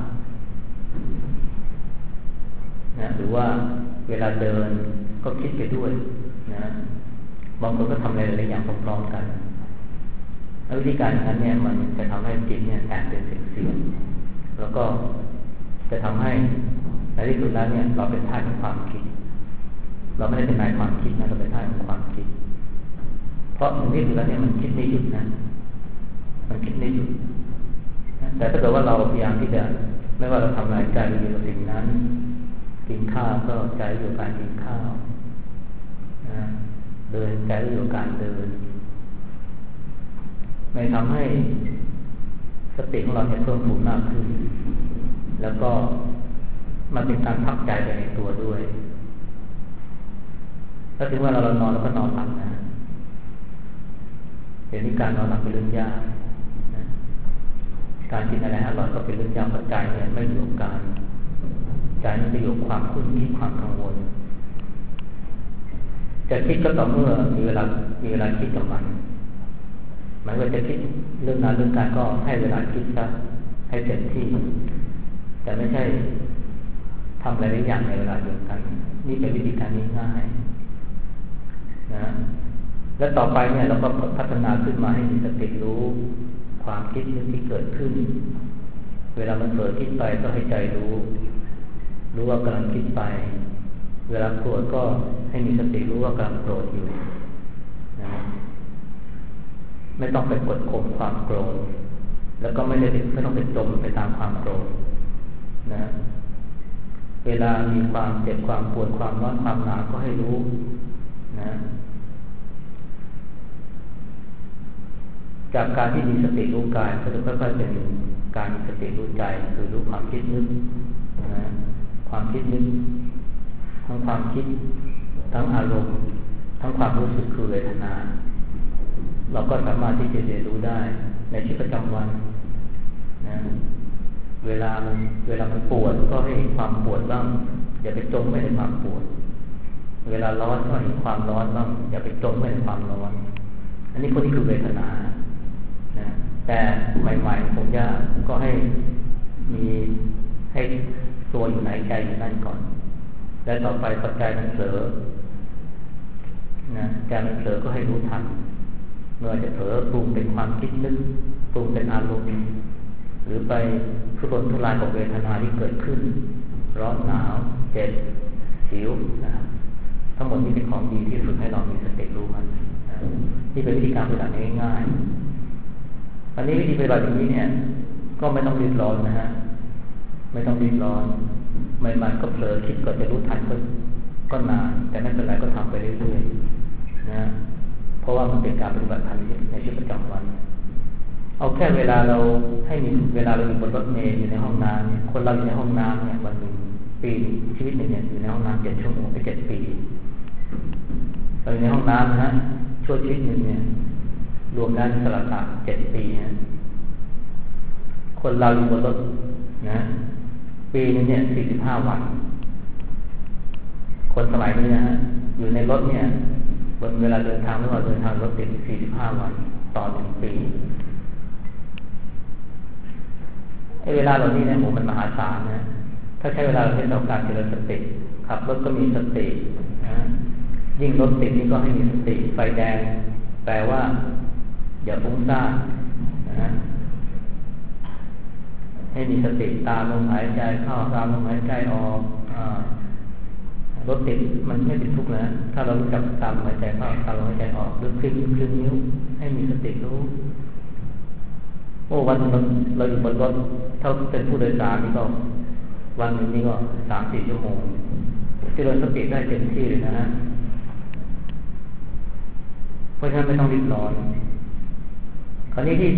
นะหรือว่าเวลาเดินก็คิดไปด้วยนะบางคนก็ทำอะไรหลายอย่างพร้อมๆกันวิธีการอย่างนั้นเนี่ยมันจะทำให้จิตเนี่ยแตกเป็นเสียงแล้วก็จะทำให้ในที่สุดแล้วเนี่ยเราเป็นท่าของความคิดเราไม่ได้เป็นนายความคิดนะเราเป็นท่าของความคิดเพราะในที่สุดแล้วเนี่ยมันคิดไม่หยุดนะมันคิดไม่หยุดแต่ถ้าเกิดว่าเราพยายามที่จะไม่ว่าเราทำอะไรใจอยู่กับสิ่งนั้นกินข้าวก็ใจอยู่กับการกินข้าวเดินใจอยู่กับการเดินไม่ทำให้สติของเราเนี่ยเพิ่มพูนมากขึ้นแล้วก็มันเป็นการพักใจไปในตัวด้วยถ้าถึงว่าเรานอนแล้วก็นอนหลับนะเดี๋ยวนี้การนอนหลับเป็นเรื่องยากนะการกินอะไรอร่อยก็เป็นเรื่องยากเพราะใจเนี่ยไม่อยู่กับการใจมันไปอยู่กับความคุ้นคิดความกังวลจะคิดก็ต่อเมื่อมีเวลาคิดกับมันหมายว่าจะคิดเรื่องงานเรื่องการก็ให้เวลาคิดซะให้เต็มที่แต่ไม่ใช่ทำอะไรหลายอย่างในเวลาเดียวกันนี่เป็นวิธีการง่ายๆนะและต่อไปเนี่ยเราก็พัฒนาขึ้นมาให้มีสติรู้ความคิดนึกที่เกิดขึ้นเวลามันเผลอคิดไปก็ให้ใจรู้ว่ากำลังคิดไปเวลาโกรธก็ให้มีสติรู้ว่ากำลังโกรธอยู่นะไม่ต้องไปกดข่มความโกรธแล้วก็ไม่ต้องไปจมไปตามความโกรธนะเวลามีความเจ็บความปวดความร้อนความหนาวก็ให้รู้นะจากการที่มีสติรู้กายก็จะค่อยๆเป็นการมีสติรู้ใจคือรู้ความคิดนึกนะความคิดนึกทั้งความคิดทั้งอารมณ์ทั้งความรู้สึกคือเวทนาเราก็สามารถที่จะเรียนรู้ได้ในชีวิตประจำวันนะเวลามันปวดก็ให้เห็นความปวดบ้างอย่าไปจมไว้ในความปวดเวลาร้อนก็เห็นความร้อนบ้างอย่าไปจมไว้ในความร้อนอันนี้พวกนี้คือเวทนานะแต่ใหม่ๆผมก็ให้ตัวอยู่ไหนใจอยู่นั่นก่อนและต่อไปพอใจมันเผลอนะใจมันเผลอก็ให้รู้ทันเมื่อจะเผลอปรุงเป็นความคิดนึกปรุงเป็นอารมณ์หรือไปทุรนทุรายกับเวทนาที่เกิดขึ้นร้อนหนาวเจ็บหิวนะครับทั้งหมดนี้เป็นของดีที่ฝึกให้เรามีสติรู้มันที่เป็นวิธีการปฏิบัติง่ายๆอันนี้วิธีปฏิบัติอย่างนี้เนี่ยก็ไม่ต้องรีบร้อนนะฮะไม่ต้องรีบร้อนใหม่ๆก็เผลอคิดก็จะรู้ทันก็นานแต่ไม่เป็นไรก็ทำไปเรื่อยๆนะเพราะว่ามันเป็นการปฏิบัติธรรมในชีวิตประจำวันเอาแค่เวลาเราให้มีเวลาเราอยู่บนรถเมล์อยู่ในห้องน้ำเนี่ยคนเราอยู่ในห้องน้ำเนี่ยวันหนึ่งปีชีวิตหนึ่งเนี่ยอยู่ในห้องน้ำ7 ชั่วโมงไป7 ปีเราอยู่ในห้องน้ำนะฮะช่วงชีวิตหนึ่งเนี่ยรวมแล้วสลับ7 ปีนะคนเราอยู่บนรถนะปีนึงเนี่ย45 วันคนสมัยนี้นะฮะอยู่ในรถเนี่ยบนเวลาเดินทางไม่ว่าเดินทางรถติด45 วันต่อ1 ปีเวลาเหล่านี้เนี่ยมันมหาศาลนะถ้าใช้เวลาเป็นต่อการเจริญสติขับรถก็มีสตินะยิ่งรถติดนี่ก็ให้มีสติไฟแดงแปลว่าอย่าฟุ้งซ่านนะให้มีสติตามลมหายใจเข้าตามลมหายใจออกรถติดมันไม่ติดทุกข์นะถ้าเรารู้จักตามลมหายใจเข้าตามลมหายใจออกลึกขึ้นนิ้วให้มีสติรู้โอ้วันเราอยู่บนรถเท่าเป็นผู้โดยสารนี่ก็วันหนึ่งนี่ก็3-4 ชั่วโมงเจริญสติได้เต็มที่เลยนะฮะเพราะฉะนั้นไม่ต้องรีบร้อนคราวนี้ที่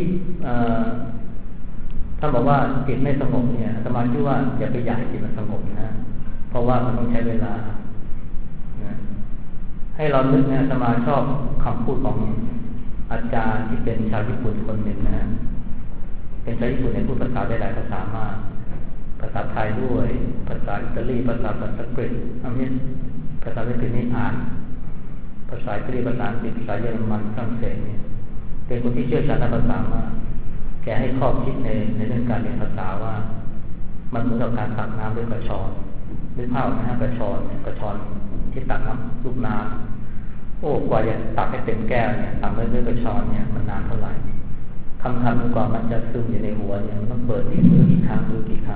ถ้าบอกว่าจิตไม่สงบเนี่ยอาตมาคิดว่าอย่าไปอยากให้จิตมันสงบนะเพราะว่ามันต้องใช้เวลานะให้เรานึกนะอาตมาชอบคำพูดของอาจารย์ที่เป็นชาวญี่ปุ่นคนหนึ่งนะเป็นชาวญี่ปุ่นในพูดภาษาได้หลายภาษามากภาษาไทยด้วยภาษาอิตาลีภาษาสันสกฤตอันนี้ภาษาสันสกฤตนี่อ่านภาษาอิตาลีภาษาอังกฤษภาษาเยอรมันฝรั่งเศสเนี่ยเป็นคนที่เชี่ยวชาญในภาษามากแกให้ข้อคิดในเรื่องการเรียนภาษาว่ามันเหมือนกับการตักน้ำด้วยกระชอนด้วยผ้านะฮะกระชอนเนี่ยกระชอนที่ตักน้ำลูกน้ำโอ้กว่าจะตักให้เต็มแก้วเนี่ยตักด้วยกระชอนเนี่ยมันนานเท่าไหร่คำกว่ามันจะซึมอยู่ในหัวเนี่ยมันต้องเปิดอีกมือกี่ครั้ง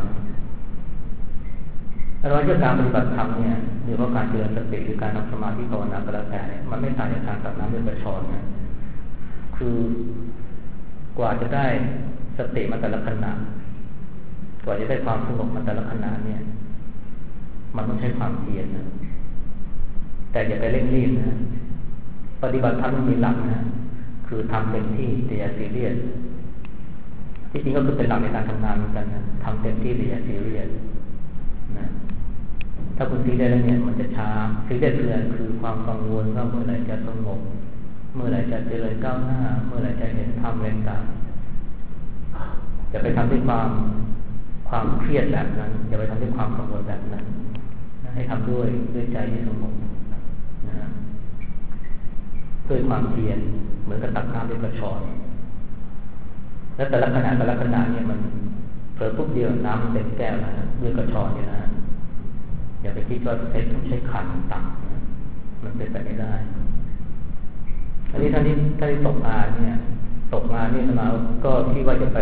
เราเรื่องการปฏิบัติธรรมเนี่ยหรือว่าการเจริญสติหรือการทำสมาธิภาวนาก็แล้วแต่มันไม่ต่างจากการตักน้ำด้วยกระชอนนะคือกว่าจะได้สติมาแต่ละขณะกว่าจะได้ความสงบมาแต่ละขณะเนี่ยมันต้องใช้ความเพียรนะแต่อย่าไปเร่งรีบนะปฏิบัติธรรมมันมีหลักนะคือทำเต็มที่แต่อย่าซีเรียสที่จริงก็คือเป็นหลักในการทำงานเหมือนกันนะทำเต็มที่แต่อย่าซีเรียสนะถ้าคุณซีเรียสแล้วเนี่ยมันจะช้าซีเรียสคือความกังวลว่าเมื่อไหร่จะสงบเมื่อไหร่จะเจริญก้าวหน้าเมื่อไหร่จะเห็นธรรมอะไรต่างอย่าไปทำด้วยความเครียดแบบนั้นอย่าไปทำด้วยความกังวลแบบนั้นให้ทำด้วยใจที่สงบนะด้วยความเพียรเหมือนกับตักน้ำด้วยกระชอนแล้วแต่ละขณะเนี่ยมันเผลอปุ๊บเดียวน้ำมันเต็มแก้วนะด้วยกระชอนเนี่ยนะอย่าไปคิดว่าต้องใช้ขันต่างมันเป็นไปไม่ได้อันนี้ท่านที่ตกงานเนี่ยมาก็คิดว่าอย่า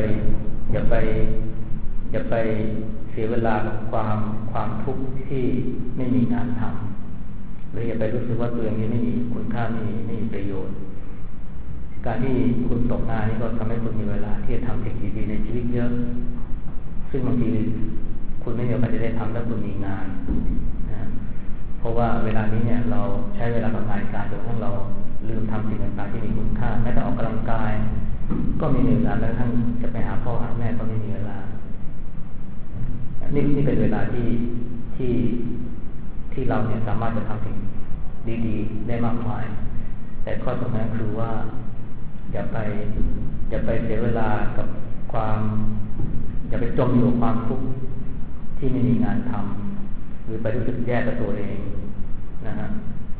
ไปเสียเวลากับความทุกข์ที่ไม่มีงานทำหรืออย่าไปรู้สึกว่าตัวเองนี้ไม่มีคุณค่าไม่มีประโยชน์การที่คุณตกงานนี่ก็ทำให้คุณมีเวลาที่จะทำสิ่งดีๆในชีวิตเยอะซึ่งบางทีคุณไม่มีโอกาสจะได้ทำถ้าคุณมีงานนะเพราะว่าเวลานี้เนี่ยเราใช้เวลากับงานการจนกระทั่งเราลืมทำสิ่งต่างๆที่มีคุณค่าแม้แต่ออกกำลังกายก็มีเวลาแล้วทั้งจะไปหาพ่อหาแม่ก็ไม่มีเวลานี่เป็นเวลาที่เราเนี่ยสามารถจะทำสิ่งดีๆได้มากมายแต่ข้อสำคัญคือว่าอย่าไปเสียเวลากับอย่าไปจมอยู่กับความทุกข์ที่ไม่มีงานทำหรือไปรู้สึกแย่กับตัวเองนะฮะ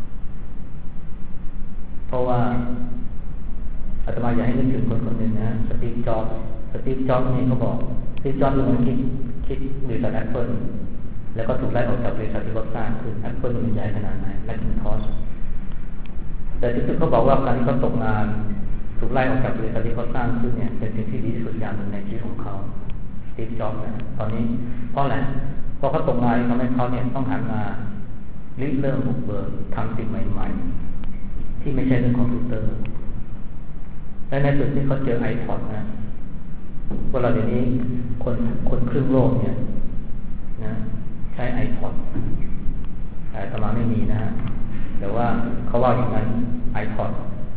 เพราะว่าอาตมาอยากให้นึกถึงคนหนึ่งนะสตีฟจ็อบส์นี่เขาบอกสตีฟจ็อบส์เป็นคนคิดบริษัทแอปเปิลแล้วก็ถูกไล่ออกจากบริษัทที่เขาสร้างคือแอปเปิลมันใหญ่ขนาดไหนแมคคินทอชแต่ที่สุดเขาบอกว่าการที่เขาตกงานถูกไล่ออกจากบริษัทที่เขาสร้างขึ้นเนี่ยเป็นสิ่งที่ดีที่สุดอย่างหนึ่งในชีวิตของเขาสตีฟจ็อบส์นะตอนนี้เพราะอะไรเพราะเขาตกงานทำให้เขาเนี่ยต้องหันมาเริ่มบุกเบิกทำสิ่งใหม่ๆที่ไม่ใช่เรื่องคอมพิวเตอร์และในสุดที่เขาเจอ iPod นะเวลาเดี๋ยวนี้คนครึ่งโลกเนี่ยนะใช้ iPod แต่ตมาไม่มีนะฮะแต่ว่าเขาว่าอย่างนั้น iPod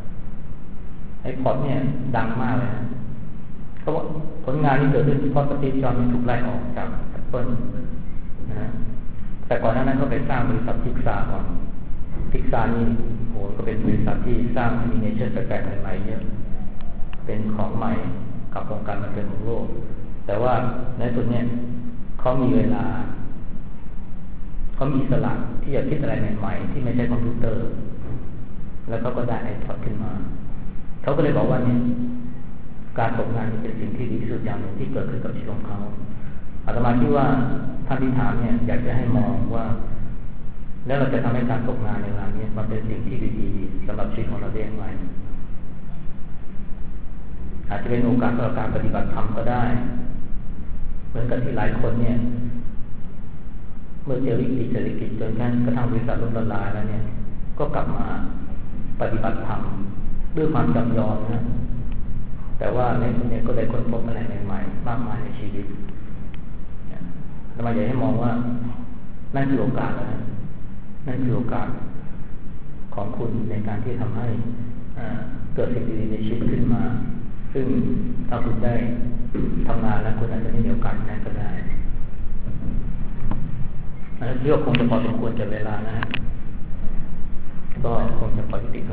เนี่ยดังมากเลยนะเขาบอกผลงานที่เกิดขึ้นเพราะสตีฟ จ็อบส์ถูกไล่ออกจาก Apple นะแต่ก่อนหน้านั้นเขาไปสร้างบริษัทพิกซาก่อนพิกซานี่โหก็เป็นบริษัทที่สร้างแอนิเมชันแปลกๆใหม่ๆเยอะเป็นของใหม่กับวงการบันเทิงของโลกแต่ว่าในส่วนนี้เขามีเวลาเขามีอิสระที่จะคิดอะไรใหม่ๆที่ไม่ใช่คอมพิวเตอร์แล้วเขาก็ได้iPodขึ้นมาเขาก็เลยบอกว่าเนี่ยการตกงานเป็นสิ่งที่ดีที่สุดอย่างหนึ่งที่เกิดขึ้นกับชีวิตของเขาอาตมาคิดว่าท่านที่ถามเนี่ยอยากจะให้มองว่าแล้วเราจะทำให้การตกงานในเวลานี้มันเป็นสิ่งที่ดีๆสำหรับชีวิตของเราได้อย่างไรอาจจะเป็นโอกาสสำหรับการปฏิบัติธรรมก็ได้เหมือนกับที่หลายคนเนี่ยเมื่อเจอวิกฤตเศรษฐกิจจนกระทั่งบริษัทล่มละลายแล้วเนี่ยก็กลับมาปฏิบัติธรรมด้วยความจำยอมนะแต่ว่าในส่วนนี้ก็ได้ค้นพบอะไรใหม่ๆมากมายในชีวิตทำไมอยากให้มองว่านั่นคือโอกาสนะนั่นคือโอกาสของคุณในการที่ทำให้เกิดสิ่งดีๆในชีวิตขึ้นมาซึ่งถ้าคุณได้ทำงานแล้วคุณอาจจะไม่มีโอกาสนั้นก็ได้เรื่องคงจะพอสมควรกับเวลานะฮะก็คงจะพอยุติ